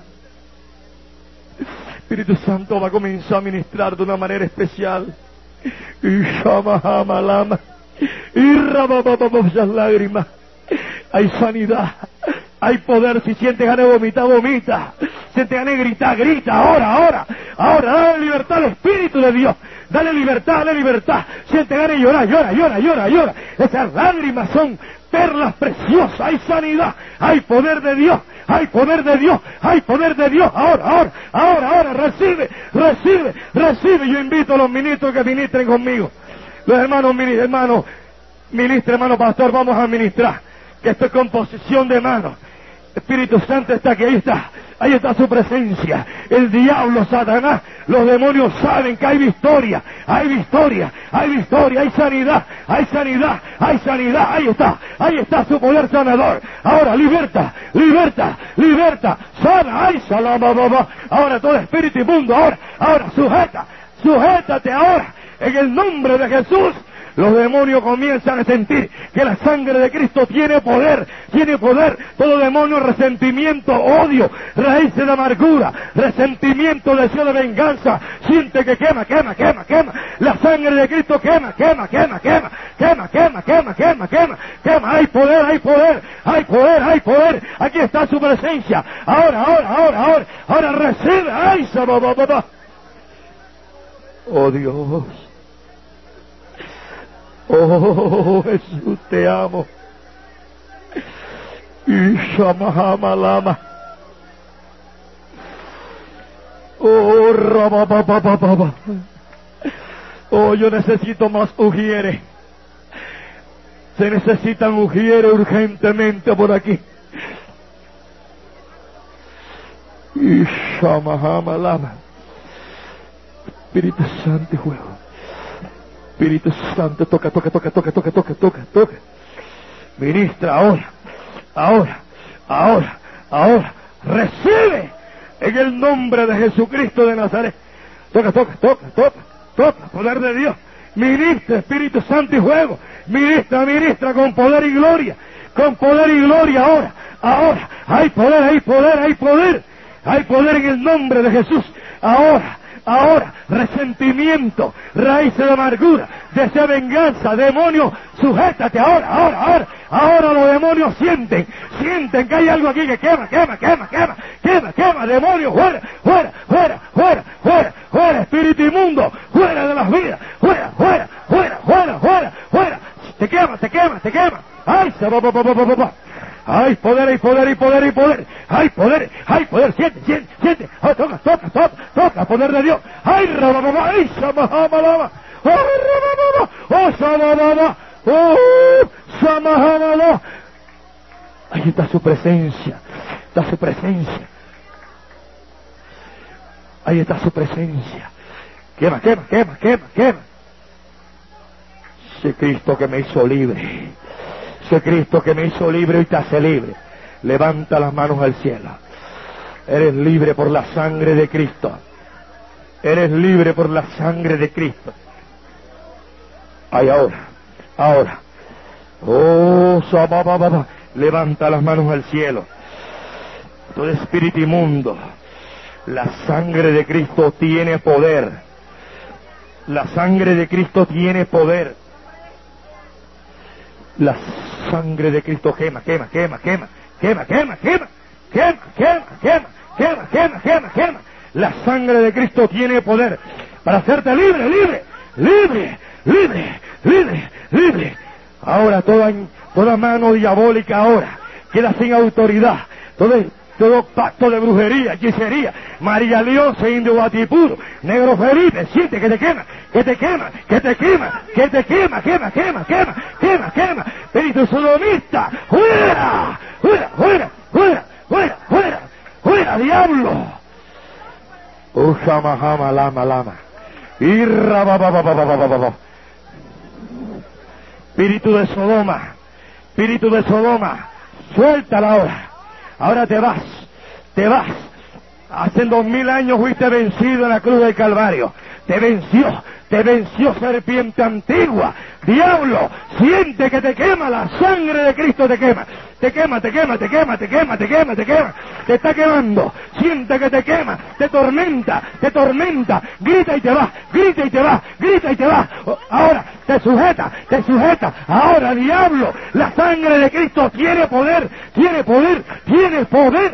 Espíritu Santo va a comenzar a ministrar de una manera especial. Y Shama Hama Lama. Y Rabababa, esas lágrimas. Hay sanidad, hay poder. Si sientes ganas de vomitar, vomita. Si sientes ganas de gritar, grita. Ahora, ahora, ahora, dale libertad al Espíritu de Dios. Dale libertad, dale libertad. Sientes ganas de llorar, llora, llora, llora, llora. Esas lágrimas son perlas preciosas. Hay sanidad, hay poder de Dios, hay poder de Dios, hay poder de Dios. Ahora, ahora, ahora, ahora, recibe, recibe, recibe. Yo invito a los ministros que ministren conmigo. Los hermanos, hermanos, ministra, hermano pastor, vamos a ministrar. Que esto es composición de manos. Espíritu Santo está aquí, ahí está, ahí está su presencia. El diablo, Satanás, los demonios saben que hay victoria, hay victoria, hay victoria, hay sanidad, hay sanidad, hay sanidad, ahí está, ahí está su poder sanador. Ahora, liberta, liberta, liberta, sana, ay, salama, baba. Ahora todo espíritu inmundo, ahora, ahora, sujeta, sujétate ahora, en el nombre de Jesús. Los demonios comienzan a sentir que la sangre de Cristo tiene poder, tiene poder. Todo demonio, resentimiento, odio, raíces de amargura, resentimiento, deseo de venganza, siente que quema, quema, quema, quema. La sangre de Cristo quema, quema, quema, quema, quema, quema, quema, quema, quema, quema. Hay poder, hay poder, hay poder, hay poder. Aquí está su presencia. Ahora, ahora, ahora, ahora, ahora recibe. Ay, sabababa. Oh Dios. Oh Jesús, te amo. Y Shama Lama. Oh Rabababa. Oh, yo necesito más ujieres. Se necesitan ujieres urgentemente por aquí. Y Shama Lama. Espíritu Santo, juego. Espíritu Santo, toca, toca, toca, toca, toca, toca, toca, toca. Ministra ahora. ahora, ahora, ahora, recibe en el nombre de Jesucristo de Nazaret. Toca, toca, toca, toca, toca, poder de Dios. Ministra, Espíritu Santo y fuego. Ministra, ministra con poder y gloria. Con poder y gloria ahora, ahora. Hay poder, hay poder, hay poder. Hay poder en el nombre de Jesús. Ahora, ahora, resentimiento, raíces de amargura, deseo de venganza, demonio, sujétate ahora, ahora, ahora. Ahora los demonios sienten, sienten que hay algo aquí que quema, quema, quema, quema, quema, quema, demonio, fuera, fuera, fuera, fuera, fuera, fuera, espíritu inmundo, fuera de las vidas, fuera, fuera, fuera, fuera, fuera, fuera, te quema, te quema, te quema. Ay, se va, va, va, va, va, va. Hay poder, hay poder, hay poder, hay poder, hay poder, hay poder, siente, siente, siente, oh, toca, toca, toca, toca, poder de Dios, ay, rabababa, ay, samahamalama, ay, rabababa, oh, samababa, oh, samahamalama, ahí está su presencia, está su presencia, ahí está su presencia, quema, quema, quema, quema, quema, ese Cristo que me hizo libre. Ese Cristo que me hizo libre y te hace libre. Levanta las manos al cielo. Eres libre por la sangre de Cristo. Eres libre por la sangre de Cristo. Ay, ahora, ahora. Oh, sabababa. Levanta las manos al cielo. Todo espíritu inmundo. La sangre de Cristo tiene poder. La sangre de Cristo tiene poder. La sangre de Cristo quema, quema, quema, quema, quema, quema, quema, quema, quema, quema, quema, quema, quema, quema. La sangre de Cristo tiene poder para hacerte libre, libre, libre, libre, libre, libre. Ahora toda, toda mano diabólica ahora queda sin autoridad. Todo, todo pacto de brujería, hechicería, María León, Indio Batipuro, Negro Felipe, siente que te quema, que te quema, que te quema, que te quema, quema, quema, quema, quema, quema, espíritu sodomista, fuera, fuera, fuera, fuera, fuera, fuera, fuera, diablo. Usa mahama lama lama. Irra ba ba ba ba ba ba ba ba. Espíritu de Sodoma, espíritu de Sodoma, suéltala ahora. Ahora te vas, te vas. Hace dos mil años fuiste vencido en la cruz del Calvario. Te venció, te venció serpiente antigua. Diablo, siente que te quema, la sangre de Cristo te quema. Te quema, te quema, te quema, te quema, te quema, te quema. Te está quemando. Siente que te quema, te tormenta, te tormenta. Grita y te va, grita y te va, grita y te va. Ahora, te sujeta, te sujeta. Ahora, diablo, la sangre de Cristo tiene poder, tiene poder, tiene poder.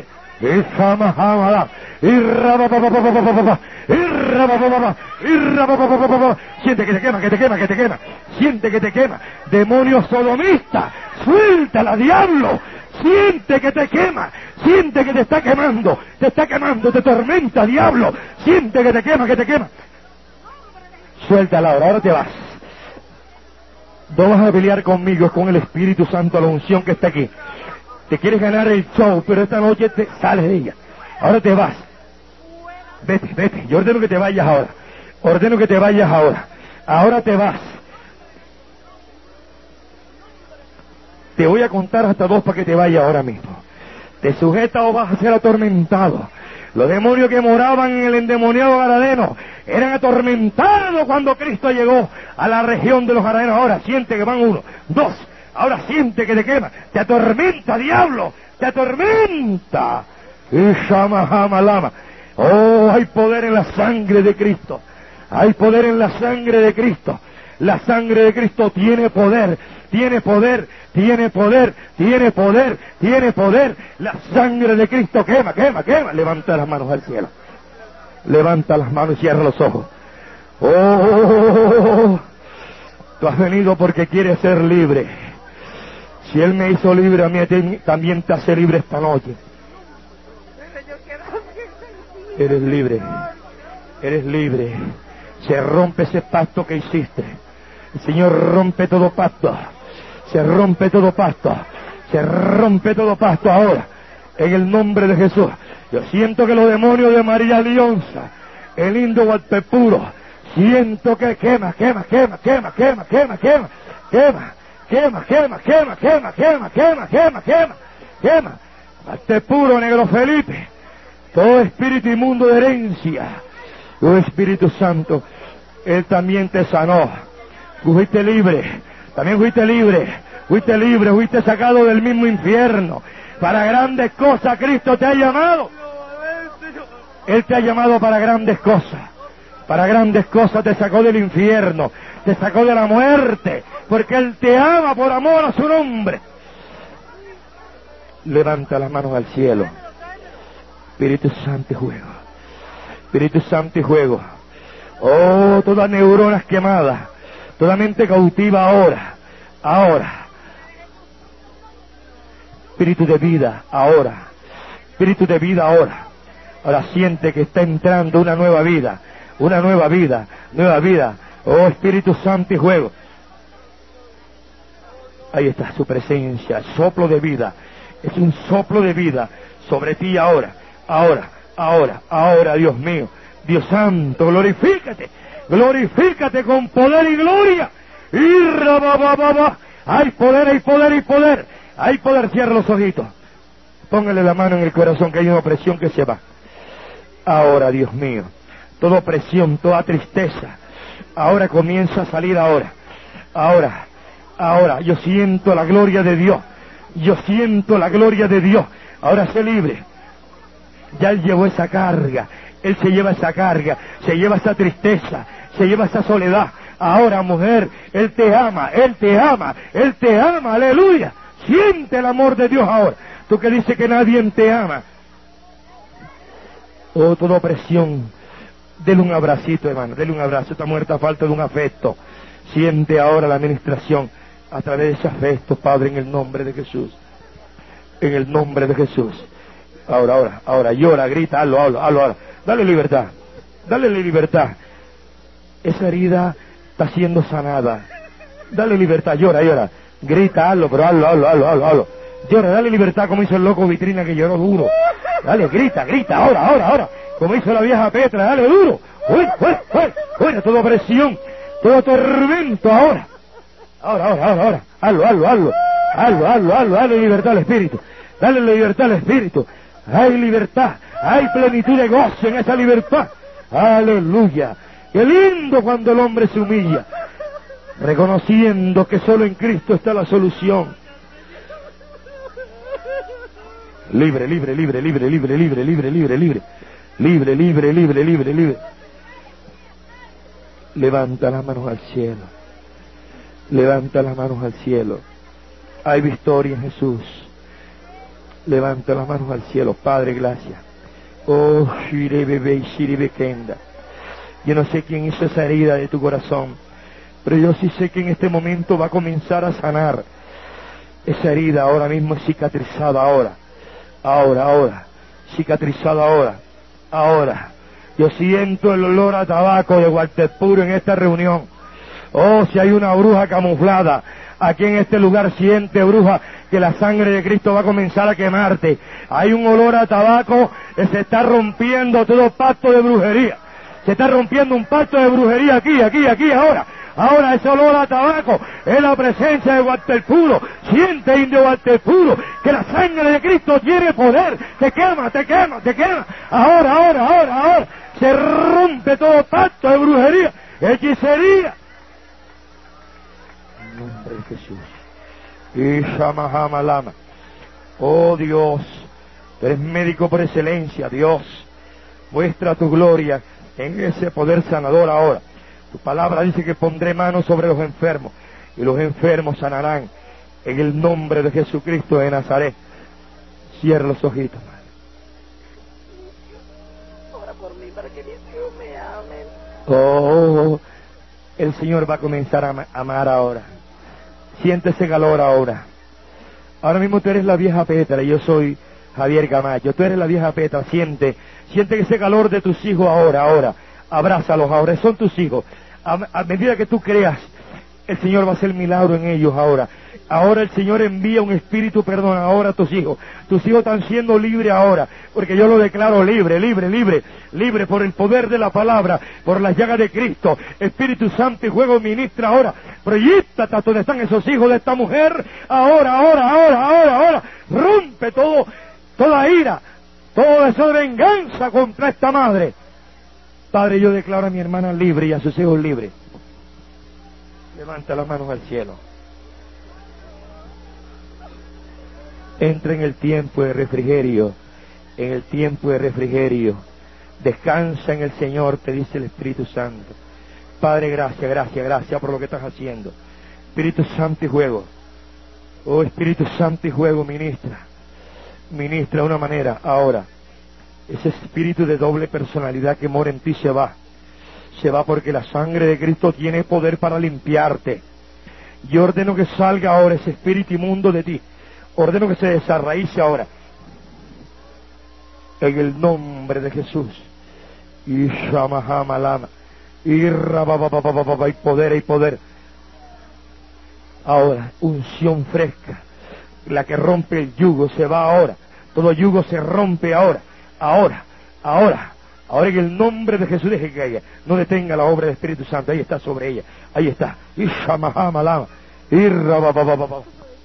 Siente que te quema, que te quema, que te quema. Siente que te quema. Demonio sodomista, suéltala, diablo. Siente que te quema, siente que te está quemando, te está quemando, te tormenta, diablo. Siente que te quema, que te quema. Suéltala ahora, ahora te vas. No vas a pelear conmigo, es con el Espíritu Santo, la unción que está aquí. Te quieres ganar el show, pero esta noche te sales de ella. Ahora te vas. Vete, vete. Yo ordeno que te vayas ahora. Ordeno que te vayas ahora. Ahora te vas. Te voy a contar hasta dos para que te vayas ahora mismo. Te sujetas o vas a ser atormentado. Los demonios que moraban en el endemoniado Gadareno eran atormentados cuando Cristo llegó a la región de los Gadarenos. Ahora siente que van uno, dos. Ahora siente que te quema, te atormenta, diablo, te atormenta. Lama. Oh, hay poder en la sangre de Cristo. Hay poder en la sangre de Cristo. La sangre de Cristo tiene poder, tiene poder, tiene poder, tiene poder, tiene poder. La sangre de Cristo quema, quema, quema. Levanta las manos al cielo. Levanta las manos y cierra los ojos. Oh, tú has venido porque quieres ser libre. Si Él me hizo libre, a mí también te hace libre esta noche. Eres libre. Eres libre. Se rompe ese pacto que hiciste. El Señor rompe todo pacto. Se rompe todo pacto. Se rompe todo pacto ahora. En el nombre de Jesús. Yo siento que los demonios de María Leonza, el Indio Guatepuro, siento que quema, quema, quema, quema, quema, quema, quema, quema. Quema, quema, quema, quema, quema, quema, quema, quema, quema. Arte puro, negro Felipe. Todo espíritu inmundo de herencia. Oh Espíritu Santo, Él también te sanó. Fuiste libre. También fuiste libre. Fuiste libre, fuiste sacado del mismo infierno. Para grandes cosas Cristo te ha llamado. Él te ha llamado para grandes cosas. Para grandes cosas te sacó del infierno. Te sacó de la muerte. Porque Él te ama por amor a su nombre. Levanta las manos al cielo. Espíritu Santo y juego. Espíritu Santo y juego. Oh, todas neuronas quemadas. Toda mente cautiva ahora. Ahora. Espíritu de vida ahora. Espíritu de vida ahora. Ahora siente que está entrando una nueva vida. Una nueva vida. Nueva vida. Oh, Espíritu Santo y juego. Ahí está su presencia. Soplo de vida. Es un soplo de vida sobre ti ahora, ahora, ahora, ahora, Dios mío, Dios Santo, glorifícate, glorifícate con poder y gloria. Y rabababa, hay poder, hay poder, hay poder, hay poder. Cierra los ojitos, póngale la mano en el corazón que hay una opresión que se va. Ahora, Dios mío, toda opresión, toda tristeza, ahora comienza a salir ahora, ahora, ahora, yo siento la gloria de Dios. Yo siento la gloria de Dios. Ahora sé libre. Ya Él llevó esa carga. Él se lleva esa carga. Se lleva esa tristeza. Se lleva esa soledad. Ahora, mujer, Él te ama. Él te ama. Él te ama. Aleluya. Siente el amor de Dios ahora. Tú que dices que nadie te ama. Oh, toda opresión. Dele un abracito, hermano. Dele un abrazo. Está muerta a falta de un afecto. Siente ahora la administración. A través de ese afecto, Padre, en el nombre de Jesús. En el nombre de Jesús. Ahora, ahora, ahora, llora, grita, hazlo, hazlo, hazlo, hazlo. Dale libertad. Dale libertad. Esa herida está siendo sanada. Dale libertad, llora, llora. Grita, hazlo, pero hazlo, hazlo, hazlo, hazlo, hazlo. Llora, dale libertad como hizo el loco Vitrina que lloró duro. Dale, grita, grita, ahora, ahora, ahora. Como hizo la vieja Petra, dale duro. Fuera, fuera, fuera, fuera, toda opresión, todo tormento ahora. Ahora, ahora, ahora, ahora, hazlo, hazlo, hazlo, hazlo, hazlo, hazlo, dale libertad al Espíritu, dale libertad al Espíritu, hay libertad, hay plenitud de gozo en esa libertad, aleluya, qué lindo cuando el hombre se humilla, reconociendo que solo en Cristo está la solución, libre, libre, libre, libre, libre, libre, libre, libre, libre, libre, libre, libre, libre, libre, levanta las manos al cielo. Levanta las manos al cielo. Hay victoria en Jesús. Levanta las manos al cielo. Padre, gracias. Oh, Shirebebe, Shirebekenda. Yo no sé quién hizo esa herida de tu corazón, pero yo sí sé que en este momento va a comenzar a sanar. Esa herida ahora mismo es cicatrizada ahora. Ahora, ahora. Cicatrizada ahora. Ahora. Yo siento el olor a tabaco de Walter Puro en esta reunión. Oh, si hay una bruja camuflada aquí en este lugar, siente, bruja, que la sangre de Cristo va a comenzar a quemarte. Hay un olor a tabaco que se está rompiendo todo pacto de brujería. Se está rompiendo un pacto de brujería aquí, aquí, aquí, ahora. Ahora ese olor a tabaco es la presencia de Walter Puro. Siente, indio Walter Puro, que la sangre de Cristo tiene poder. Te quema, te quema, te quema. Ahora, ahora, ahora, ahora. Se rompe todo pacto de brujería, hechicería. En el nombre de Jesús. Y Shamahama Lama. Oh Dios, tú eres médico por excelencia, Dios. Muestra tu gloria en ese poder sanador ahora. Tu palabra dice que pondré manos sobre los enfermos y los enfermos sanarán en el nombre de Jesucristo de Nazaret. Cierra los ojitos, madre. Ora por mí para que mis hijos me amen. Oh, el Señor va a comenzar a amar ahora. Siente ese calor ahora. Ahora mismo tú eres la vieja Petra y yo soy Javier Camacho. Tú eres la vieja Petra. Siente, siente ese calor de tus hijos ahora, ahora. Abrázalos ahora, son tus hijos. A, a medida que tú creas El Señor va a hacer milagro en ellos ahora. Ahora el Señor envía un espíritu perdón ahora a tus hijos. Tus hijos están siendo libres ahora, porque yo lo declaro libre, libre, libre, libre por el poder de la palabra, por las llagas de Cristo. Espíritu Santo y juego ministra ahora. Proyectate donde están esos hijos de esta mujer. Ahora, ahora, ahora, ahora, ahora. Rompe todo, toda ira, todo deseo de venganza contra esta madre. Padre, yo declaro a mi hermana libre y a sus hijos libres. Levanta las manos al cielo. Entra en el tiempo de refrigerio, en el tiempo de refrigerio. Descansa en el Señor, te dice el Espíritu Santo. Padre, gracias, gracias, gracias por lo que estás haciendo. Espíritu Santo y juego. Oh, Espíritu Santo y juego, ministra. Ministra de una manera, ahora. Ese espíritu de doble personalidad que mora en ti se va. Se va porque la sangre de Cristo tiene poder para limpiarte. Yo ordeno que salga ahora ese espíritu inmundo de ti. Ordeno que se desarraice ahora. En el nombre de Jesús. Y Shamahamalama. Y Rabababababa. Y poder, y poder. Ahora, unción fresca. La que rompe el yugo se va ahora. Todo yugo se rompe ahora. Ahora, ahora. Ahora en el nombre de Jesús deje que caiga. No detenga la obra del Espíritu Santo. Ahí está sobre ella. Ahí está. Y Shamahamalama. Y Rabababababa.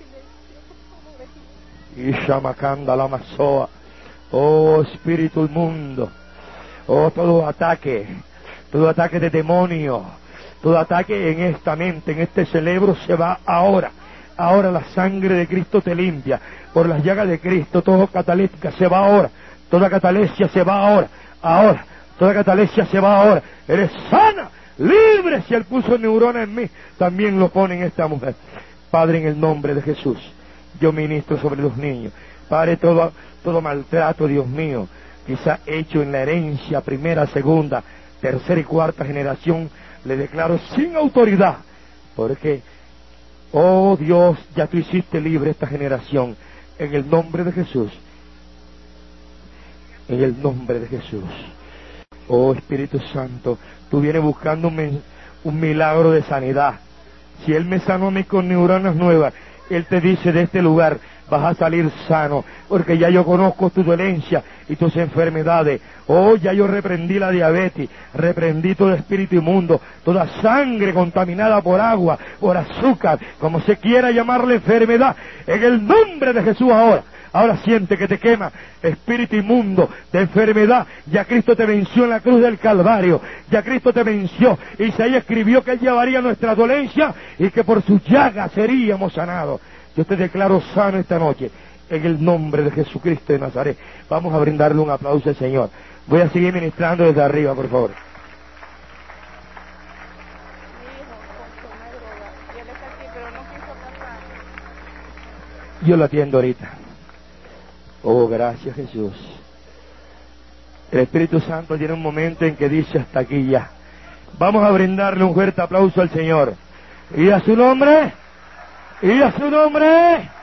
Y Shamakanda la masoa. Oh espíritu inmundo. Oh todo ataque. Todo ataque de demonio. Todo ataque en esta mente, en este cerebro se va ahora. Ahora la sangre de Cristo te limpia. Por las llagas de Cristo, todo catalética se va ahora. Toda catalesia se va ahora. Ahora. Toda catalesia se va ahora. Eres sana. Libre. Si Él puso neurona en mí, también lo pone en esta mujer. Padre, en el nombre de Jesús. Yo ministro sobre los niños. Padre, todo, todo maltrato, Dios mío, quizá hecho en la herencia, primera, segunda, tercera y cuarta generación, le declaro sin autoridad, porque, oh Dios, ya tú hiciste libre esta generación, en el nombre de Jesús, en el nombre de Jesús. Oh Espíritu Santo, tú vienes buscando un, un milagro de sanidad. Si Él me sanó a mí con neuronas nuevas, Él te dice de este lugar, vas a salir sano, porque ya yo conozco tu dolencia y tus enfermedades. Oh, ya yo reprendí la diabetes, reprendí todo espíritu inmundo, toda sangre contaminada por agua, por azúcar, como se quiera llamar la enfermedad, en el nombre de Jesús ahora. Ahora siente que te quema, espíritu inmundo de enfermedad. Ya Cristo te venció en la cruz del Calvario. Ya Cristo te venció. Isaías escribió que Él llevaría nuestra dolencia y que por sus llagas seríamos sanados. Yo te declaro sano esta noche, en el nombre de Jesucristo de Nazaret. Vamos a brindarle un aplauso al Señor. Voy a seguir ministrando desde arriba, por favor. Yo lo atiendo ahorita. Oh, gracias Jesús. El Espíritu Santo tiene un momento en que dice hasta aquí ya. Vamos a brindarle un fuerte aplauso al Señor. Y a su nombre, y a su nombre.